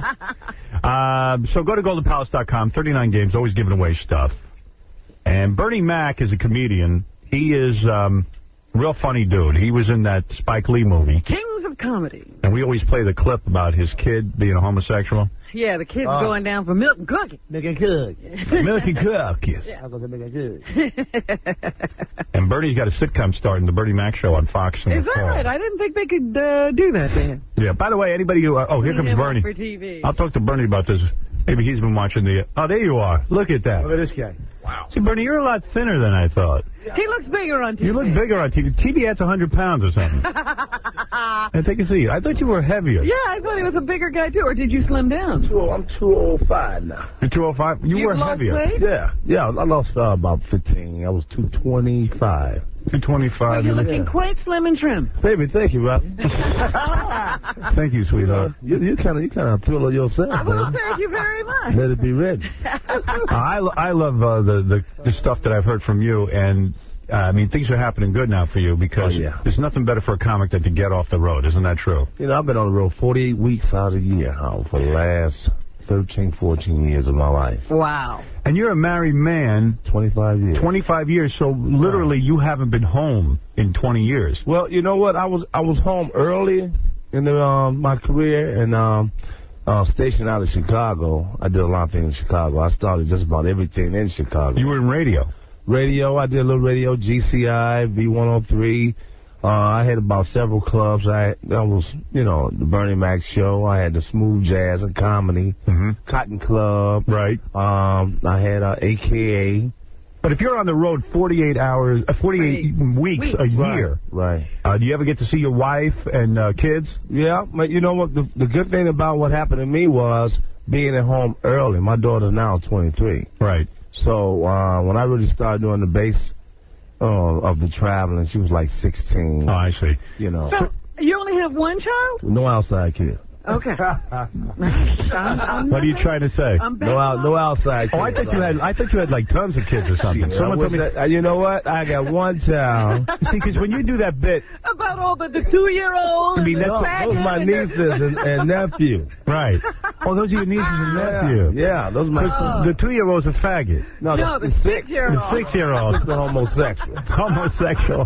uh, so go to golden palace dot com, thirty-nine games, always giving away stuff. And Bernie Mac is a comedian. He is um, a real funny dude. He was in that Spike Lee movie. Kings of comedy. And we always play the clip about his kid being a homosexual. Yeah, the kid's Uh, going down for milk and cookies. Milk and cookies. Milk and cookies. I'm going to milk and cookies. And Bernie's got a sitcom starting, the Bernie Mac Show on Fox in Is the that fall. right? I didn't think they could uh, do that to him. Yeah, by the way, anybody who... Uh, oh, here Clean comes him up Bernie. for T V. I'll talk to Bernie about this. Maybe he's been watching the... Oh, there you are. Look at that. Look at this guy. Wow. See, Bernie, you're a lot thinner than I thought. He looks bigger on T V. You look bigger on T V. T V adds one hundred pounds or something. I think I see. I thought you were heavier. Yeah, I thought he was a bigger guy, too. Or did you slim down? I'm two oh five now. You're two oh five? You You've were lost heavier. weight? Yeah, yeah, I lost uh, about fifteen. I was two twenty-five. two twenty-five. You're looking quite slim and trim. Baby, thank you, Rob. Thank you, sweetheart. You you kind of you kind of thrill yourself, Well, baby. thank you very much. Let it be ready. Uh, I, lo- I love uh, the, the the stuff that I've heard from you, and uh, I mean things are happening good now for you because Oh, yeah. there's nothing better for a comic than to get off the road. Isn't that true? You know, I've been on the road forty-eight weeks out of the year, Howard, for the last thirteen, fourteen years of my life. Wow. And you're a married man. twenty-five years. twenty-five years, so literally you haven't been home in twenty years. Well, you know what? I was I was home early in the, um, my career and um, uh, stationed out of Chicago. I did a lot of things in Chicago. I started just about everything in Chicago. You were in radio. Radio, I did a little radio, G C I, V one oh three. Uh, I had about several clubs. I that was, you know, the Bernie Mac Show. I had the Smooth Jazz and Comedy, mm-hmm. Cotton Club. Right. Um, I had uh, A K A. But if you're on the road forty-eight hours, uh, forty-eight weeks, Weeks. a year, Right. uh, do you ever get to see your wife and uh, kids? Yeah, but you know what? The, the good thing about what happened to me was being at home early. My daughter's now twenty-three. Right. So uh, when I really started doing the base uh, of the traveling, she was like sixteen. Oh, I see. You know. So, you only have one child? No outside kid. Okay. I'm, I'm What are you trying to say? I'm No out, no outside kid. Oh, I thought you had. I thought you had like tons of kids or something. Yeah, Someone I told me. wish I- you know what? I got one child. See, because when you do that bit, About all the, the two-year-old. I mean, and the that's- faggot Those are my and the- nieces and, and nephew. right? Oh, those are your nieces and nephew. Yeah, those are my. Because the two-year-old's a faggot. No, No, the, the the six-year-old. The six-year-old. It's the homosexual. Homosexual.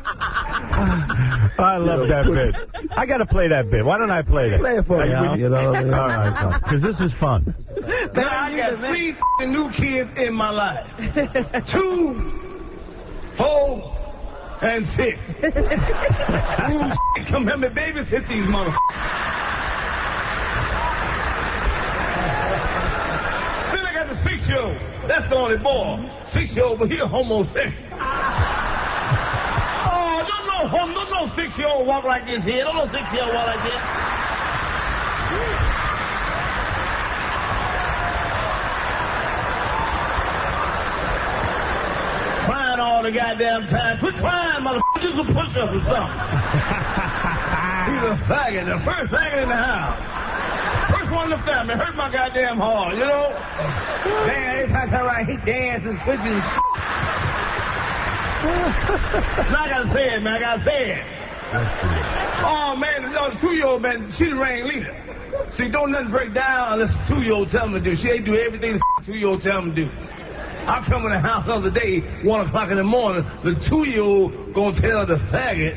I love that bit. I got to play that bit. Why don't I play that? Play it for me, Like, Al. when You know what I mean? All right, because this is fun. Now I got three f***ing new kids in my life. Two, four, and six. Ooh, shit, come help me babysit these motherfuckers. Then I got the six-year-old. That's the only boy. Six-year-old, but he a homosexual. Oh, don't no home, don't no six-year-old walk like this here. Don't no six-year-old walk like this. Crying all the goddamn time. Quit crying, motherfucker. Just a push-up or something. He's a faggot, the first faggot in the house. First one in the family. Hurt my goddamn heart, you know? Man, every time I turn around, he dance and switch and shit. Now I gotta say it, man. I gotta say it. Oh, man, no, the two-year-old, man, she the ring leader. See, don't nothing break down unless the two-year-old tell me to do. She ain't do everything the two-year-old tell me to do. I come in the house the other day, one o'clock in the morning, the two-year-old gonna tell the faggot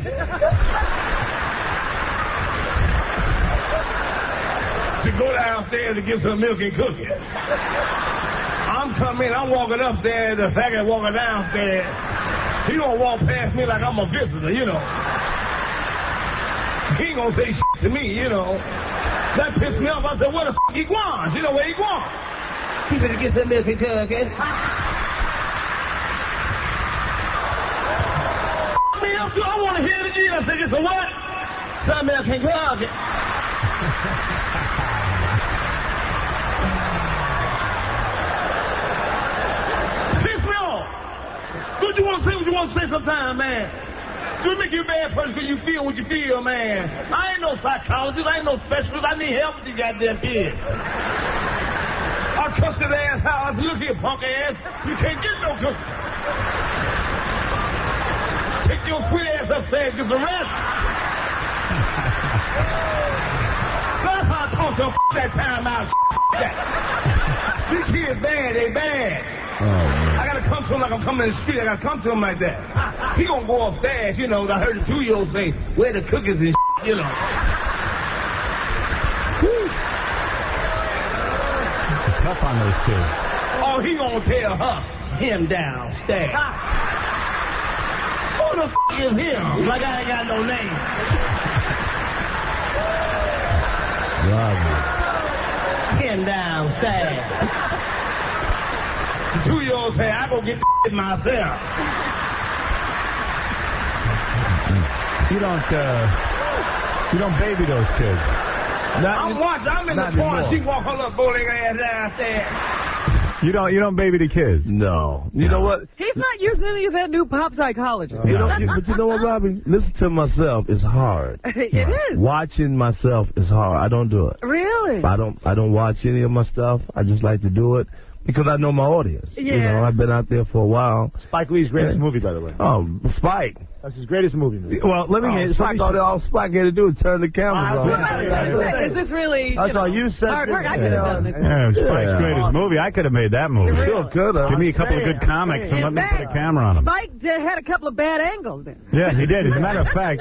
to go downstairs to get some milk and cookies. I'm coming, I'm walking upstairs, the faggot walking downstairs. He gonna walk past me like I'm a visitor, you know. He ain't gonna say shit to me, you know. That pissed me off. I said, where the f*** he going? She know where he going. He better get that milk and cook it. Me up too. I want to hear it again. I said, it's a what? Some milk and cook it. Piss me off. Don't you want to say what you want to say sometime, man? Do it make you a bad person because you feel what you feel, man. I ain't no psychologist. I ain't no specialist. I need help with these goddamn kids. I cussed that ass out. I said, look here, punk ass. You can't get no cookie. Take your sweet ass upstairs and get some rest. That's how I talk to them that time out. These kids bad. They bad. Oh, man. I gotta come to him like I'm coming in the street. I gotta come to him like that. He gonna go upstairs, you know. I heard the two-year-old say, where the cookies and shit, you know. Whew. Tough on those kids. Oh, he gonna tell her, him downstairs. Who the f*** is him? Like I ain't got no name. Wow. Him downstairs. Two-year-old say, I go get it myself. You don't, uh, you don't baby those kids. Not, I'm watching. I'm in the car. She walk her little bowling ass downstairs. You don't, you don't baby the kids. No. You know what? He's not using any of that new pop psychology. You know, you, but you know what, Robbie? Listen to myself is hard. It is. Watching myself is hard. I don't do it. Really? I don't. I don't watch any of my stuff. I just like to do it. Because I know my audience. Yeah. You know, I've been out there for a while. Spike Lee's greatest Yeah. movie, by the way. Oh, Spike. That's his greatest movie. Well, let me Oh, get Spike. All, all Spike had to do is turn the cameras on. Is this really That's you know, all you said. hard work? I could have done this. Yeah, it was Spike's Yeah. greatest movie. I could have made that movie. Sure could have. Give me a couple of good comics and let me put a camera on them. Spike did, had a couple of bad angles there. Yeah, he did. As a matter of fact,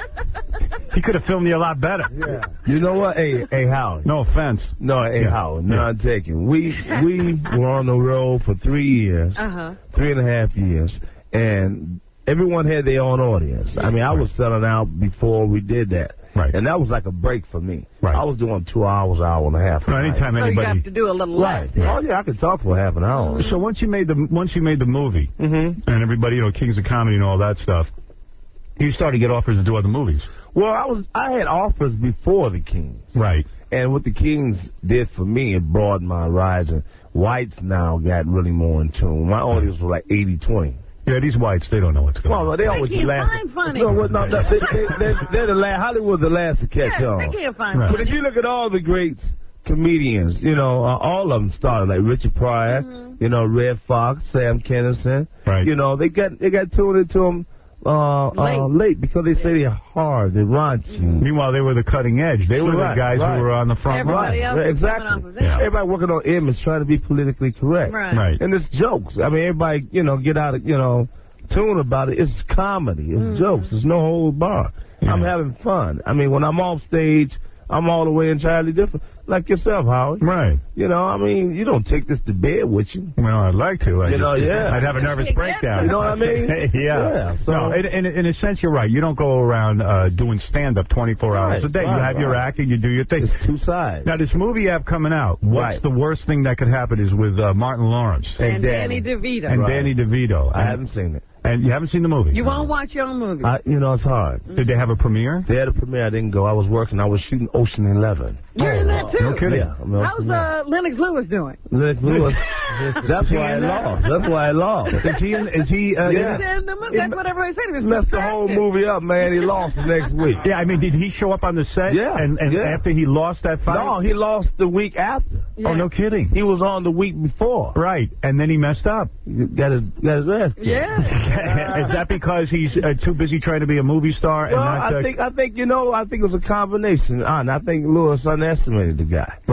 he could have filmed you a lot better. Yeah. You know what? Hey, hey, Howard. No offense. No, hey, Yeah. Howard. No, I'm taking. We we were on the road for three years, Uh-huh. three and a half years, and everyone had their own audience. I mean, I was selling out before we did that. Right. And that was like a break for me. Right. I was doing two hours, hour and a half. a Well, night. anytime So you anybody. have to do a little Right. less. Oh yeah, I could talk for half an hour. So once you made the once you made the movie, Mm-hmm. and everybody, you know, Kings of Comedy and all that stuff, you started to get offers to do other movies. Well, I was I had offers before the Kings. Right. And what the Kings did for me, it broadened my horizon. Whites now got really more in tune. My audience was like eighty twenty. Yeah, these whites, they don't know what's going on. Well, they always can't laugh. find funny. No, well, no, no, they, they, they're, they're the last. Hollywood's the last to catch Yeah, on. they can't find Right. But if you look at all the greats comedians, you know, uh, all of them started like Richard Pryor, Mm-hmm. you know, Red Fox, Sam Kinison. Right. You know, they got they got tuned into them uh, Late. uh, late because they say they're hard, they're raunchy. Meanwhile, they were the cutting edge. They were Right, the guys right. who were on the front Everybody line. else Right, is coming exactly. off of that. Yeah. Everybody working on image, trying to be politically correct. Right. Right. And it's jokes. I mean, everybody, you know, get out of, you know, tune about it. It's comedy. It's Mm. jokes. There's no hold bar. Yeah. I'm having fun. I mean, when I'm off stage, I'm all the way entirely different. Like yourself, Howard. Right. You know, I mean, you don't take this to bed with you. Well, I'd like to. I You know, just- yeah. I'd have a nervous You get breakdown. You know what I mean? yeah. Yeah, so- no, in, in, in a sense, you're right. You don't go around uh, doing stand-up twenty-four hours Right, a day. you right, have your right. act and you do your thing. It's two sides. Now, this movie you have coming out, what's Right. the worst thing that could happen is with uh, Martin Lawrence And Danny DeVito. and Right. Danny DeVito. I And- haven't seen it. And you haven't seen the movie? You won't watch your own movie. I, you know, it's hard. Did they have a premiere? They had a premiere. I didn't go. I was working. I was shooting Ocean Eleven. You're in that too. No kidding. Yeah. I'm How's uh, Lennox Lewis doing? Lennox Lewis. That's why I lost. That's why I lost. Is he? In, is he? Uh, Yeah. He's in the movie. That's what everybody said. He was Messed the whole distracted. movie up, man. He lost the next week. Yeah, I mean, did he show up on the set? Yeah, And, and yeah. after he lost that fight? No, he lost the week after. Yeah. Oh, no kidding. He was on the week before. Right, and then he messed up. He got his got his ass kicked. Yeah. Is that because he's uh, too busy trying to be a movie star and Well, not? Uh, I think I think you know I think it was a combination. And I think Lewis underestimated the guy. right.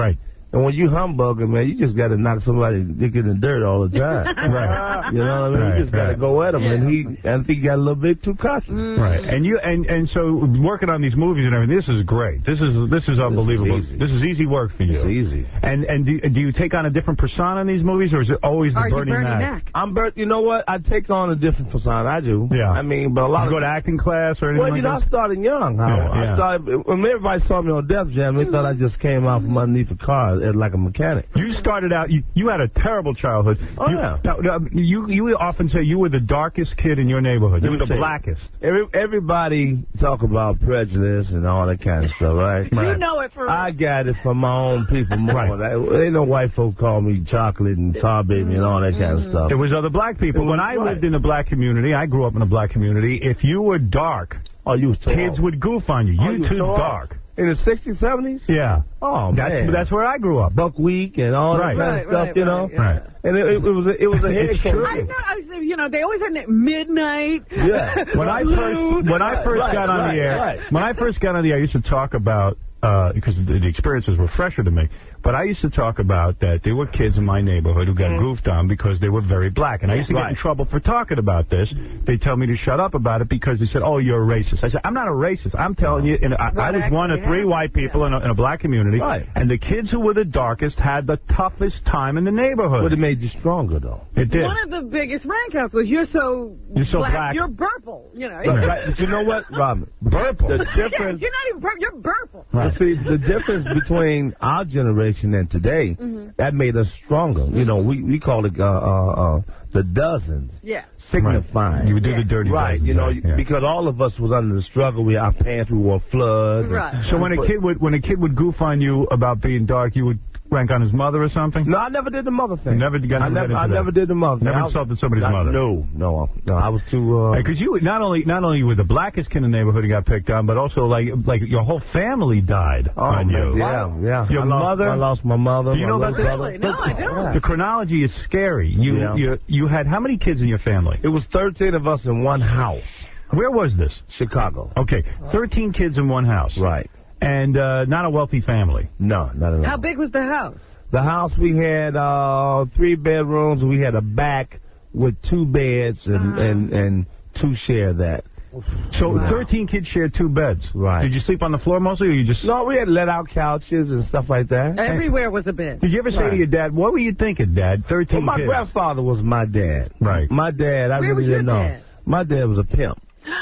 And when you humbugging, man, you just got to knock somebody dick in the dirt all the time. Right. You know what I mean? Right, you just got to right. go at him. Yeah. And he, I think he got a little bit too cocky. Right. And you and and so working on these movies and everything, this is great. This is this is unbelievable. This is easy. This is easy work for you. It's easy. And and do, do you take on a different persona in these movies, or is it always the Are you Bernie, Bernie Mac? Mac? I'm Bert. You know what? I take on a different persona. I do. Yeah. I mean, but a lot you of go to acting class or anything Well, you like know, that? I started young. Howard. Yeah, yeah. I started when everybody saw me on Def Jam. They thought I just came out from underneath a car as like a mechanic. You started out. You, you had a terrible childhood. Oh you, yeah. Now, now, you you often say you were the darkest kid in your neighborhood. You Let were me the tell you. blackest. Every, everybody talk about prejudice and all that kind of stuff, right? You know it for I got it from my own people more. Right. Ain't no white folk call me chocolate and tar baby and all that kind of stuff. There was other black people. It was When I right. lived in the black community, I grew up in a black community. If you were dark, oh, you was tall. kids would goof on you. Oh, You you too tall? dark. In the sixties, seventies? Yeah. Oh, that's, man. That's where I grew up. Buckwheat and all Right. that kind Right, of stuff, right, you know? right, yeah. Right. And it, it, it was a, it was a head It's case. true. I know. I was, you know, they always had that midnight. Yeah. When I first when I first Right, got on right, the air, right. when I first got on the air, I used to talk about uh, because the, the experiences were fresher to me. But I used to talk about that there were kids in my neighborhood who got goofed on because they were very black. And I used to get in trouble for talking about this. They tell me to shut up about it because they said, oh, you're a racist. I said, I'm not a racist. I'm telling you, and I, I was one of three white people in a, in a black community. Right. And the kids who were the darkest had the toughest time in the neighborhood. But it made you stronger, though. It did. One of the biggest rank outs was you're so You're so black. You're purple. You know. Right, right. But you know what, Robin? Purple. The Yeah, difference... you're not even purple. You're purple. Right. See, the difference between our generation and today, Mm-hmm. that made us stronger. You know, we, we call it uh, uh, uh, the dozens. Yeah. Signifying. Right. You would do the dirty Right, dozens, you know, yeah. because all of us was under the struggle. We Our pants, we wore floods. and- Right. So when a kid would when a kid would goof on you about being dark, you would rank on his mother or something? No, I never did the mother thing. You never got I into never, that. I never did the mother. Never I was- insulted somebody's I- mother. No, no, no. I was too. Because Uh, you not only not only were the blackest kid in the neighborhood who got picked on, but also like like your whole family died oh, on man, you. yeah, yeah. Your I lost, mother. I lost my mother. Do you my know little about brother. Really? No, I don't. The chronology is scary. You Yeah. you you had how many kids in your family? It was thirteen of us in one house. Where was this? Chicago. Okay, thirteen kids in one house. Right. And uh, not a wealthy family. No, not at all. How big was the house? The house, we had uh, three bedrooms. We had a back with two beds and Uh-huh. and, and two share that. So Wow. thirteen kids shared two beds. Right. Did you sleep on the floor mostly, or you just? No, we had let out couches and stuff like that. Everywhere was a bed. Did you ever say Right. to your dad, "What were you thinking, Dad? Thirteen Well, my kids." grandfather was my dad. Right. My dad, I Where really was your didn't know. dad? My dad was a pimp.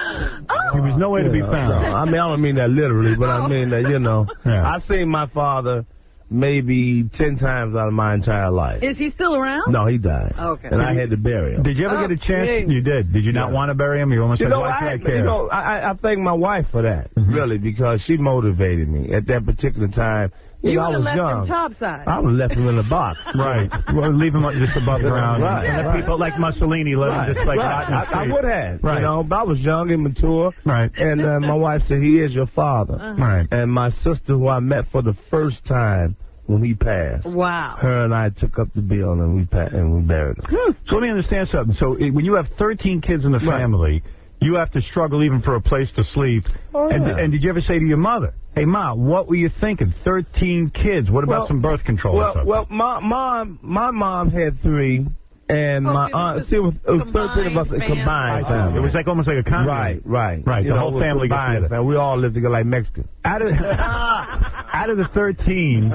Oh. He was nowhere to be Yeah, found. no, I mean, I don't mean that literally, but I mean that, you know. Yeah. I've seen my father maybe ten times out of my entire life. Is he still around? No, he died. Okay. And I had to bury him. Did you ever Oh, get a chance? geez. You did. Did you not Yeah. want to bury him? You almost You said, know, "Why I, can't I care?" you know, I, I thank my wife for that, really, because she motivated me at that particular time. You, You know, I would have was left young. him topside. I would have left him in the box. Right. Well, leave him just above ground. Right, And let right. people like Mussolini let Right, him just like right. rot in the I, I street. would have, Right. you know, but I was young, immature. Right. And uh, my wife said, he is your father. Uh-huh. Right. And my sister, who I met for the first time when he passed, Wow. her and I took up the bill and we pa- and we buried him. So let me understand something. So eh, when you have thirteen kids in the Right. family, you have to struggle even for a place to sleep. Oh, and, yeah. and did you ever say to your mother, "Hey, Ma, what were you thinking? thirteen kids. What about Well- some birth control or Well, something?" well, my mom, my mom had three, and Oh, my it was aunt, just see, it was, it was thirteen of us combined in combined I see. family. It was like almost like a commune. Right, right. Right, You the know, whole it was family gets combined together. family. We all lived together like Mexicans. Out of, out of the thirteen,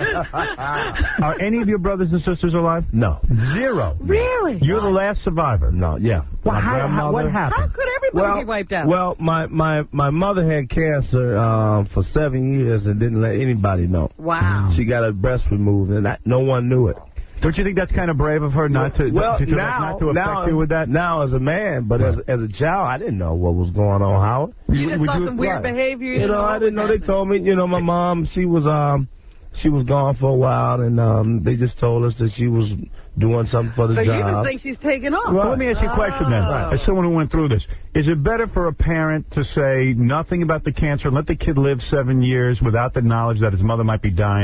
are any of your brothers and sisters alive? No. Zero. Really? You're the last survivor. No, yeah. Well, My how, how, grandmother- what happened? How could everybody Well, be wiped out? well, my, my, my mother had cancer um, for seven years and didn't let anybody know. Wow. She got her breast removed, and that, no one knew it. Don't you think that's kind of brave of her not to, well, to, to now, not to affect now, you with that? Now as a man, but as as a child, I didn't know what was going on, Howard. You just would saw you- some weird right. behavior. You know, I didn't know. They told me, you know, my mom, she was um, she was gone for a while, and um, they just told us that she was doing something for the So you just job. think she's taking off? Well, let me ask you a question then. Oh. As someone who went through this, is it better for a parent to say nothing about the cancer and let the kid live seven years without the knowledge that his mother might be dying,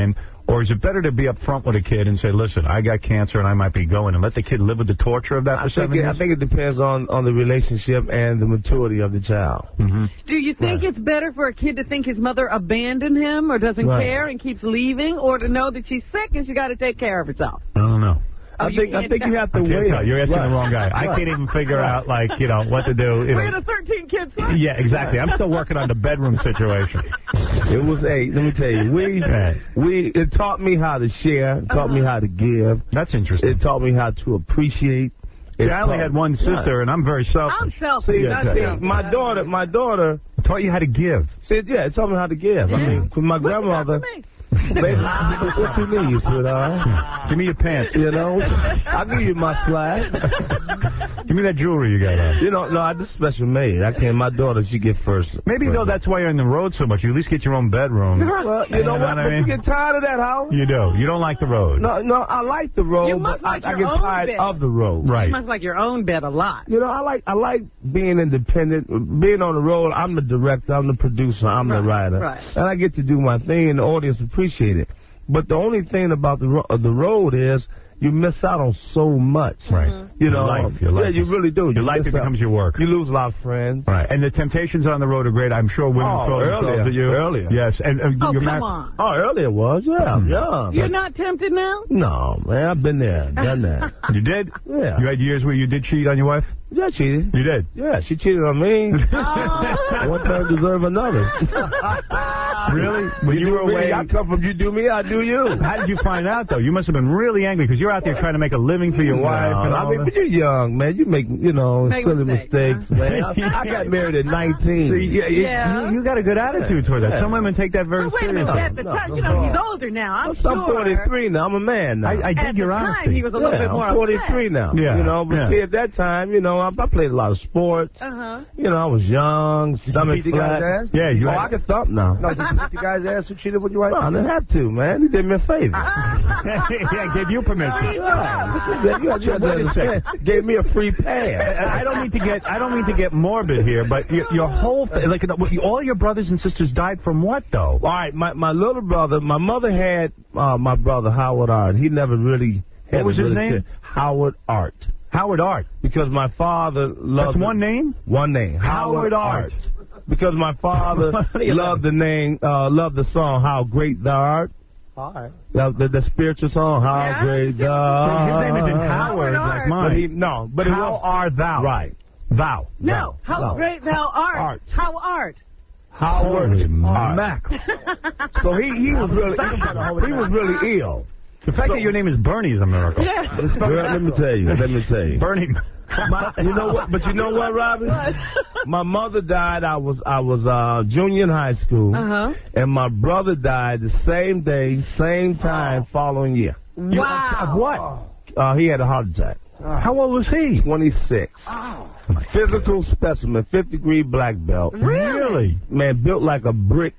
Or is it better to be up front with a kid and say, listen, I got cancer and I might be going, and let the kid live with the torture of that for I seven think it, years? I think it depends on, on the relationship and the maturity of the child. Mm-hmm. Do you think it's better for a kid to think his mother abandoned him or doesn't Right. care and keeps leaving, or to know that she's sick and she got to take care of herself? I don't know. Oh, I you think I can't think you tell. have to I can't wait. tell. You're asking Right. the wrong guy. I Right. can't even figure out, like, you know, what to do. You We're in know. a thirteen kids fight. Yeah, exactly. I'm still working on the bedroom situation. It was a. Let me tell you, we we it taught me how to share. It taught me how to give. That's interesting. It taught me how to appreciate. See, It I only taught- had one sister, and I'm very selfish. I'm selfish. See, not see, selfish. my daughter, my daughter It taught you how to give. said, yeah, it taught me how to give. I mean, 'cause my What's it got grandmother. for me? Baby, what you need, sweetheart? Give me your pants. You know, I'll give you my slack. Give me that jewelry you got on. You know, no, I just special made. I can't. My daughter, she get first. Maybe, first. though, that's why you're on the road so much. You at least get your own bedroom. Well, you know what? I But mean? you get tired of that, Howard. You do. You don't like the road. No, no, I like the road, You but must I, like I your get own tired bed. of the road. Right. You must like your own bed a lot. You know, I like I like being independent, being on the road. I'm the director, I'm the producer, I'm the Right, writer, right. and I get to do my thing, and the audience appreciate it. But the only thing about the ro- uh, the road is you miss out on so much. Right. You Your know, life, your life yeah, you is- really do. Your You life miss becomes out. your work. You lose a lot of friends. Right. And the Temptations on the road are great. I'm sure women Oh, throw themselves earlier, at you. earlier. Yes. And, and Oh, you're come mar- on. Oh, earlier it was, yeah, yeah. You're not tempted now? No, man, I've been there, done that. You did? Yeah. You had years where you did cheat on your wife? Yeah, I cheated. You did? Yeah, she cheated on me. One time deserve another. Really? When you, were away, I come from you do me, I do you. how did you find out, though? You must have been really angry because you're out there trying to make a living for your wife. No, And I all mean, that. but you're young, man. You make, you know, Make silly mistakes, mistakes, man. I, I got married at nineteen. See, yeah, you- Yeah. You, you got a good attitude toward that. Yeah. Some women take that very Oh, wait a seriously. minute. At the No, time, no, you know, no. he's older now. I'm I'm sure. forty-three now. I'm a man now. I, I At dig the your time, honesty. he was a little yeah, bit more I'm forty-three now. Yeah, You know, but yeah. see, at that time, you know, I, I played a lot of sports. Uh-huh. You know, I was young, stomach beat the guy's flat. ass? Yeah, you Oh, had- I can thump now. No, did you beat the guy's ass who cheated with your wife? No, I didn't have to, man. He did me a favor. yeah, I gave you permission. Yeah, you got to understand. Gave me a free pass. I don't mean to get I don't mean to get morbid here, but your, your whole th- like all your brothers and sisters died from what though? All right, my my little brother, my mother had uh, my brother Howard Art. He never really had What was a his really name? ch- Howard Art. Howard Art. Because my father loved That's one name? One name. Howard Art. Because my father loved the name, uh, loved the song "How Great Thou Art." All right. Loved the, the spiritual song "How Yeah, Great yeah. Thou Art." His name isn't Howard, Howard like Art. mine. But he, no, but it How was are thou? right. Thou. No, how No. great thou art. Art. How art. Howard Holy Art. mackerel. So he he was really he was really ill. The fact that your name is Bernie is a miracle. Yes. Well, let me tell you. Let me tell you. Bernie. My, you know what? But you know what, Robin? My mother died. I was I was uh, junior in high school, Uh-huh. and my brother died the same day, same time, following year. Wow. Of what? Uh, he had a heart attack. How old was he? twenty-six. Physical specimen, fifth degree black belt. Really? Man, built like a brick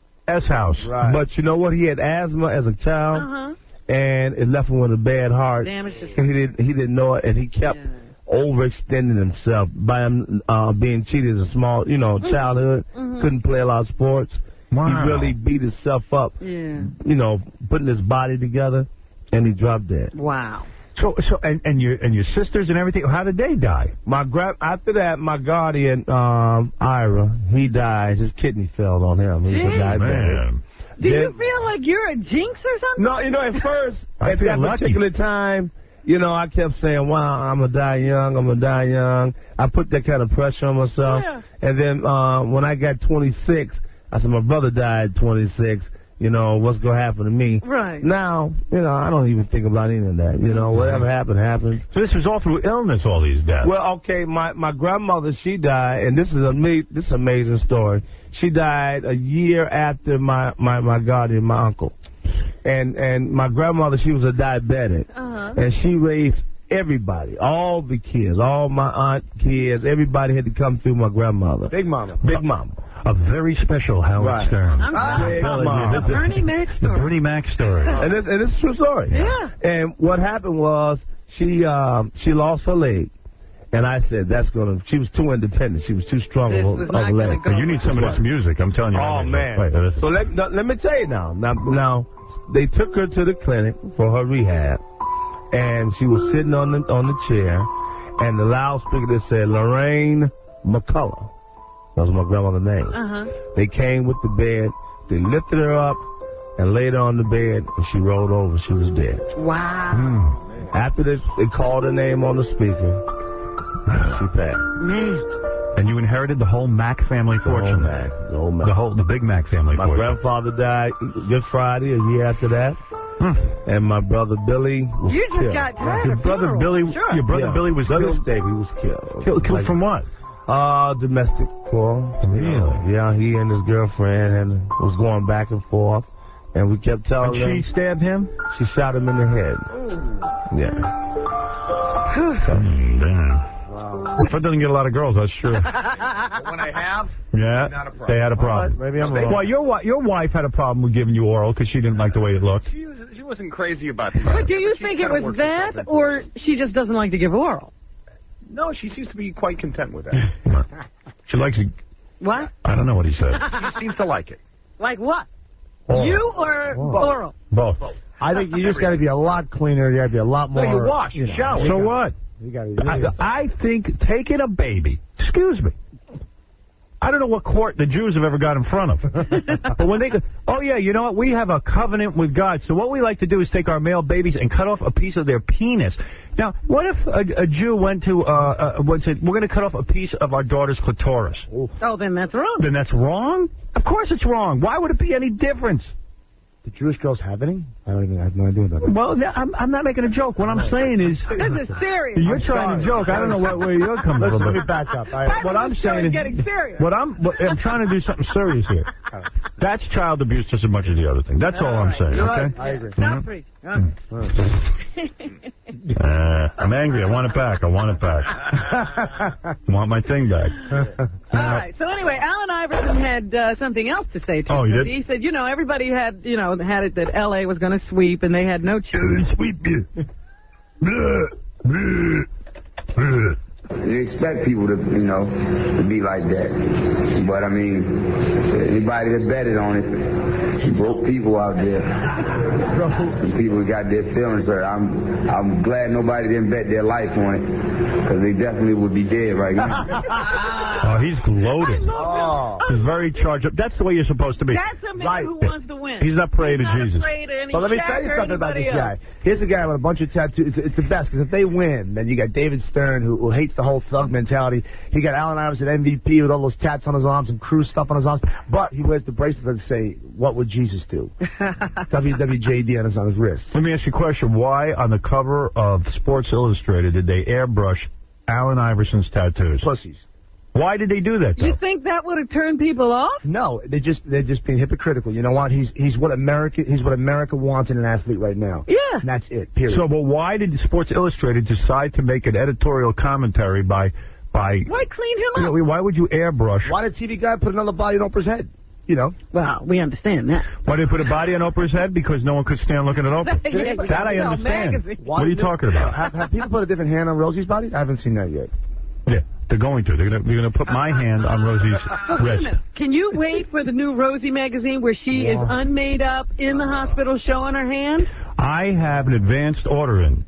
S house. Right. But you know what? He had asthma as a child, Uh-huh. and it left him with a bad heart. Damaged his- And he didn't he didn't know it, and he kept overextending himself by him uh, being cheated as a small, you know, childhood. Mhm. Couldn't play a lot of sports. Wow. He really beat himself up, Yeah. you know, putting his body together, and he dropped dead. Wow. So, so, and, and your and your sisters and everything. How did they die? My gra- after that, my guardian, um, Ira, he died. His kidney failed on him. He was Gee. a diabetic. Man. Do Then- you feel like you're a jinx or something? No, you know, at first, I at feel that lucky. particular time, you know, I kept saying, wow, I'm going to die young, I'm going to die young. I put that kind of pressure on myself. Yeah. And then uh, when I got twenty-six, I said, my brother died at twenty-six. You know, what's going to happen to me? Right. Now, you know, I don't even think about any of that. You know, whatever happened, happened. So this was all through illness, all these deaths. Well, okay, my, my grandmother, she died, and this is a me, this is an amazing story. She died a year after my, my, my guardian, my uncle. And and my grandmother, she was a diabetic. Uh-huh. And she raised everybody, all the kids, all my aunt kids, everybody had to come through my grandmother. Big Mama. Big Mama. A very special Howard Right. Stern. I'm Big sorry. Mama. The Bernie Mac The story. Bernie Mac story. And it's, and it's a true story. Yeah. And what happened was she um, she lost her leg. And I said, that's going to, she was too independent. She was too strong This of, was of not a gonna leg. go You need some of this music. I'm telling you. Oh, right now. man. Wait, uh, So let, now, let me tell you now. Now, now they took her to the clinic for her rehab, and she was sitting on the on the chair, and the loudspeaker that said Lorraine McCullough. That was my grandmother's name. Uh-huh. They came with the bed. They lifted her up and laid her on the bed, and she rolled over. She was dead. Wow. Mm. After they, they called her name on the speaker, she passed. Man. And you inherited the whole Mac family fortune. The whole Mac. The whole Mac. The whole, the big Mac family my fortune. My grandfather died Good Friday, a year after that. Hmm. And my brother Billy was You just killed. got tired Your of brother funerals. Billy, Sure. your brother yeah. Billy was brother killed. Steve, he was killed. Killed, killed like, from what? Uh, domestic quarrel. Really? Yeah, he and his girlfriend and was going back and forth. And we kept telling and them. she stabbed him? She shot him in the head. Ooh. Yeah. So, mm, damn. Wow. Fred doesn't get a lot of girls, that's true. When I have, yeah, not a problem. they had a problem. Right, maybe I'm wrong. Well, your, wi your wife had a problem with giving you oral because she didn't like the way it looked. She, was, she wasn't crazy about that. But do you She think it kinda was worked herself that, into or it. she just doesn't like to give oral? No, she seems to be quite content with that. She likes it. What? I don't know what he said. She seems to like it. Like what? Oral. You or Oral. oral? Both. I think you just got to be a lot cleaner. You got to be a lot more. No, you wash, you know, shower. you So gotta- what? You got I, I think taking a baby, excuse me, I don't know what court the Jews have ever got in front of. But when they go, oh, yeah, you know what? We have a covenant with God. So what we like to do is take our male babies and cut off a piece of their penis. Now, what if a, a Jew went to, uh, uh, would say, we're going to cut off a piece of our daughter's clitoris? Oh, then that's wrong. Then that's wrong? Of course it's wrong. Why would it be any difference? Do Jewish girls have any? I don't even I have no idea about that. Well, I'm, I'm not making a joke. What I'm saying is... This is serious. You're I'm trying sorry. to joke. I don't know where, where you're coming Listen, from. let me back up. I, Part what of I'm the show saying is is... getting serious. What I'm, what, I'm trying to do something serious here. That's child abuse just as much as the other thing. That's all, All I'm right. saying, You're okay? right. I agree. Stop preaching. Uh, I'm angry. I want it back. I want it back. I want my thing back. All right. So anyway, Allen Iverson had uh, something else to say to Oh, us. he did? He said, you know, everybody had, you know, had it that L A was going to sweep, and they had no choice. Sweep you. You expect people to, you know, to be like that. But, I mean, anybody that betted on it, broke people out there. Some people got their feelings hurt. I'm I'm glad nobody didn't bet their life on it, because they definitely would be dead right now. Oh, he's gloating. Oh. He's very charged up. That's the way you're supposed to be. That's a man Right. who wants to win. He's not praying He's to not Jesus. afraid of any But let me Shaq tell you or something about anybody this guy. else. Here's a guy with a bunch of tattoos. It's, it's the best, because if they win, then you got David Stern, who, who hates the whole thug mentality. He got Allen Iverson M V P with all those tats on his arms and crew stuff on his arms. But he wears the bracelet that say, what would Jesus do? W W J D on his, on his wrist. Let me ask you a question. Why, on the cover of Sports Illustrated, did they airbrush Allen Iverson's tattoos? Pussies. Why did they do that, though? You think that would have turned people off? No, they just they're just being hypocritical. You know what? He's he's what America he's what America wants in an athlete right now. Yeah. And that's it. Period. So, but why did Sports Illustrated decide to make an editorial commentary by... by Why clean him you up? know, why would you airbrush... why did T V guy put another body on Oprah's head? You know. Well, we understand that. Why did they put a body on Oprah's head? Because no one could stand looking at Oprah. Yeah, That I no, understand. magazine. What are you talking about? Have, have people put a different hand on Rosie's body? I haven't seen that yet. Yeah, they're going to. They're going to, they're going to put my hand on Rosie's But wait a wrist. minute. Can you wait for the new Rosie magazine where she is unmade up in the hospital showing her hand? I have an advanced order in.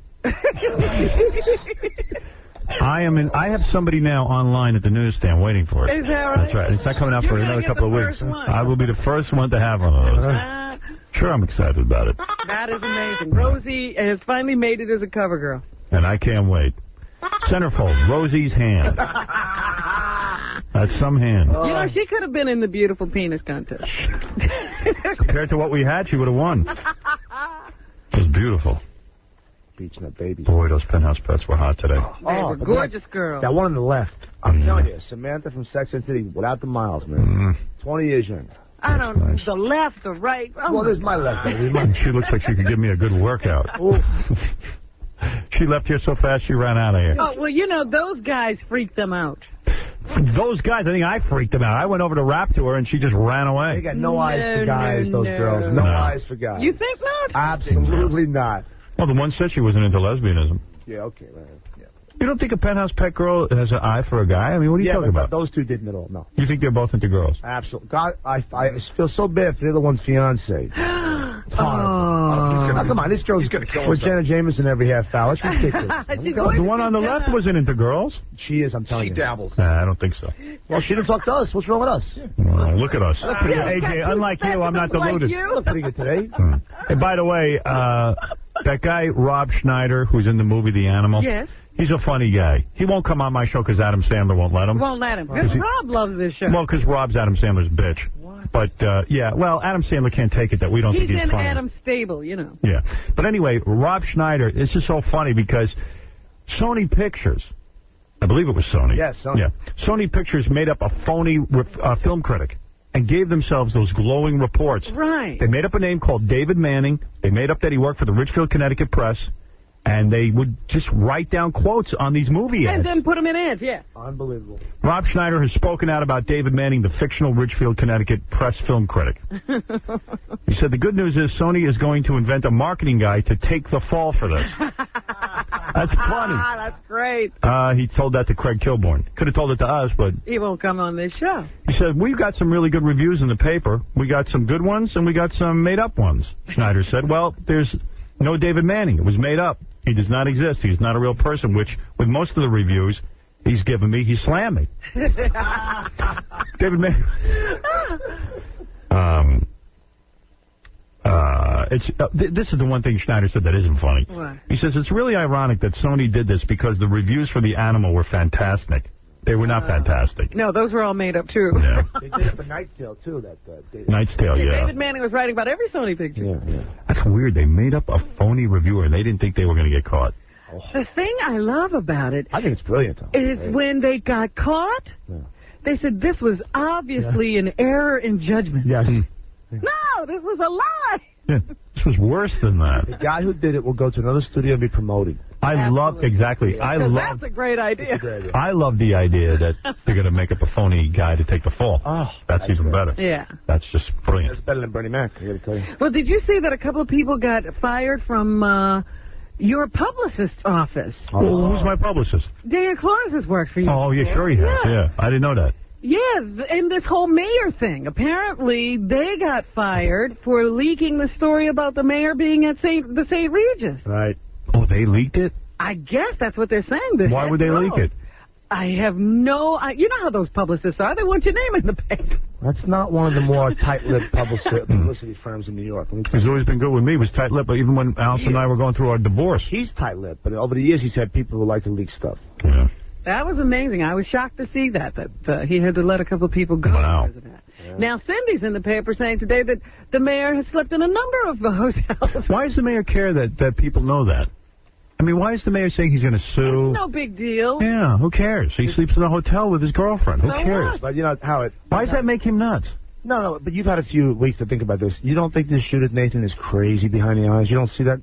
I am in. I have somebody now online at the newsstand waiting for it. Is that right? That's right. It's not coming out You're for gonna another get couple the of weeks. first one. I will be the first one to have one of those. Uh, Sure, I'm excited about it, that is amazing. Rosie has finally made it as a cover girl. and I can't wait. Centerfold, Rosie's hand. That's some hand. You know, she could have been in the beautiful penis contest. Compared to what we had, she would have won. It was beautiful. Beaching up babies. Boy, those Penthouse Pets were hot today. There's a the gorgeous girl. That one on the left. I'm Mm. telling you, Samantha from Sex and the City, without the miles, man. Mm. twenty years younger. I don't know. nice. The left, the right. Oh Well, my there's my left. baby. And she looks like she could give me a good workout. She left here so fast she ran out of here. Oh, well, you know, those guys freaked them out. Those guys, I think I freaked them out. I went over to rap to her and she just ran away. They got no, eyes No, for guys, no, those no. girls. No, No. eyes for guys. You think not? Absolutely not. Well, the one said she wasn't into lesbianism. Yeah, okay, right. Yeah, You don't think a Penthouse Pet girl has an eye for a guy? I mean, what are you yeah talking but about? those two didn't at all, no. You think they're both into girls? Absolutely. God, I, I feel so bad for the other one's fiance. Oh. Now, come on, this girl's gonna kill with herself. Jenna Jameson every half hour. It's ridiculous. She's The one on the left wasn't into girls. She is, I'm telling She you. dabbles. Nah, I don't think so. Well, she didn't talk to us. What's wrong with us? Well, look at us. I look pretty A good. J, unlike you, I'm not deluded. I look pretty good today. Hmm. And by the way, uh, that guy, Rob Schneider, who's in the movie The Animal, Yes. he's a funny guy. He won't come on my show because Adam Sandler won't let him. Won't let him. 'Cause Because he- Rob loves this show. Well, because Rob's Adam Sandler's bitch. But, uh, yeah, well, Adam Sandler can't take it that we don't He's think he's in funny. Adam's stable, you know. Yeah. But anyway, Rob Schneider, this is so funny because Sony Pictures, I believe it was Sony. Yes, Sony. Yeah. Sony Pictures made up a phony uh, film critic and gave themselves those glowing reports. Right. They made up a name called David Manning. They made up that he worked for the Richfield, Connecticut Press. And they would just write down quotes on these movie ads. And then put him in ads, yeah. Unbelievable. Rob Schneider has spoken out about David Manning, the fictional Richfield, Connecticut press film critic. He said, the good news is Sony is going to invent a marketing guy to take the fall for this. That's funny. Ah, that's great. Uh, he told that to Craig Kilborn. Could have told it to us, but He won't come on this show. he said, we've got some really good reviews in the paper. We got some good ones, and we got some made-up ones. Schneider said, well, there's no David Manning. It was made up. He does not exist. He's not a real person, which, with most of the reviews he's given me, he slammed me. David Manning. Um, uh, it's uh, th this is the one thing Schneider said that isn't funny. What? He says, it's really ironic that Sony did this because the reviews for The Animal were fantastic. They were not fantastic. No, those were all made up, too. Yeah. They did it for Knight's Tale, too. That uh, David. Knight's Tale, yeah. David Manning was writing about every Sony picture. Yeah, yeah. That's weird. They made up a phony reviewer, and they didn't think they were going to get caught. The thing I love about it I think it's brilliant, though. is when they got caught, Yeah. they said this was obviously an error in judgment. Yes. No, this was a lie. Yeah, this was worse than that. The guy who did it will go to another studio and be promoted. I love, exactly, I 'Cause love, that's a great idea. I love the idea that they're going to make up a phony guy to take the fall. Oh, that's even better. Yeah. That's just brilliant. That's better than Bernie Mac, I got to tell you. Well, did you see that a couple of people got fired from uh, your publicist's office? Well, who's my publicist? Dan Cloris has worked for you. Oh, yeah, sure he has, Yeah. yeah. I didn't know that. Yeah, th- and this whole mayor thing. Apparently, they got fired for leaking the story about the mayor being at Saint the Saint Regis. Right. Oh, they leaked it? I guess that's what they're saying. The Why head would they row. leak it? I have no... I, you know how those publicists are. They want your name in the paper. That's not one of the more tight-lipped publicity, publicity firms in New York. Let me tell He's you. always been good with me. He was tight-lipped, but even when Allison and I were going through our divorce. He's tight-lipped, but over the years he's had people who like to leak stuff. Yeah. That was amazing. I was shocked to see that, that uh, he had to let a couple of people go Wow. because of that. Yeah. Now, Cindy's in the paper saying today that the mayor has slept in a number of the hotels. Why does the mayor care that, that people know that? I mean, why is the mayor saying he's going to sue? It's no big deal. Yeah, who cares? He sleeps in a hotel with his girlfriend. Who So cares? what? But you know how it... Why does that make him nuts? No, no, but you've had a few weeks to think about this. You don't think this Judith Nathan is crazy behind the eyes? You don't see that?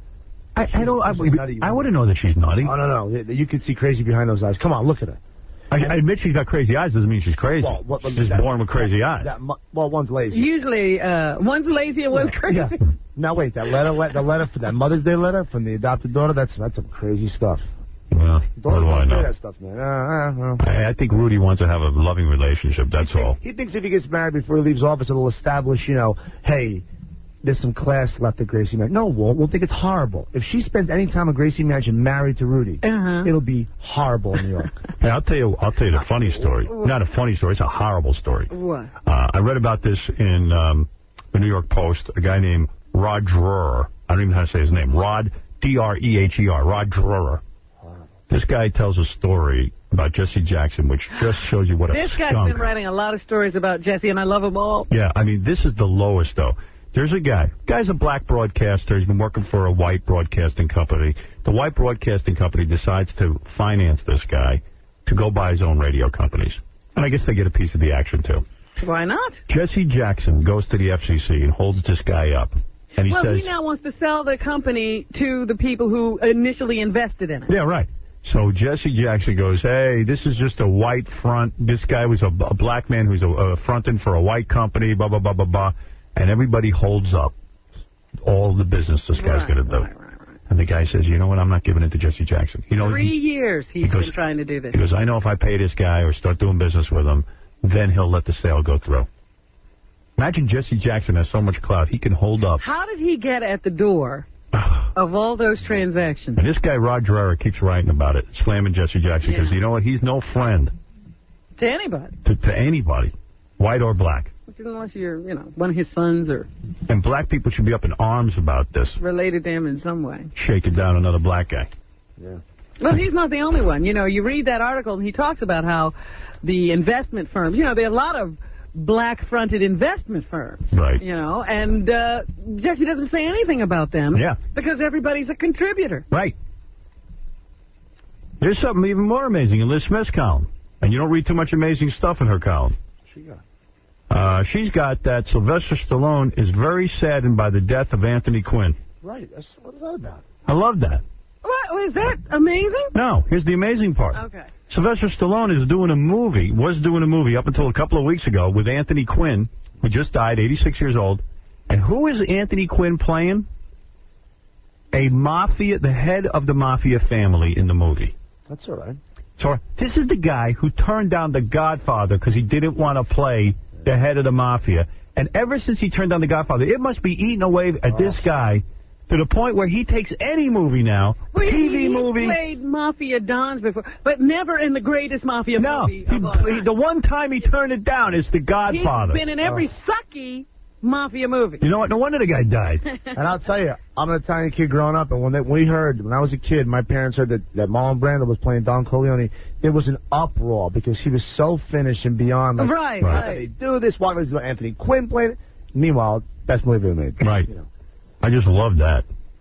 I, I don't. I, nutty. I wouldn't know that she's nutty. Oh, no, no. You can see crazy behind those eyes. Come on, look at her. I, I admit she's got crazy eyes. Doesn't mean she's crazy. Well, what- she's just that- born with crazy eyes. That, mu- well, one's lazy. Usually, uh, one's lazy and one's crazy. Yeah. Now, wait, that letter, le- the letter for that Mother's Day letter from the adopted daughter, that's that's some crazy stuff. Well, what Daughters do I don't say know? that stuff, man. Uh, uh, uh. I, I think Rudy wants to have a loving relationship. That's all. He thinks if he gets married before he leaves office, it'll establish, you know, hey, there's some class left at Gracie Mansion. No, it won't. We'll think it's horrible. If she spends any time at Gracie Mansion married to Rudy, Uh-huh. it'll be horrible in New York. Hey, I'll tell you. I'll tell you the funny story. Not a funny story. It's a horrible story. What? Uh, I read about this in um, the New York Post. A guy named Rod Dreher. I don't even know how to say his name. Rod, D R E H E R. Rod Dreher. This guy tells a story about Jesse Jackson, which just shows you what a This guy's skunk. been writing a lot of stories about Jesse, and I love them all. Yeah, I mean, this is the lowest, though. There's a guy. Guy's a black broadcaster. He's been working for a white broadcasting company. The white broadcasting company decides to finance this guy to go buy his own radio companies. And I guess they get a piece of the action, too. Why not? Jesse Jackson goes to the F C C and holds this guy up. And he well, says... he now wants to sell the company to the people who initially invested in it. Yeah, right. So Jesse Jackson goes, hey, this is just a white front. This guy was a, a black man who's a, a fronting for a white company, blah, blah, blah, blah, blah. And everybody holds up all the business this guy's Right, going to do. right, right, right. And the guy says, you know what, I'm not giving it to Jesse Jackson. You know, Three he, years he's he goes- been trying to do this. he goes, I know if I pay this guy or start doing business with him, then he'll let the sale go through. Imagine Jesse Jackson has so much clout, he can hold up. How did he get at the door of all those transactions? And this guy, Rod Gerrera, keeps writing about it, slamming Jesse Jackson, because Yeah. you know what? He's no friend To anybody. to, to anybody, white or black. Unless you're, you know, one of his sons or And black people should be up in arms about this, related to him in some way. shaking down another black guy. Yeah. Well, he's not the only one. You know, you read that article, and he talks about how the investment firms, you know, there are a lot of black-fronted investment firms. Right. You know, and uh, Jesse doesn't say anything about them. Yeah. Because everybody's a contributor. Right. There's something even more amazing in Liz Smith's column. And you don't read too much amazing stuff in her column. She got. Uh, she's got that Sylvester Stallone is very saddened by the death of Anthony Quinn. Right. That's, what is that about? I love that. What? Is that amazing? No, here's the amazing part. Okay. Sylvester Stallone is doing a movie, was doing a movie up until a couple of weeks ago with Anthony Quinn, who just died, eighty-six years old. And who is Anthony Quinn playing? A mafia, the head of the mafia family in the movie. That's all right. So this is the guy who turned down The Godfather because he didn't want to play the head of the mafia. And ever since he turned down The Godfather, it must be eating away at Oh. this guy to the point where he takes any movie now, Well, T V he, movie. He played Mafia Dons before, but never in the greatest Mafia No, movie. he, of all he, time. the one time he turned it down is The Godfather. He's been in every Oh. sucky Mafia movie. You know what? No wonder the guy died. And I'll tell you, I'm an Italian kid growing up, and when they, we heard, when I was a kid, my parents heard that, that Marlon Brando was playing Don Corleone, there was an uproar because he was so finished and beyond. Like, Right, why right. did they do this? Why was Anthony Quinn playing it? Meanwhile, best movie ever made. Right. You know. I just love that.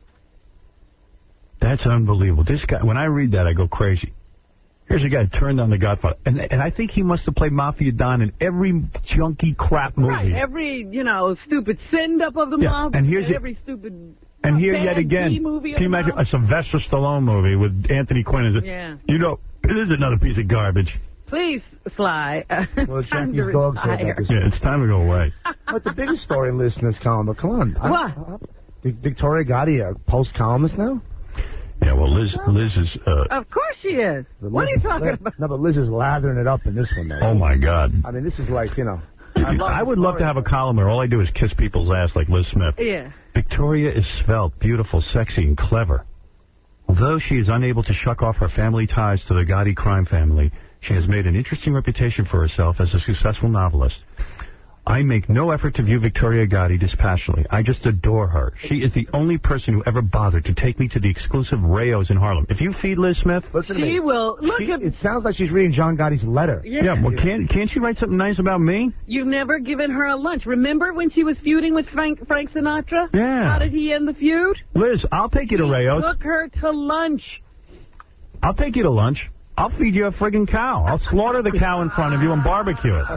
That's unbelievable. This guy, when I read that, I go crazy. Here's a guy who turned on The Godfather. And and I think he must have played Mafia Don in every junky crap movie. Right, every, you know, stupid send-up of the Yeah, mob, and here's every stupid And here bad yet again, B-movie of can you the imagine mob. a Sylvester Stallone movie with Anthony Quinn? Is it? Yeah. You know, it is another piece of garbage. Please, Sly. Well, Time Jackie's to dog said retire. that this Yeah, it's time to go away. But the biggest story in listeners' column, but come on. I- What? I- Victoria Gotti, a post-columnist now? Yeah, well, Liz, Liz is. Uh, Of course she is. But What are Liz- you talking Liz- about? No, but Liz is lathering it up in this one, though. oh my God. I mean, this is like, you know. I would love to have a column where all I do is kiss people's ass like Liz Smith. Yeah. Victoria is svelte, beautiful, sexy, and clever. Although she is unable to shuck off her family ties to the Gotti crime family, she has made an interesting reputation for herself as a successful novelist. I make no effort to view Victoria Gotti dispassionately. I just adore her. She is the only person who ever bothered to take me to the exclusive Rayo's in Harlem. If you feed Liz Smith... Listen to me. She will. Look She- at. It sounds like she's reading John Gotti's letter. Yeah. Yeah, well, can't, can't she write something nice about me? You've never given her a lunch. Remember when she was feuding with Frank Frank Sinatra? Yeah. How did he end the feud? Liz, I'll take you to Rayo's. Took her to lunch. I'll take you to lunch. I'll feed you a friggin' cow. I'll slaughter the cow in front of you and barbecue it.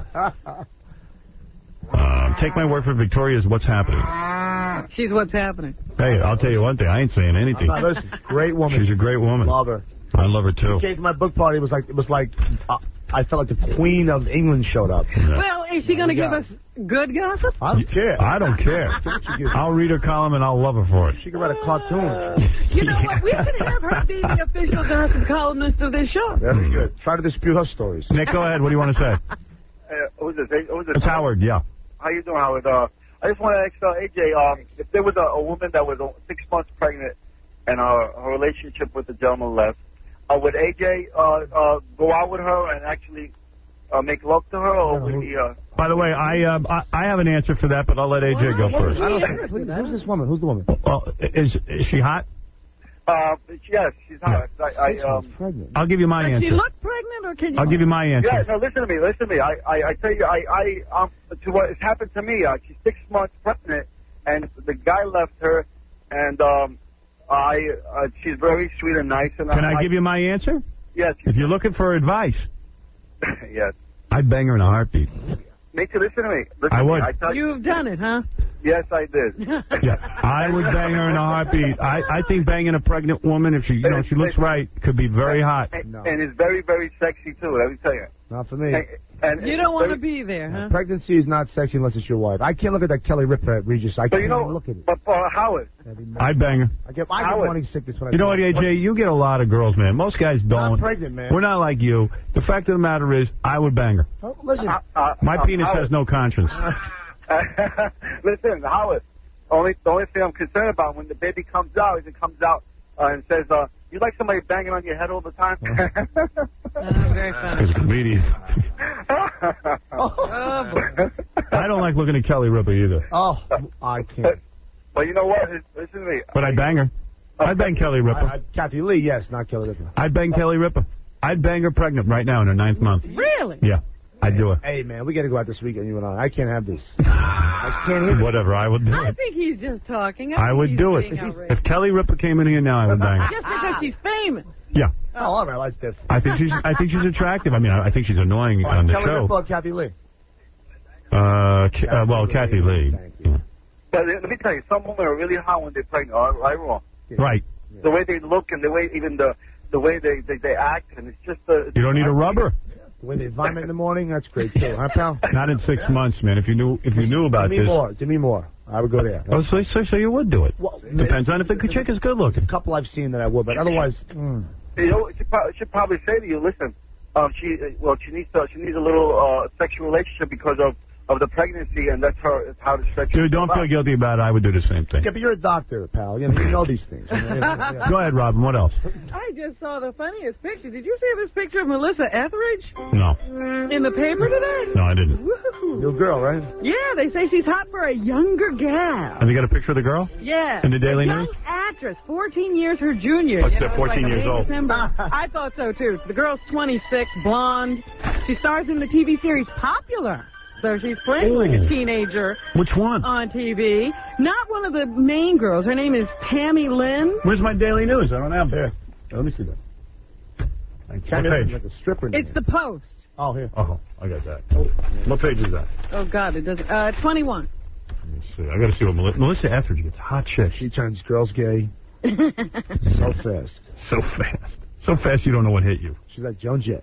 Uh, take my word for Victoria's what's happening. She's what's happening. Hey, I'll tell you one thing. I ain't saying anything. No, listen, great woman. She's a great woman. Love her. I love her, too. She came to my book party. It was like, it was like, uh, I felt like the Queen of England showed up. Well, is she going to give Yeah. us good gossip? I don't care. I don't care. I'll read her column and I'll love her for it. She could write a cartoon. You know what? We should have her be the official gossip columnist of this show. Very good. Try to dispute her stories. Nick, go ahead. What do you want to say? Uh, who's this? Who's this? It's Howard, yeah. How you doing, Howard? Uh, I just want to ask uh, A J, um, if there was a, a woman that was uh, six months pregnant and uh, her relationship with the gentleman left, uh, would A J uh, uh, go out with her and actually uh, make love to her, or would he... Uh, By the way, I, uh, I I have an answer for that, but I'll let A J go first. I don't think, who- who's this woman? Who's the woman? Well, is, is she hot? uh, yes, she's hot. I, I, um, Pregnant. I'll give you my Does she answer. look pregnant, or can you? I'll give you my answer. yeah, no, listen to me, listen to me. I, I, I tell you, I, I, um, to what has happened to me, uh, she's six months pregnant, and the guy left her, and um, I, uh, she's very sweet and nice. And Can I give you my answer? Yes. If you're looking for advice, Yes. I'd bang her in a heartbeat. Make you listen to me. Listen I to me. would. I tell you, You've done it, huh? yes, I did. Yeah, I would bang her in a heartbeat. I, I think banging a pregnant woman, if she, you know, she looks right, could be very hot. And, No. and it's very, very sexy too. Let me tell you. Not for me. And, and You it's don't want to very- be there, huh? Pregnancy is not sexy unless it's your wife. I can't look at that Kelly Ripa at Regis. I So can't you know, even look at it. but uh, Howard, I'd bang her. I get, I get Howard. morning sickness when I You know what, talk. A J? You get a lot of girls, man. Most guys don't. Not pregnant, man. We're not like you. The fact of the matter is, I would bang her. Oh, listen, uh, uh, My uh, penis Howard, has no conscience. Listen, Howard, only, the only thing I'm concerned about when the baby comes out is it comes out uh, and says, uh, you like somebody banging on your head all the time? That's very funny. He's a comedian. I don't like looking at Kelly Ripa either. Oh, I can't. But you know what? Listen to me. But I'd bang her. I'd bang Kelly Ripa. I, I, Kathy Lee, yes, not Kelly Ripa. I'd bang Kelly Ripa. I'd bang her pregnant right now in her ninth month. Really? Yeah, I'd do it. Hey, man, we got to go out this weekend, you and I. I can't have this. I can't hear Whatever, I would do I it. think he's just talking. I, I think would he's do it. being outrageous. If Kelly Ripa came in here now, I would bang her. Just because she's famous. Yeah. Oh, all right, that's different. I think she's I think she's attractive. I mean, I, I think she's annoying All right, on the Kelly show. Ripa or Kathy Lee? Uh, K- uh, well, Kathy Lee. Yeah. But let me tell you, some women are really hot when they're pregnant. Right, right wrong. Right. The way they look and the way even the the way they they, they act, and it's just the. You don't need a rubber. The way they vomit in the morning, that's great too, huh, pal? Not in six months, man. If you knew if you knew about Give me this. more. Give me more. I would go there. Oh, so, so, so you would do it. Well, Depends on if the chick is good looking. A couple I've seen that I would, but otherwise. Mm. You know, she probably, should probably say to you, listen, um, she well, she needs to, she needs a little uh, sexual relationship because of of the pregnancy, and that's her how to stretch. Dude, don't feel guilty about it. I would do the same thing. Yeah, but you're a doctor, pal. You know, you know these things. You know, you know, yeah. Go ahead, Robin. What else? I just saw the funniest picture. Did you see this picture of Melissa Etheridge No. in the paper today? No, I didn't. Woo-hoo. New girl, right? Yeah, they say she's hot for a younger gal. And they got a picture of the girl? Yeah. In the Daily a young News? actress, fourteen years her junior. What's You that, know, fourteen like a years May, old? December. I thought so, too. The girl's twenty-six, blonde. She stars in the T V series Popular. So she's playing like a teenager. Which one? On T V. Not one of the main girls. Her name is Tammy Lynn. Where's my Daily News? I don't have it. Let me see that. What Tammy page? like a stripper. It's the Post. Oh, here. Oh, I got that. What page is that? Oh, God, it doesn't. Uh, twenty-one. Let me see. I got to see what Melissa, Melissa Etheridge gets hot chick. She turns girls gay so fast. So fast. So fast you don't know what hit you. She's like Joan Jett.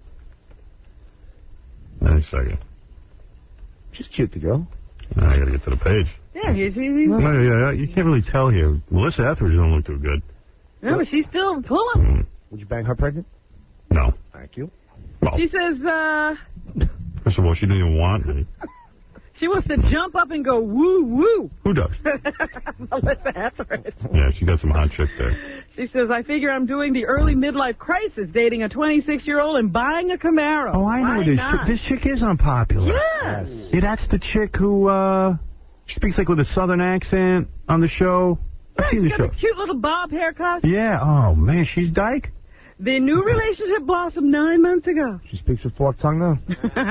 Wait a second. She's cute, the girl. I got to get to the page. Yeah, he's, he's, No, yeah, yeah, you can't really tell here. Melissa Etheridge don't look too good. no, but she's still pulling. Would you bang her pregnant? No. Thank you. Well, She says, uh, first of all, she didn't even want me. she wants to jump up and go woo woo. Who does? Melissa Etheridge. Yeah, she got some hot chick there. She says, I figure I'm doing the early midlife crisis, dating a twenty-six-year-old and buying a Camaro. Oh, I know Why this not? chick. This chick is unpopular. Yes. Yeah, that's the chick who, uh, she speaks like with a southern accent on the show. I've Yeah, seen she's the got show. a cute little bob haircut. Yeah, oh, man, she's dyke. The new relationship blossomed nine months ago. She speaks with forked tongue now.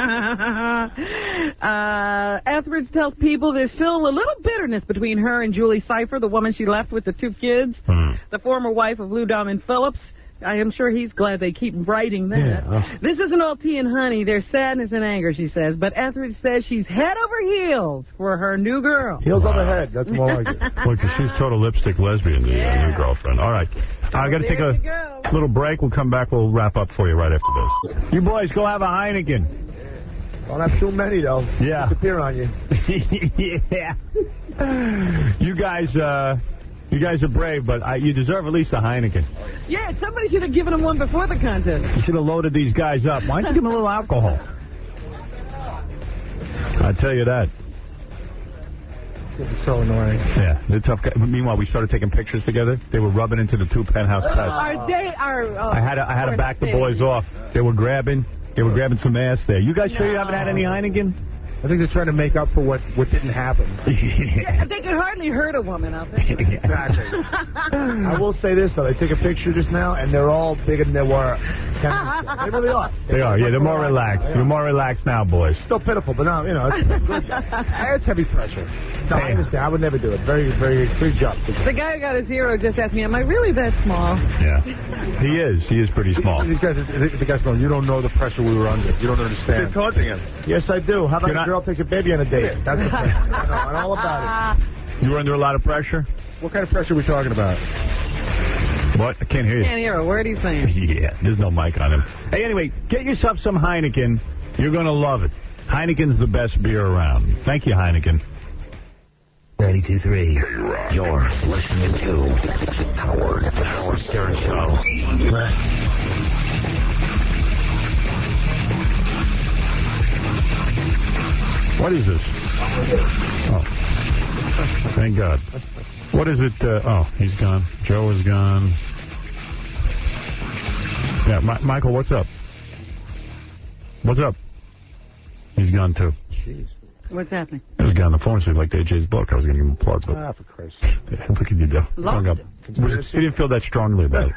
uh, Etheridge tells people there's still a little bitterness between her and Julie Cypher, the woman she left with the two kids, Hmm. the former wife of Lou Diamond Phillips. I am sure he's glad they keep writing that. Yeah, oh. This isn't all tea and honey. There's sadness and anger, she says. But Etheridge says she's head over heels for her new girl. Heels over head. That's more like it. Boy, 'cause she's total lipstick lesbian, the uh, new girlfriend. All right. I got to take There a you go. little break. We'll come back. We'll wrap up for you right after this. You boys go have a Heineken. Don't have too many, though. Yeah. Disappear on you. Yeah. You guys, uh, you guys are brave, but I, you deserve at least a Heineken. Yeah, somebody should have given him one before the contest. You should have loaded these guys up. Why don't you give them a little alcohol? I tell you that. This is so annoying. Yeah, they're tough guys. Meanwhile, we started taking pictures together. They were rubbing into the two penthouse pets. Our day, our. Oh, I had to, I had to back the boys off. They were grabbing, they were grabbing some ass there. You guys sure you haven't had any Heineken? I think they're trying to make up for what, what didn't happen. Yeah, they could hardly hurt a woman out there. Exactly. I will say this, though. They took a picture just now, and they're all bigger than they were. They really are. They are, yeah, they're more relaxed. They're more relaxed now, boys. Still pitiful, but no, you know, it's, it's heavy pressure. No, I understand. I would never do it. Very, very, very jump. The guy who got a zero just asked me, am I really that small? Yeah. He is. He is pretty small. These guys, the guys going, you don't know the pressure we were under. You don't understand. They're taunting him. Yes, I do. How about You're a not- girl takes a baby on a date? That's the thing. I know, I know all about it. You were under a lot of pressure? What kind of pressure are we talking about? What? I can't hear you. Can't hear a word he's saying. Yeah, there's no mic on him. Hey, anyway, get yourself some Heineken. You're going to love it. Heineken's the best beer around. Thank you, Heineken. ninety-two point three. You're listening to Howard, the Howard Stern Show. What is this? Oh. Thank God. What is it? Uh, oh, he's gone. Joe is gone. Yeah, Ma Michael, what's up? What's up? He's gone, too. Jeez. What's happening? He was gone on the phone, so like A J's book. I was going to give him a plug, but... Ah, for Christ's sake. What can you do? Lost up. He didn't feel that strongly about it.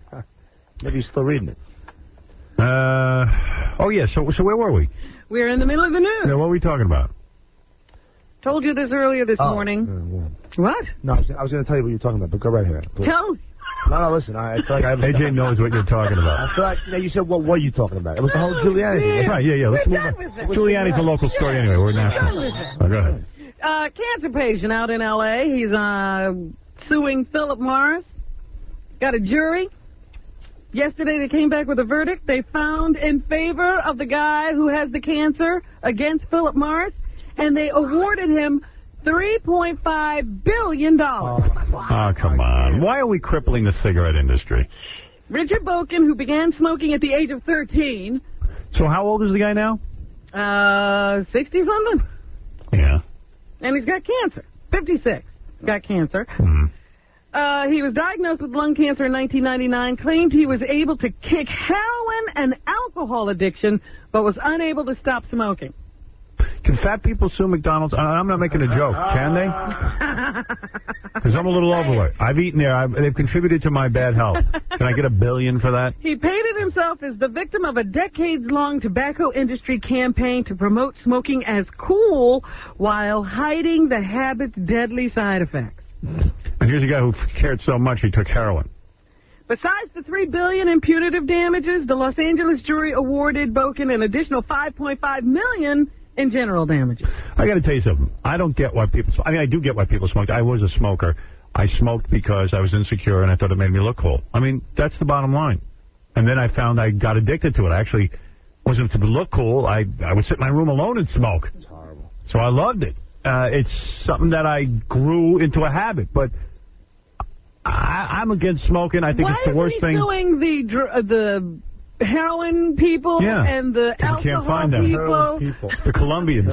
Maybe he's still reading it. Uh, oh, yeah, so so where were we? We're in the middle of the news. Yeah, what were we talking about? Told you this earlier this Oh. morning. Uh, well. What? No, I was, I was going to tell you what you're talking about, but go right ahead. Please. Tell me. No, no, listen, I, I feel like I have... A J knows what you're talking about. I feel like, you know, you said, what were you talking about? It was the whole Giuliani thing. That's right, yeah, yeah. Let's We're move done on. with it. Giuliani's a local story anyway. We're national. Oh, go ahead. Uh, cancer patient out in L A He's uh, suing Philip Morris. Got a jury. Yesterday they came back with a verdict. They found in favor of the guy who has the cancer against Philip Morris, and they awarded him three point five billion dollars. Oh, come on. Why are we crippling the cigarette industry? Richard Boken, who began smoking at the age of thirteen. So how old is the guy now? Uh, sixty-something. Yeah. And he's got cancer. fifty-six. Got cancer. Mm-hmm. Uh, he was diagnosed with lung cancer in nineteen ninety-nine, claimed he was able to kick heroin and alcohol addiction, but was unable to stop smoking. Can fat people sue McDonald's? I- I'm not making a joke. Can they? Because I'm a little overweight. I've eaten there. I've, they've contributed to my bad health. Can I get a billion for that? He painted himself as the victim of a decades-long tobacco industry campaign to promote smoking as cool while hiding the habit's deadly side effects. And here's a guy who cared so much he took heroin. Besides the three billion dollars in punitive damages, the Los Angeles jury awarded Boken an additional five point five million dollars in general damages. I got to tell you something. I don't get why people... I mean, I do get why people smoke. I was a smoker. I smoked because I was insecure and I thought it made me look cool. I mean, that's the bottom line. And then I found I got addicted to it. I actually wasn't to look cool. I, I would sit in my room alone and smoke. It's horrible. So I loved it. Uh, it's something that I grew into a habit. But I, I'm against smoking. I think Why it's the worst Why is he thing. suing the, dr- uh, the heroin people Yeah. and the 'Cause you alcohol can't find them. people? people. The Colombians.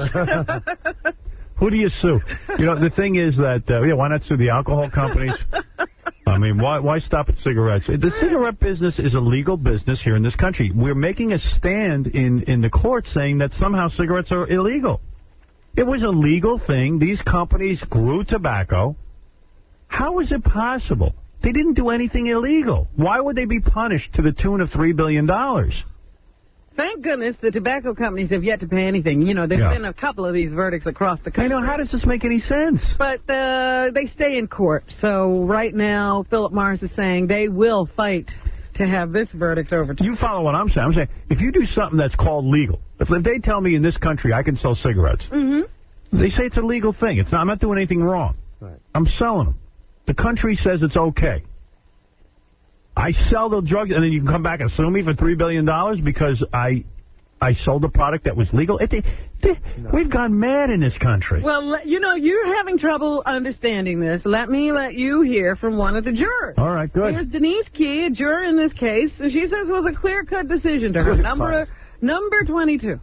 Who do you sue? You know, the thing is that, uh, yeah, why not sue the alcohol companies? I mean, why why stop at cigarettes? The cigarette business is a legal business here in this country. We're making a stand in, in the court saying that somehow cigarettes are illegal. It was a legal thing. These companies grew tobacco. How is it possible? They didn't do anything illegal. Why would they be punished to the tune of three billion dollars? Thank goodness the tobacco companies have yet to pay anything. You know, there's Yeah. been a couple of these verdicts across the country. I know, how does this make any sense? But uh, they stay in court. So right now, Philip Morris is saying they will fight to have this verdict overturned. You follow what I'm saying. I'm saying, if you do something that's called legal, if, if they tell me in this country I can sell cigarettes, Mm-hmm. they say it's a legal thing. It's not, I'm not doing anything wrong. Right. I'm selling them. The country says it's okay. I sell the drugs, and then you can come back and sue me for three billion dollars because I I sold a product that was legal? It, it, it, no. We've gone mad in this country. Well, you know, you're having trouble understanding this. Let me let you hear from one of the jurors. All right, good. Here's Denise Key, a juror in this case, and she says it was a clear-cut decision to her. Number number twenty-two.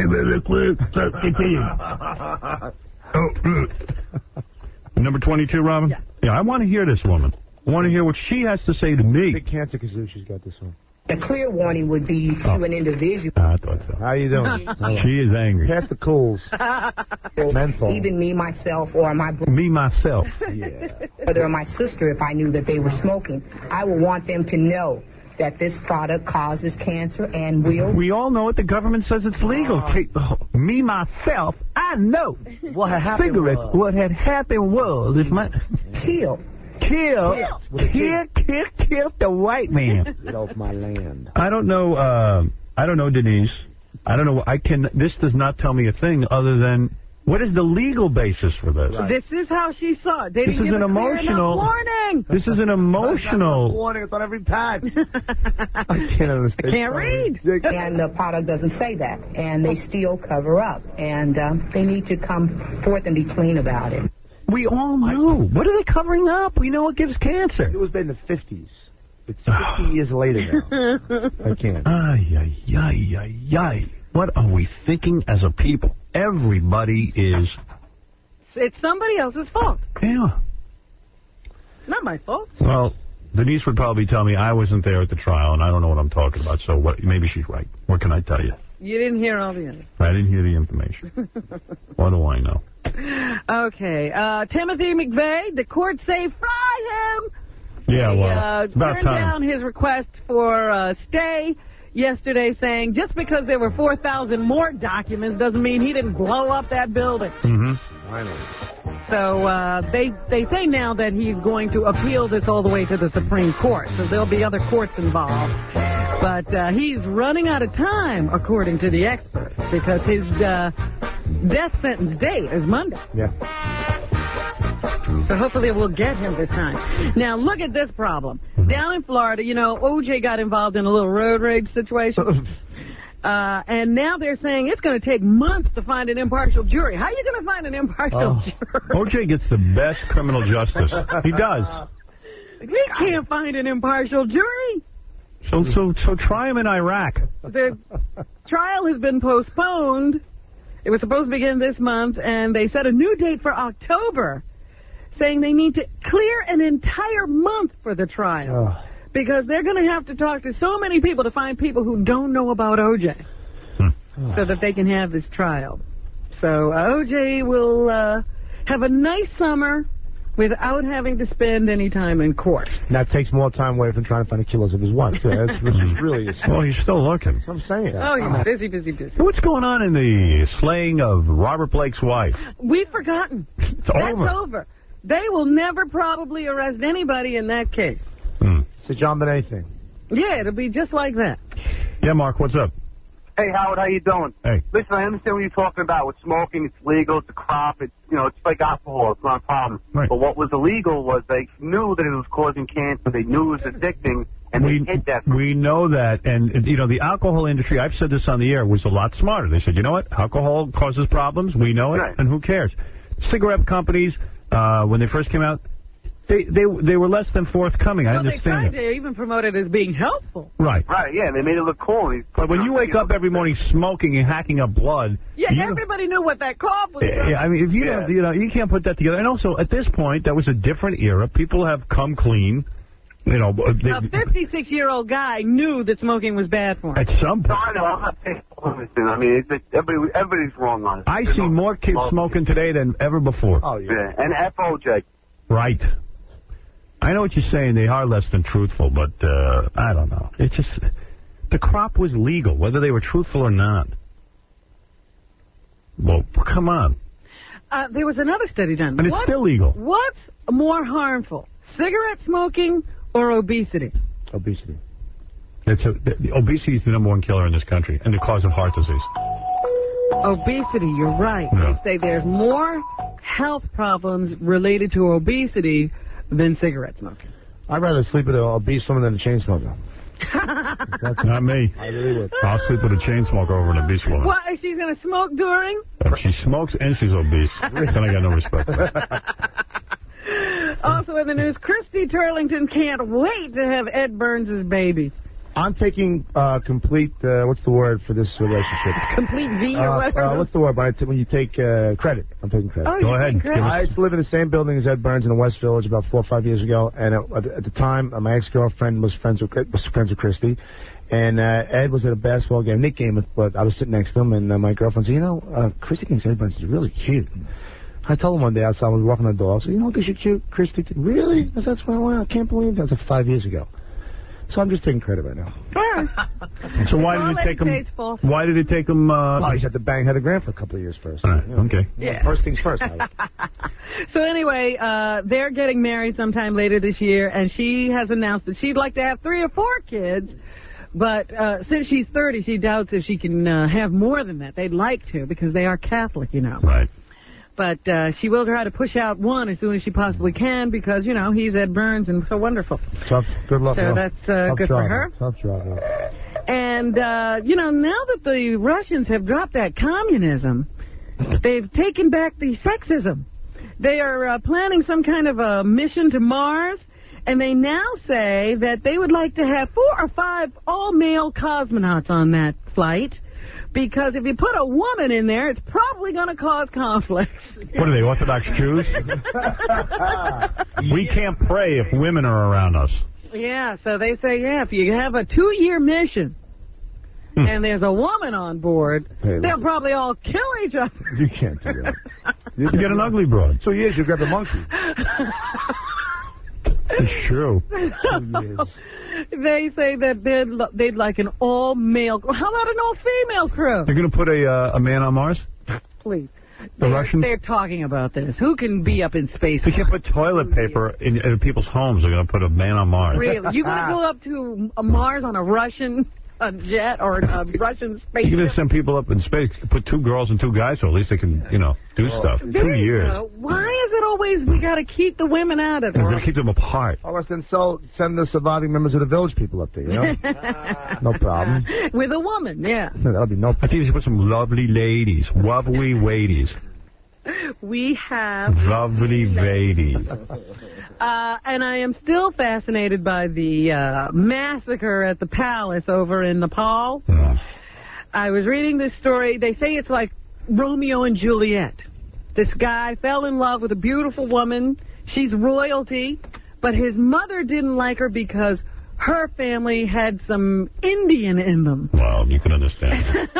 Number twenty-two, Robin? Yeah. Yeah, I want to hear this woman. I want to hear what she has to say to me. Big Cancer Kazoo, she's got this one. A clear warning would be to Oh. an individual. I thought so. How you doing? She is angry. Pass the cools. Menthol. Even me, myself, or my brother Me, myself. Yeah. or my sister, if I knew that they were smoking, I would want them to know that this product causes cancer and will... We all know it. The government says it's legal. Oh, me, myself, I know. What had happened Cigarettes, was... what had happened was... if my Kill. Kill, kill, kill, kill the white man. Get off my land. I don't know, uh, I don't know, Denise. I don't know, I can, this does not tell me a thing other than, what is the legal basis for this? Right. This is how she saw it. They This didn't is give an a clear emotional- enough warning. This is an emotional... Warning, it's on every pad. I can't understand. I can't read. And the product doesn't say that. And they still cover up. And um, they need to come forth and be clean about it. We all know. What are they covering up? We know it gives cancer. It was made in the fifties. It's fifty years later now. I can't. Ay, ay, ay, ay, ay. What are we thinking as a people? Everybody is it's somebody else's fault. Yeah. It's not my fault. Well, Denise would probably tell me I wasn't there at the trial, and I don't know what I'm talking about, so what, maybe she's right. What can I tell you? You didn't hear all the others. I didn't hear the information. What do I know? Okay. Uh, Timothy McVeigh, the court say fry him. Yeah, They, well, uh, it's about turned time. down his request for uh, stay yesterday, saying just because there were four thousand more documents doesn't mean he didn't blow up that building. Mm-hmm. I know. So uh, they they say now that he's going to appeal this all the way to the Supreme Court. So there'll be other courts involved. But uh, he's running out of time, according to the experts, because his uh, death sentence date is Monday. Yeah. So hopefully we'll get him this time. Now, look at this problem. Down in Florida, you know, O J got involved in a little road rage situation. Uh, and now they're saying it's going to take months to find an impartial jury. How are you going to find an impartial Oh. jury? O J gets the best criminal justice. He does. We can't find an impartial jury. So, so, so try him in Iraq. The trial has been postponed. It was supposed to begin this month, and they set a new date for October, saying they need to clear an entire month for the trial. Oh. Because they're going to have to talk to so many people to find people who don't know about O J Hmm. so that they can have this trial. So uh, O J will uh, have a nice summer without having to spend any time in court. And that takes more time away from trying to find the killers of his wife, too. That's which is really... Well, he's still looking. That's what I'm saying. Oh, he's busy, busy, busy. What's going on in the slaying of Robert Blake's wife? We've forgotten. It's That's over. over. They will never probably arrest anybody in that case. Hmm. It's a John Bonet thing. Yeah, it'll be just like that. Yeah, Mark, what's up? Hey, Howard, how you doing? Hey. Listen, I understand what you're talking about with smoking. It's legal. It's a crop. It's, you know, it's like alcohol. It's not a problem. Right. But what was illegal was they knew that it was causing cancer. They knew it was addicting, and we, they hid that. We know that, and, you know, the alcohol industry, I've said this on the air, was a lot smarter. They said, you know what, alcohol causes problems, we know it, Right. and who cares? Cigarette companies, uh, when they first came out, they they they were less than forthcoming. I Well, they understand tried it. to even promote it as being helpful. Right. Right, yeah, they made it look cool. He's But when you wake up every morning smoking and hacking up blood, Yeah, you, everybody knew what that cough was. yeah, I mean, if you Yeah. don't, you know, you can't put that together. And also, at this point, that was a different era. People have come clean. You know, they, A fifty-six-year-old guy knew that smoking was bad for him. at some No, point. I know. I'm not saying listen. I mean, it's, it's, everybody, everybody's wrong on it. I see more kids smoking today than ever before. Oh, yeah. Yeah, and F O J. Right. I know what you're saying. They are less than truthful, but uh, I don't know. It's just the crop was legal, whether they were truthful or not. Well, come on. Uh, there was another study done. And it's What- still legal. What's more harmful, cigarette smoking or obesity? Obesity. It's a, the, the obesity is the number one killer in this country and the cause of heart disease. Obesity, you're right. Yeah. They say there's more health problems related to obesity than cigarette smoking. I'd rather sleep with an obese woman than a chain smoker. That's not me. I really would. I'll sleep with a chain smoker over an obese woman. What, is she going to smoke during? If she smokes and she's obese, then I got no respect for her. Also in the news, Christy Turlington can't wait to have Ed Burns' babies. I'm taking uh, complete, uh, what's the word for this relationship? Complete V or Uh, whatever. uh, what's the word when, I t- when you take uh, credit? I'm taking credit. Oh, you Go ahead. take credit? I used to live in the same building as Ed Burns in the West Village about four or five years ago, and at, at the time, uh, my ex-girlfriend was friends with was friends with Christy, and uh, Ed was at a basketball game, Nick game, but I was sitting next to him, and uh, my girlfriend said, you know, uh, Christy thinks Ed Burns is really cute. I told him one day outside, I was walking the dog, I said, you know, think you're cute, Christy? Really? I said, that's why I can't believe that. That was like five years ago. So I'm just taking credit right now. So why Don't did it let take it him? taste false. Why did it take him? Uh, Oh, he's had to bang Heather Graham for a couple of years first. All right, You know. okay. Yeah. First things first. Howard. So anyway, uh, they're getting married sometime later this year, and she has announced that she'd like to have three or four kids. But uh, since she's thirty, she doubts if she can uh, have more than that. They'd like to, because they are Catholic, you know. Right. But uh, she will try to push out one as soon as she possibly can, because, you know, he's Ed Burns and so wonderful. Tough. Good luck. So Will. that's uh, Tough good job, for her. Will. Tough job. Will. And, uh, you know, now that the Russians have dropped that communism, they've taken back the sexism. They are uh, planning some kind of a mission to Mars, and they now say that they would like to have four or five all-male cosmonauts on that flight, because if you put a woman in there, it's probably going to cause conflicts. What are they, Orthodox Jews? We can't pray if women are around us. Yeah, so they say, yeah, if you have a two-year mission hmm. and there's a woman on board, hey, they'll probably all kill each other. You can't do that. You can get an ugly broad. Two years, you grab a monkey. It's true. They say that they'd, they'd like an all-male... How about an all-female crew? They're going to put a, uh, a man on Mars? Please. The they're, Russians? They're talking about this. Who can be up in space? They can't put toilet paper in, in people's homes. They're going to put a man on Mars. Really? You're going to go up to a Mars on a Russian a jet or a Russian space? You're going to send people up in space. Put two girls and two guys so at least they can, you know, do oh. stuff. There two years. Go. Why is it always we got to keep the women out of it? We're going to keep them apart. All right, then so send the surviving members of the Village people up there, you know? No problem. With a woman, yeah. No, that'll be no problem. I think they should put some lovely ladies. Lovely ladies. We have... Lovely ladies. Uh, and I am still fascinated by the uh, massacre at the palace over in Nepal. Yeah. I was reading this story. They say it's like Romeo and Juliet. This guy fell in love with a beautiful woman. She's royalty, but his mother didn't like her because her family had some Indian in them. Well, you can understand.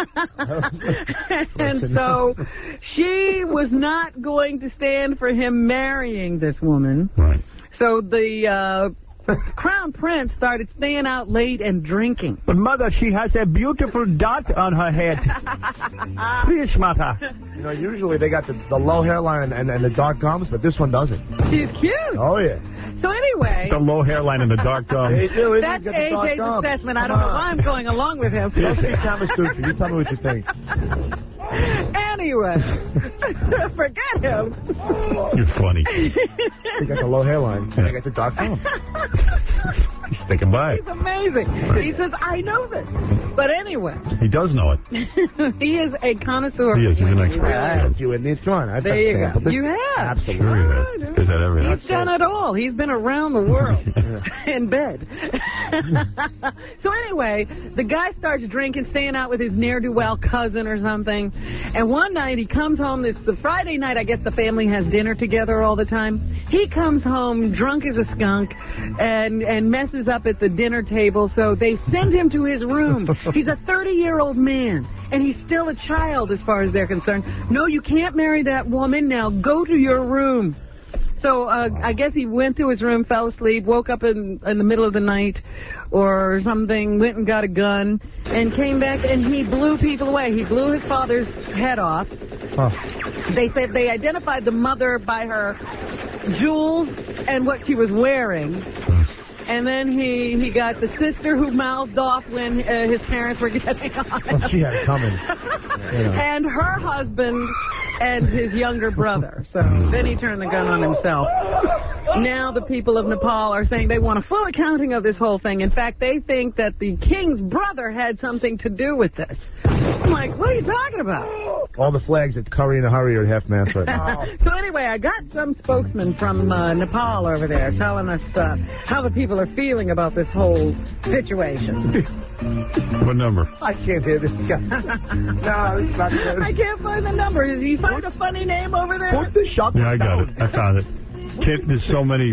And so she was not going to stand for him marrying this woman. Right. So the uh, Crown Prince started staying out late and drinking. But, Mother, she has a beautiful dot on her head. Please, Mother. You know, usually they got the, the low hairline and, and the dark gums, but this one doesn't. She's cute. Oh, yeah. So anyway... The low hairline and the dark gums. Hey, dude, that's A J's assessment. I don't know why I'm going along with him. Don't see Thomas Tucci. You tell me what you think. Anyway, forget him. You're funny. You got the low hairline, and I got the dark gums. He's thinking by. He's amazing. He says, I know this. But anyway. He does know it. He is a connoisseur. He is. He's an expert. I have you in this one. I've there you go. You have. Absolutely. Sure he has. He's had everything. He's done it all. He's been around the world in bed. So anyway, the guy starts drinking, staying out with his ne'er-do-well cousin or something. And one night he comes home. This the Friday night, I guess the family has dinner together all the time. He comes home drunk as a skunk and, and messes up at the dinner table. So they send him to his room. He's a thirty-year-old man. And he's still a child as far as they're concerned. No, you can't marry that woman. Now go to your room. So uh, I guess he went to his room, fell asleep, woke up in, in the middle of the night or something, went and got a gun, and came back and he blew people away. He blew his father's head off. Huh. They said they identified the mother by her jewels and what she was wearing. And then he, he got the sister who mouthed off when uh, his parents were getting on. Well, she had it coming. You know. And her husband and his younger brother. So then he turned the gun on himself. Now the people of Nepal are saying they want a full accounting of this whole thing. In fact, they think that the king's brother had something to do with this. I'm like, what are you talking about? All the flags at Curry in a Hurry are half-mast right now. So anyway, I got some spokesman from uh, Nepal over there telling us uh, how the people are feeling about this whole situation. What number? I can't hear this guy. No, it's not good. I can't find the number. Did you find a funny name over there? Put the shop Yeah, I got down. it. I found it. Kid, there's so many.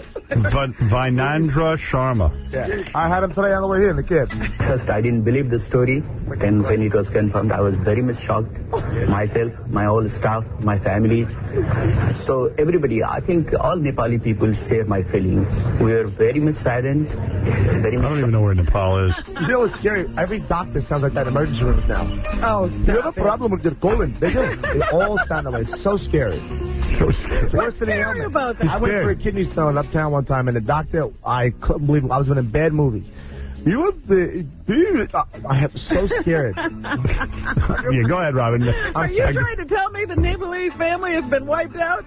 Vinandra Sharma. Yeah. I had him today on the way here, the kid. First, I didn't believe the story. Then when it was confirmed, I was very much shocked. Myself, my whole staff, my family. So everybody, I think all Nepali people share my feeling. We are very much silent. Very much I don't even know where Nepal is. You know what's scary? Every doctor sounds like that in emergency rooms now. Oh, you have a problem with your colon. They do. They all sound like it's so scary. So scary. It's worse than the ailment. About that. I went for a kidney stone uptown one time, and the doctor, I couldn't believe it. I was in a bad movie. You have the... I am so scared. Yeah, go ahead, Robin. Are you trying to tell me the Nepalese family has been wiped out?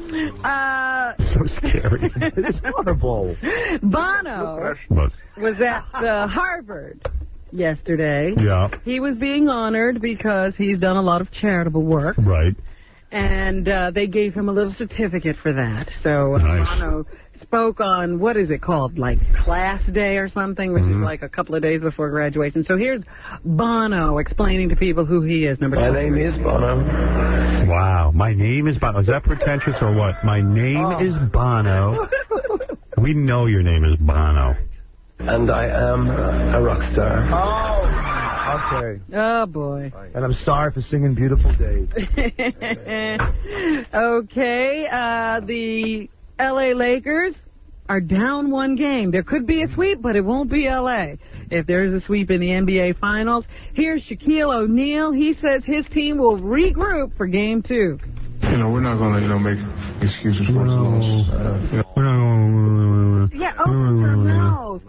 Uh, so scary. It's horrible. Bono was at uh, Harvard yesterday. Yeah. He was being honored because he's done a lot of charitable work. Right. And uh, they gave him a little certificate for that. So uh, Nice. Bono spoke on, what is it called, like Class Day or something, which Mm-hmm. is like a couple of days before graduation. So here's Bono explaining to people who he is. Number My two. name is Bono. Wow. My name is Bono. Is that pretentious or what? My name Oh. is Bono. We know your name is Bono. And I am a rock star. Oh, okay. Oh, boy. And I'm sorry for singing Beautiful Day. Okay, uh, the L A Lakers are down one game. There could be a sweep, but it won't be L A if there is a sweep in the N B A Finals. Here's Shaquille O'Neal. He says his team will regroup for Game two. You know, we're not going to, you know, make excuses for the loss. Uh, you know. We're not going Yeah, open your mouth.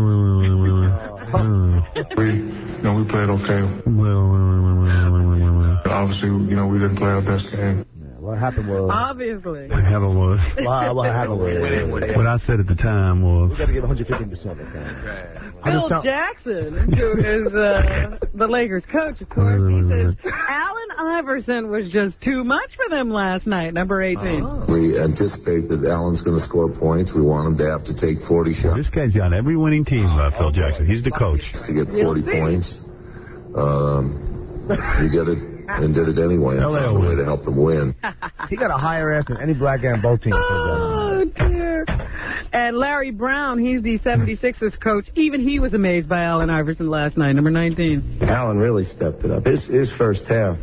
We, you know, we played okay. Obviously, you know, we didn't play our best game. What happened was... Obviously. What happened was... What, what happened was... What I said at the time was... We got to give one hundred fifty percent of that. Phil Jackson, who is uh, the Lakers coach, of course, he says Allen Iverson was just too much for them last night, number eighteen. We anticipate that Allen's going to score points. We want him to have to take forty shots. This guy's on every winning team, uh, Phil Jackson. He's the coach. To get forty points. Um, he did it and did it anyway. And found a way to help them win. He got a higher ass than any black guy on both teams. Oh, dear. And Larry Brown, he's the seventy-sixers coach. Even he was amazed by Allen Iverson last night, number nineteen. Allen really stepped it up. His, his first half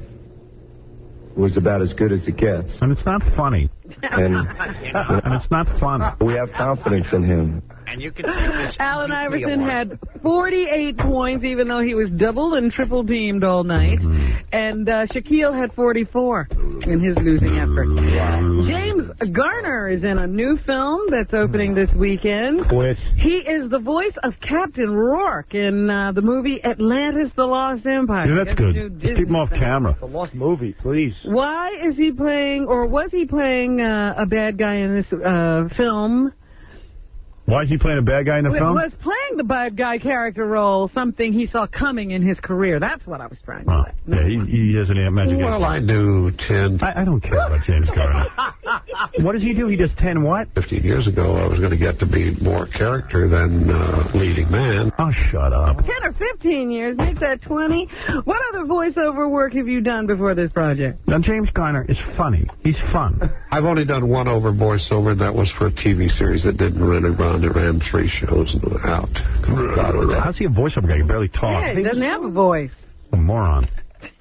was about as good as it gets. And it's not funny. And, and it's not fun. We have confidence in him. And you can Allen Iverson had forty-eight points, even though he was double and triple teamed all night. Mm-hmm. And uh, Shaquille had forty-four in his losing effort. James Garner is in a new film that's opening this weekend. Quit. He is the voice of Captain Rourke in uh, the movie Atlantis: The Lost Empire. Yeah, that's good. Just keep him off camera. The Lost movie, please. Why is he playing, or was he playing uh, a bad guy in this uh, film? Why is he playing a bad guy in the It film? was playing the bad guy character role, something he saw coming in his career. That's what I was trying to Oh, say. yeah, he, he has an imagination. Well, I do ten. I, I don't care about James Garner. What does he do? He does ten what? Fifteen years ago, I was going to get to be more character than uh, leading man. Oh, shut up. ten or fifteen years, make that twenty. What other voiceover work have you done before this project? Now, James Garner is funny. He's fun. I've only done one over voiceover, and that was for a T V series that didn't really run. It ran three shows and out. How's he a voiceover guy? He can barely talk. Yeah, he doesn't have a voice. A moron.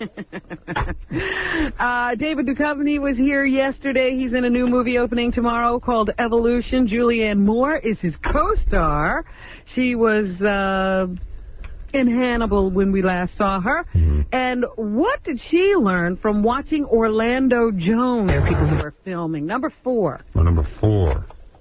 uh, David Duchovny was here yesterday. He's in a new movie opening tomorrow called Evolution. Julianne Moore is his co-star. She was uh, in Hannibal when we last saw her. Mm-hmm. And what did she learn from watching Orlando Jones? There are people who are filming. Number four. Well, number four.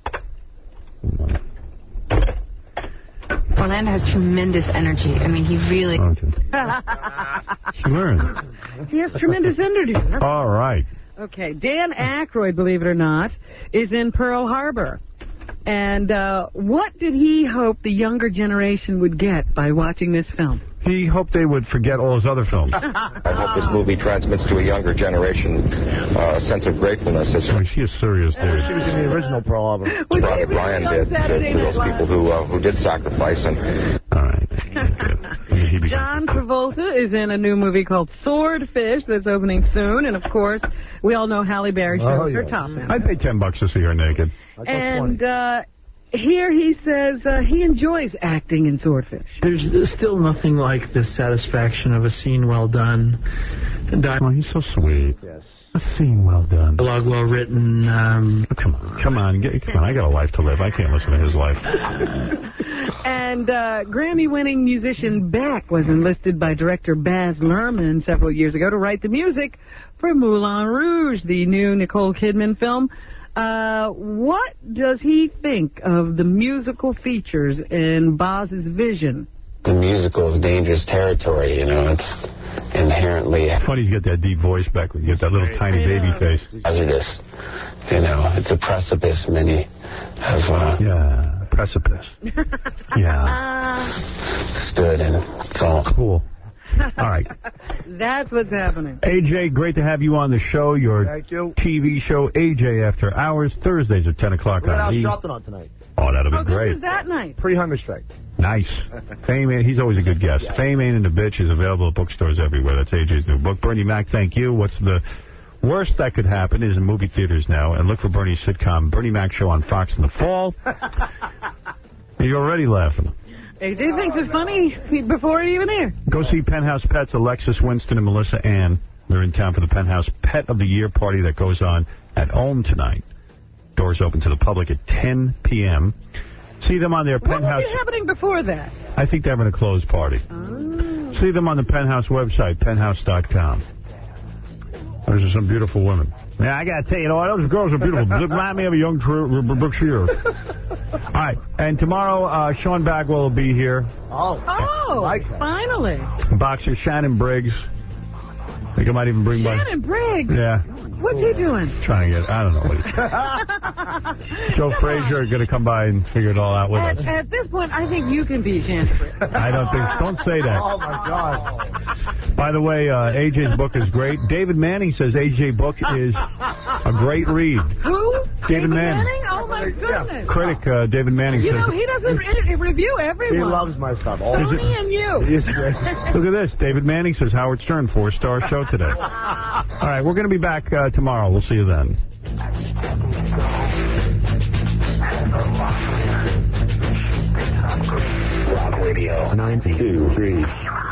Orlando has tremendous energy. I mean, he really... She learned. He has tremendous energy. That's All right. Okay, Dan Aykroyd, believe it or not, is in Pearl Harbor. And uh, what did he hope the younger generation would get by watching this film? He hoped they would forget all his other films. I hope this movie transmits to a younger generation uh, a sense of gratefulness. As I mean, she is serious, dude. She was in the original Pearl Harbor. Robert Ryan did to, to those people who uh, who did sacrifice. And all right. John Travolta is in a new movie called Swordfish that's opening soon. And, of course, we all know Halle Berry shows Oh, her yes. top end. I'd pay ten bucks to see her naked. And uh, here he says uh, he enjoys acting in Swordfish. There's, there's still nothing like the satisfaction of a scene well done. Oh, he's so sweet. Yes. A scene well done. Dialogue well written. Um, oh, come on, come on, get, come on! I got a life to live. I can't listen to his life. And uh, Grammy-winning musician Beck was enlisted by director Baz Luhrmann several years ago to write the music for Moulin Rouge, the new Nicole Kidman film. Uh, what does he think of the musical features in Baz's vision? The musical is dangerous territory, you know, it's inherently... Funny you get that deep voice back when you get that little tiny baby face. Hazardous, you know, it's a precipice, many have... Uh, yeah, precipice. Yeah. Stood and fell. Cool. All right. That's what's happening. A J, great to have you on the show. Your Thank you. T V show, A J After Hours, Thursdays at ten o'clock We're on out E! shopping on tonight. Oh, that'll be Oh, great. this is that night. Pre-hunger strike. Nice. Fame Ain't, he's always a good guest. Fame Ain't in the Bitch is available at bookstores everywhere. That's A J's new book. Bernie Mac, thank you. What's the worst that could happen is in movie theaters now. And look for Bernie's sitcom, Bernie Mac Show on Fox in the fall. You're already laughing. A J thinks it's funny before it even airs. Go see Penthouse Pets, Alexis Winston and Melissa Ann. They're in town for the Penthouse Pet of the Year party that goes on at Ohm tonight. Doors open to the public at ten p m See them on their What Penthouse. will be happening before that? I think they're having a closed party. Oh. See them on the Penthouse website, penthouse dot com. Those are some beautiful women. Yeah, I got to tell you, you know, those girls are beautiful. They remind me of a young Brooke Shearer. All right, and tomorrow, uh, Sean Bagwell will be here. Oh, oh like finally. Boxer Shannon Briggs. I think I might even bring my... Shannon Briggs? Yeah. What's he doing? Trying to get, I don't know what he's... Joe Frazier are going to come by and figure it all out with At, us. at this point, I think you can be Shannon Briggs. I don't think... Don't say that. Oh, my God. By the way, uh, A J's book is great. David Manning says A J book is a great read. Who? David, David Manning. Manning? Oh, my goodness. Critic uh, David Manning You says... know, he doesn't re review everyone. He loves my stuff. Tony and you. He is great. Look at this. David Manning says Howard Stern, four-star show today. All right, we're going to be back uh, tomorrow. We'll see you then. Rock Radio ninety-two point three.